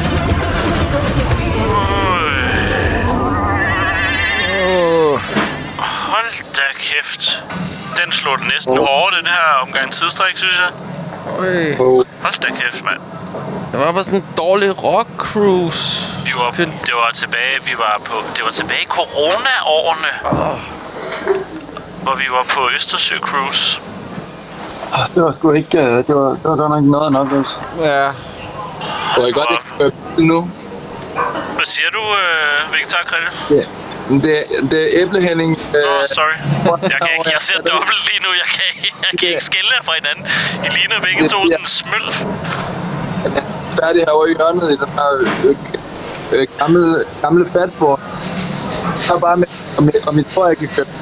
Hold da kæft. Den slog den næsten hårdt, den her omgang tidsstræk, synes jeg. Hold da kæft, mand.
Det var bare sådan en dårlig rock-cruise.
Det var tilbage i corona-årene. Hvor vi var på Østersø-cruise.
Det var sgu ikke... Det var godt nok noget nok, altså.
Ja.
Var I godt ikke nu?
Hvad siger du, Vegetar Krille?
Ja. Det er æblehænding.
Sorry. Jeg ser dobbelt lige nu. Jeg kan ikke skille jer fra hinanden. I ligner begge to sådan en smølf.
Færdig herovre i hjørnet i den her gamle fatboy. Så bare med, om jeg tror, jeg kan køre.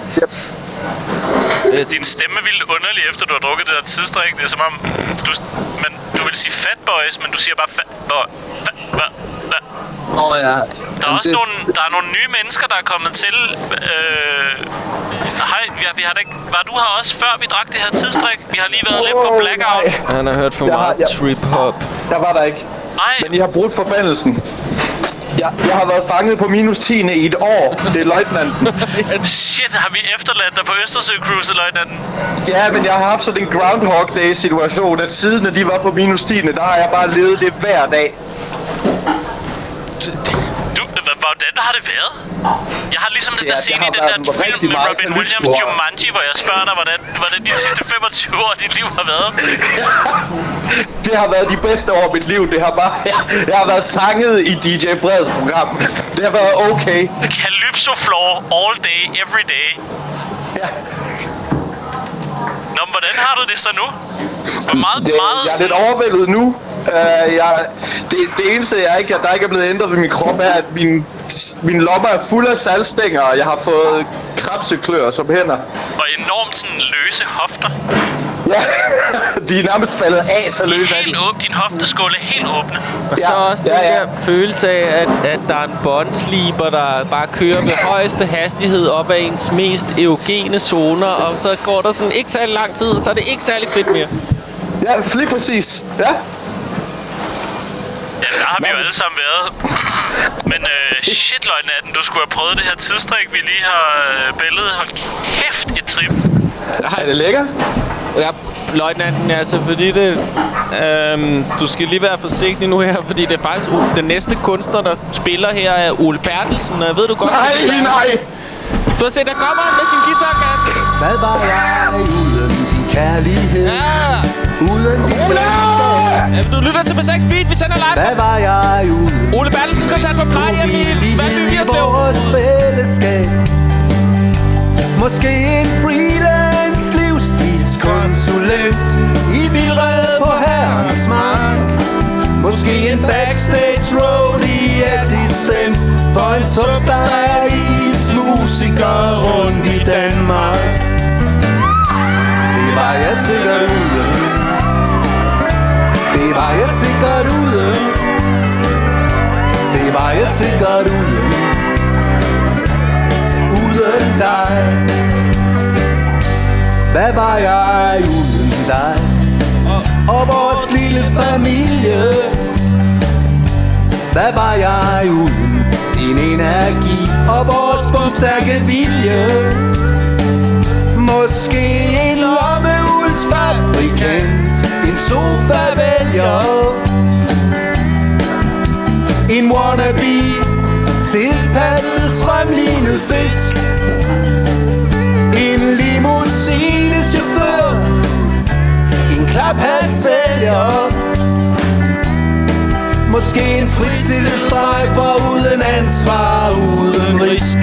Din stemme er vildt underlig, efter du har drukket det der tidsdrik. Det er som om, du vil sige fat boys, men du siger bare fat boy.
Ja.
Der er også nogle nye mennesker, der er kommet til. Hej, vi har da ikke... Var du her også, før vi drak det her tidsdrik? Vi har lige været lidt på blackout.
Nej. Han har hørt for meget trip-hop.
Jeg var der ikke.
Nej.
Men I har brudt forbandelsen. Jeg har været fanget på minus 10 i et år. Det er løjtnanten.
Shit, har vi efterladt dig på Østersø-cruiset, løjtnanten?
Ja, men jeg har haft sådan en Groundhog Day-situation, at siden de var på minus 10, der har jeg bare levet det hver dag.
Hvordan har det været? Jeg har ligesom den der scene i den der film med Robin Williams, Jumanji, hvor jeg spørger dig, hvordan de sidste 25 år af dit liv har været.
Det har været de bedste år af mit liv. Det har bare... Jeg har været fanget i DJ Breds program. Det har været okay.
Calypso floor all day, every day.
Ja.
Nå, men hvordan har du det så nu?
Jeg er lidt overvældet nu. Det eneste, der ikke er blevet ændret ved min krop, er, at min lommer er fuld af saltstænger, og jeg har fået krabseklør som hænder.
Og enormt sådan løse hofter.
Ja, de er nærmest faldet af, så løse af.
Din hofteskål er helt åbne.
Og så også den der følelse af, at der er en båndsliber, der bare kører med højeste hastighed op ad ens mest erogene zoner, og så går der sådan ikke særlig lang tid, og så er det ikke særlig fedt mere.
Ja, lige præcis. Ja.
Ja, der har vi jo alle sammen været. Men shit, løjtnanten, du skulle have prøvet det her tidsstrik, vi lige har billedet. Hold kæft, et trip.
Er det lækker?
Ja, løjtnanten, altså, fordi det... du skal lige være forsigtig nu her, fordi det er faktisk den næste kunstner, der spiller her, er Ole Bertelsen, og ved du godt...
Nej!
Du har set, der kommer han med sin guitarkasse.
Hvad var jeg uden din kærlighed?
Ja!
Uden din venskab.
Du lytter til P6 Beat, vi sender live.
Hvad var jeg uden?
Ole Bertelsen, koncert på Plejehjem i Valby Vigerslev.
Vores fællesskab. Måske en freelance livsstilskonsulent i vildrede på herrens mark. Måske en backstage roadie assistent for en substyle musiker rundt i Danmark. Det var jeg sikkert ude. Det var jeg sikkert ude. Det var jeg sikkert ude. Uden dig. Hvad var jeg uden dig? Og vores lille familie. Hvad var jeg uden din energi og vores bomstærke vilje? Måske en lommeuldsfabrikant, en sofa-vælger, en wannabe, tilpasset strømlignet fisk, en limousinechauffør, en klaphatsælger, måske en fristillet strejfer uden ansvar, uden risk.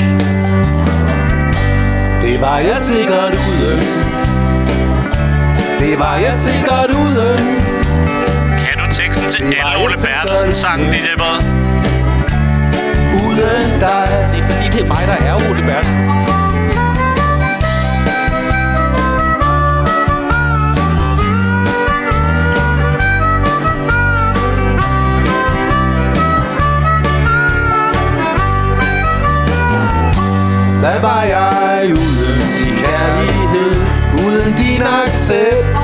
Det var jeg sikkert uden. Det var jeg sikkert uden.
Kan du teksten til alle Ole Bertelsen-sangen, DJ Brede?
Uden dig.
Det er fordi, det er mig, der er Ole Bertelsen.
Hvad var jeg uden din kærlighed, uden din accept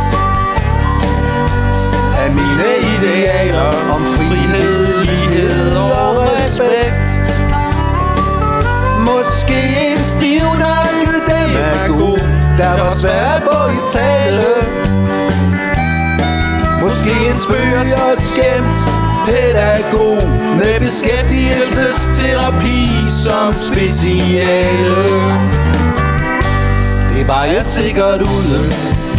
af mine idealer om frihed, lighed og respekt? Måske en stivnakket demagog, der var svært at få i tale. Måske en spøg og skæmt pædagog med beskæftigelsesterapi som speciale. Det var jeg sikkert uden.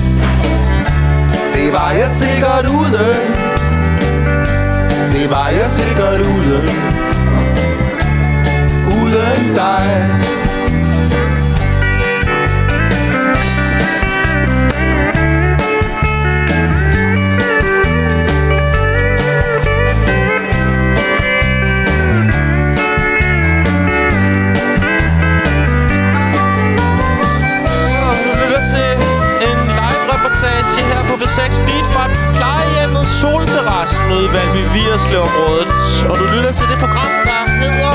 Det var jeg sikkert uden. Det var jeg sikkert uden. Uden dig.
radioen ude i Valby Vigerslev-området. Og du lytter til det program, der hedder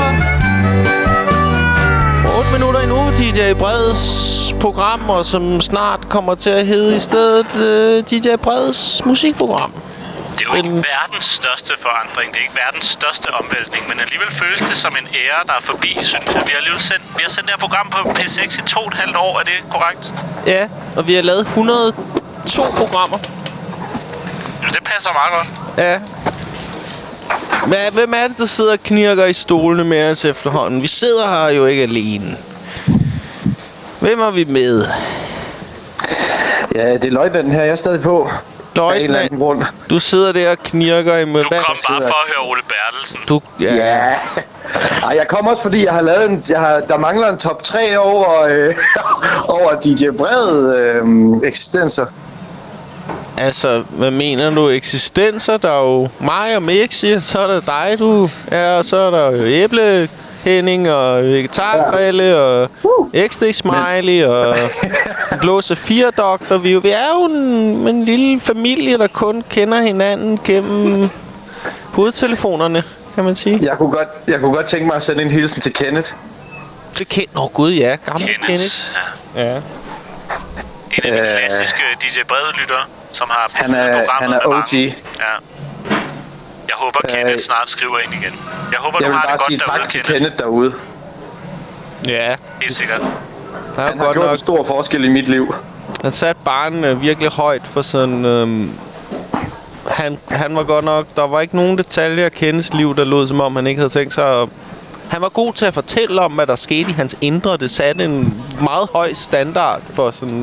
8 minutter endnu, DJ Breds program, og som snart kommer til at hedde i stedet DJ Breds musikprogram.
Det er jo ikke verdens største forandring, det er ikke verdens største omvæltning, men alligevel føles det som en ære, der er forbi, synes jeg. Vi har sendt det her program på P6 i 2,5 år, er det korrekt?
Ja, og vi har lavet 102 programmer.
Jo, det passer meget godt.
Ja. Men hvem er det, der sidder og knirker i stolene med os efterhånden? Vi sidder her jo ikke alene. Hvem er vi med?
Ja, det er løjtnanten her, jeg er stadig på.
Løjtnant, du sidder der og knirker i med.
Du kom bare for at høre Ole Bertelsen.
Ja. Ej, jeg kom også, fordi jeg har lavet der mangler en top 3 over DJ Brede eksistenser.
Altså, hvad mener du? Eksistenser? Der er jo mig og Mixi, så er der dig, du er, og så er der jo Æble, Henning og Vegetargrille og XD Smiley og Blå Safir-doktor. Vi er jo en lille familie, der kun kender hinanden gennem hovedtelefonerne, kan man sige.
Jeg kunne godt tænke mig at sende en hilsen til Kenneth.
Til Kenneth? Gud, ja. Gamle Kenneth.
Ja. En af de klassiske DJ Brede-lyttere, som har
han er OG.
Ja. Jeg håber, Kenneth snart skriver ind igen. Jeg håber,
jeg
du har det godt
derude,
derude,
tak til Kenneth derude.
Ja.
Helt sikkert.
Han har gjort en stor forskel i mit liv.
Han satte barnen virkelig højt for sådan... Han var godt nok... Der var ikke nogen detaljer af Kenneths liv, der lød som om, han ikke havde tænkt sig at... Han var god til at fortælle om, hvad der skete i hans indre. Det satte en meget høj standard for sådan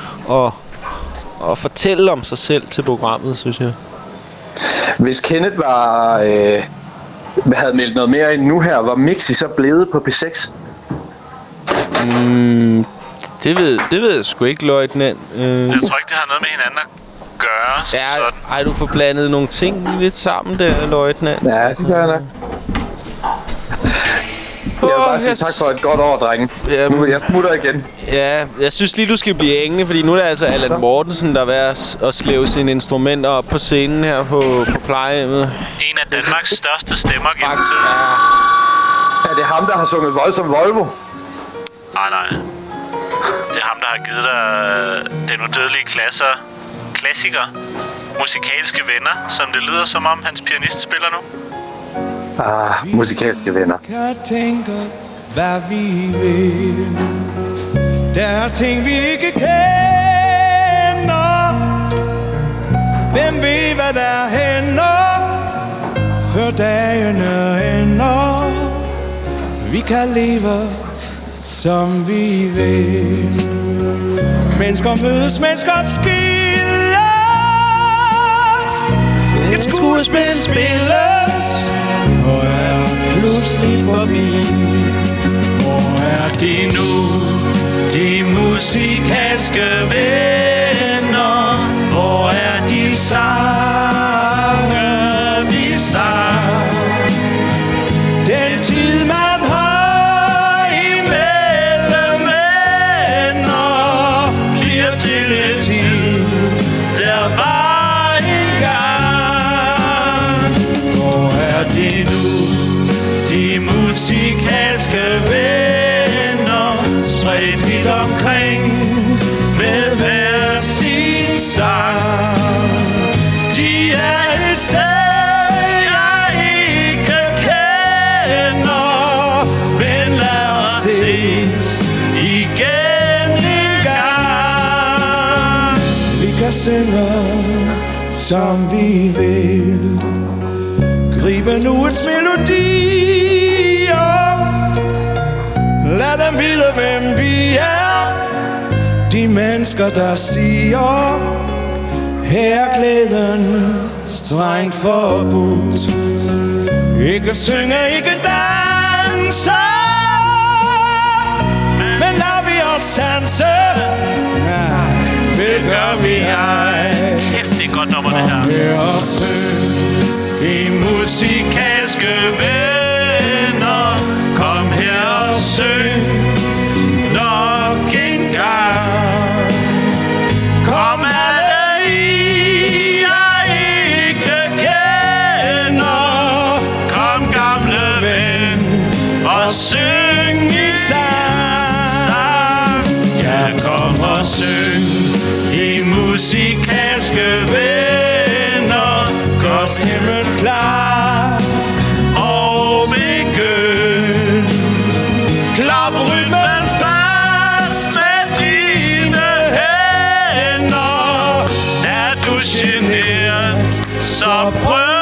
at fortælle om sig selv til programmet, synes jeg.
Hvis Kenneth havde meldt noget mere ind nu her, var Mixi så blevet på P6?
Det ved jeg sgu ikke, løjtnant.
Jeg tror ikke, det har noget med hinanden at gøre.
Ej, du får blandet nogle ting lidt sammen der, løjtnant.
Ja, det gør jeg nok. Jeg vil bare sige tak for et godt år, drenge. Nu jeg smutter igen.
Ja, jeg synes lige, du skal blive hængende, fordi nu er det altså Allan Mortensen, der er ved at slæve sine instrumenter op på scenen her på plejehjemmet.
En af Danmarks største stemmer gennem tiden.
Er det ham, der har sunget voldsom Volvo?
Nej. Det er ham, der har givet dig den udødelige klassiker. Musikalske venner, som det lyder som om hans pianist spiller nu.
Musikalske venner.
Kan tænke, hvad vi vil. Der er ting, vi ikke kender. Hvem ved, hvad der hænder, før dagene ender. Vi kan leve, som vi vil. Mennesker mødes, mennesker skilles. Et skuespil spilles og er pludselig forbi. Hvor er de nu, de musikalske venner? Hvor er de sange, vi sang? Den tid, man har imellem venner, bliver til en tid, der var engang. Hvor er de nu, de musikalske venner, spredt vidt omkring med hver sin sang? De er et sted, jeg ikke kender, men lad os ses igen en gang. Vi kan synge, som vi vil, gribe nuets melodier. Lad dem vide, hvem vi er. De mennesker, der siger, her er glæden strengt forbudt. Ikke synge, ikke danse, men lad vi os danse. Nej, det gør vi ej.
Kæft, det er godt nummer, det her.
Her og syng, de musikalske venner. Kom her og syng nok en gang. Kom alle I, jeg ikke kender. og syng i sang. Ja, kom og syng i musikalske venner. Gør stemmen klar og begynd. Klap rytmen fast med dine hænder. Er du generet, så prøv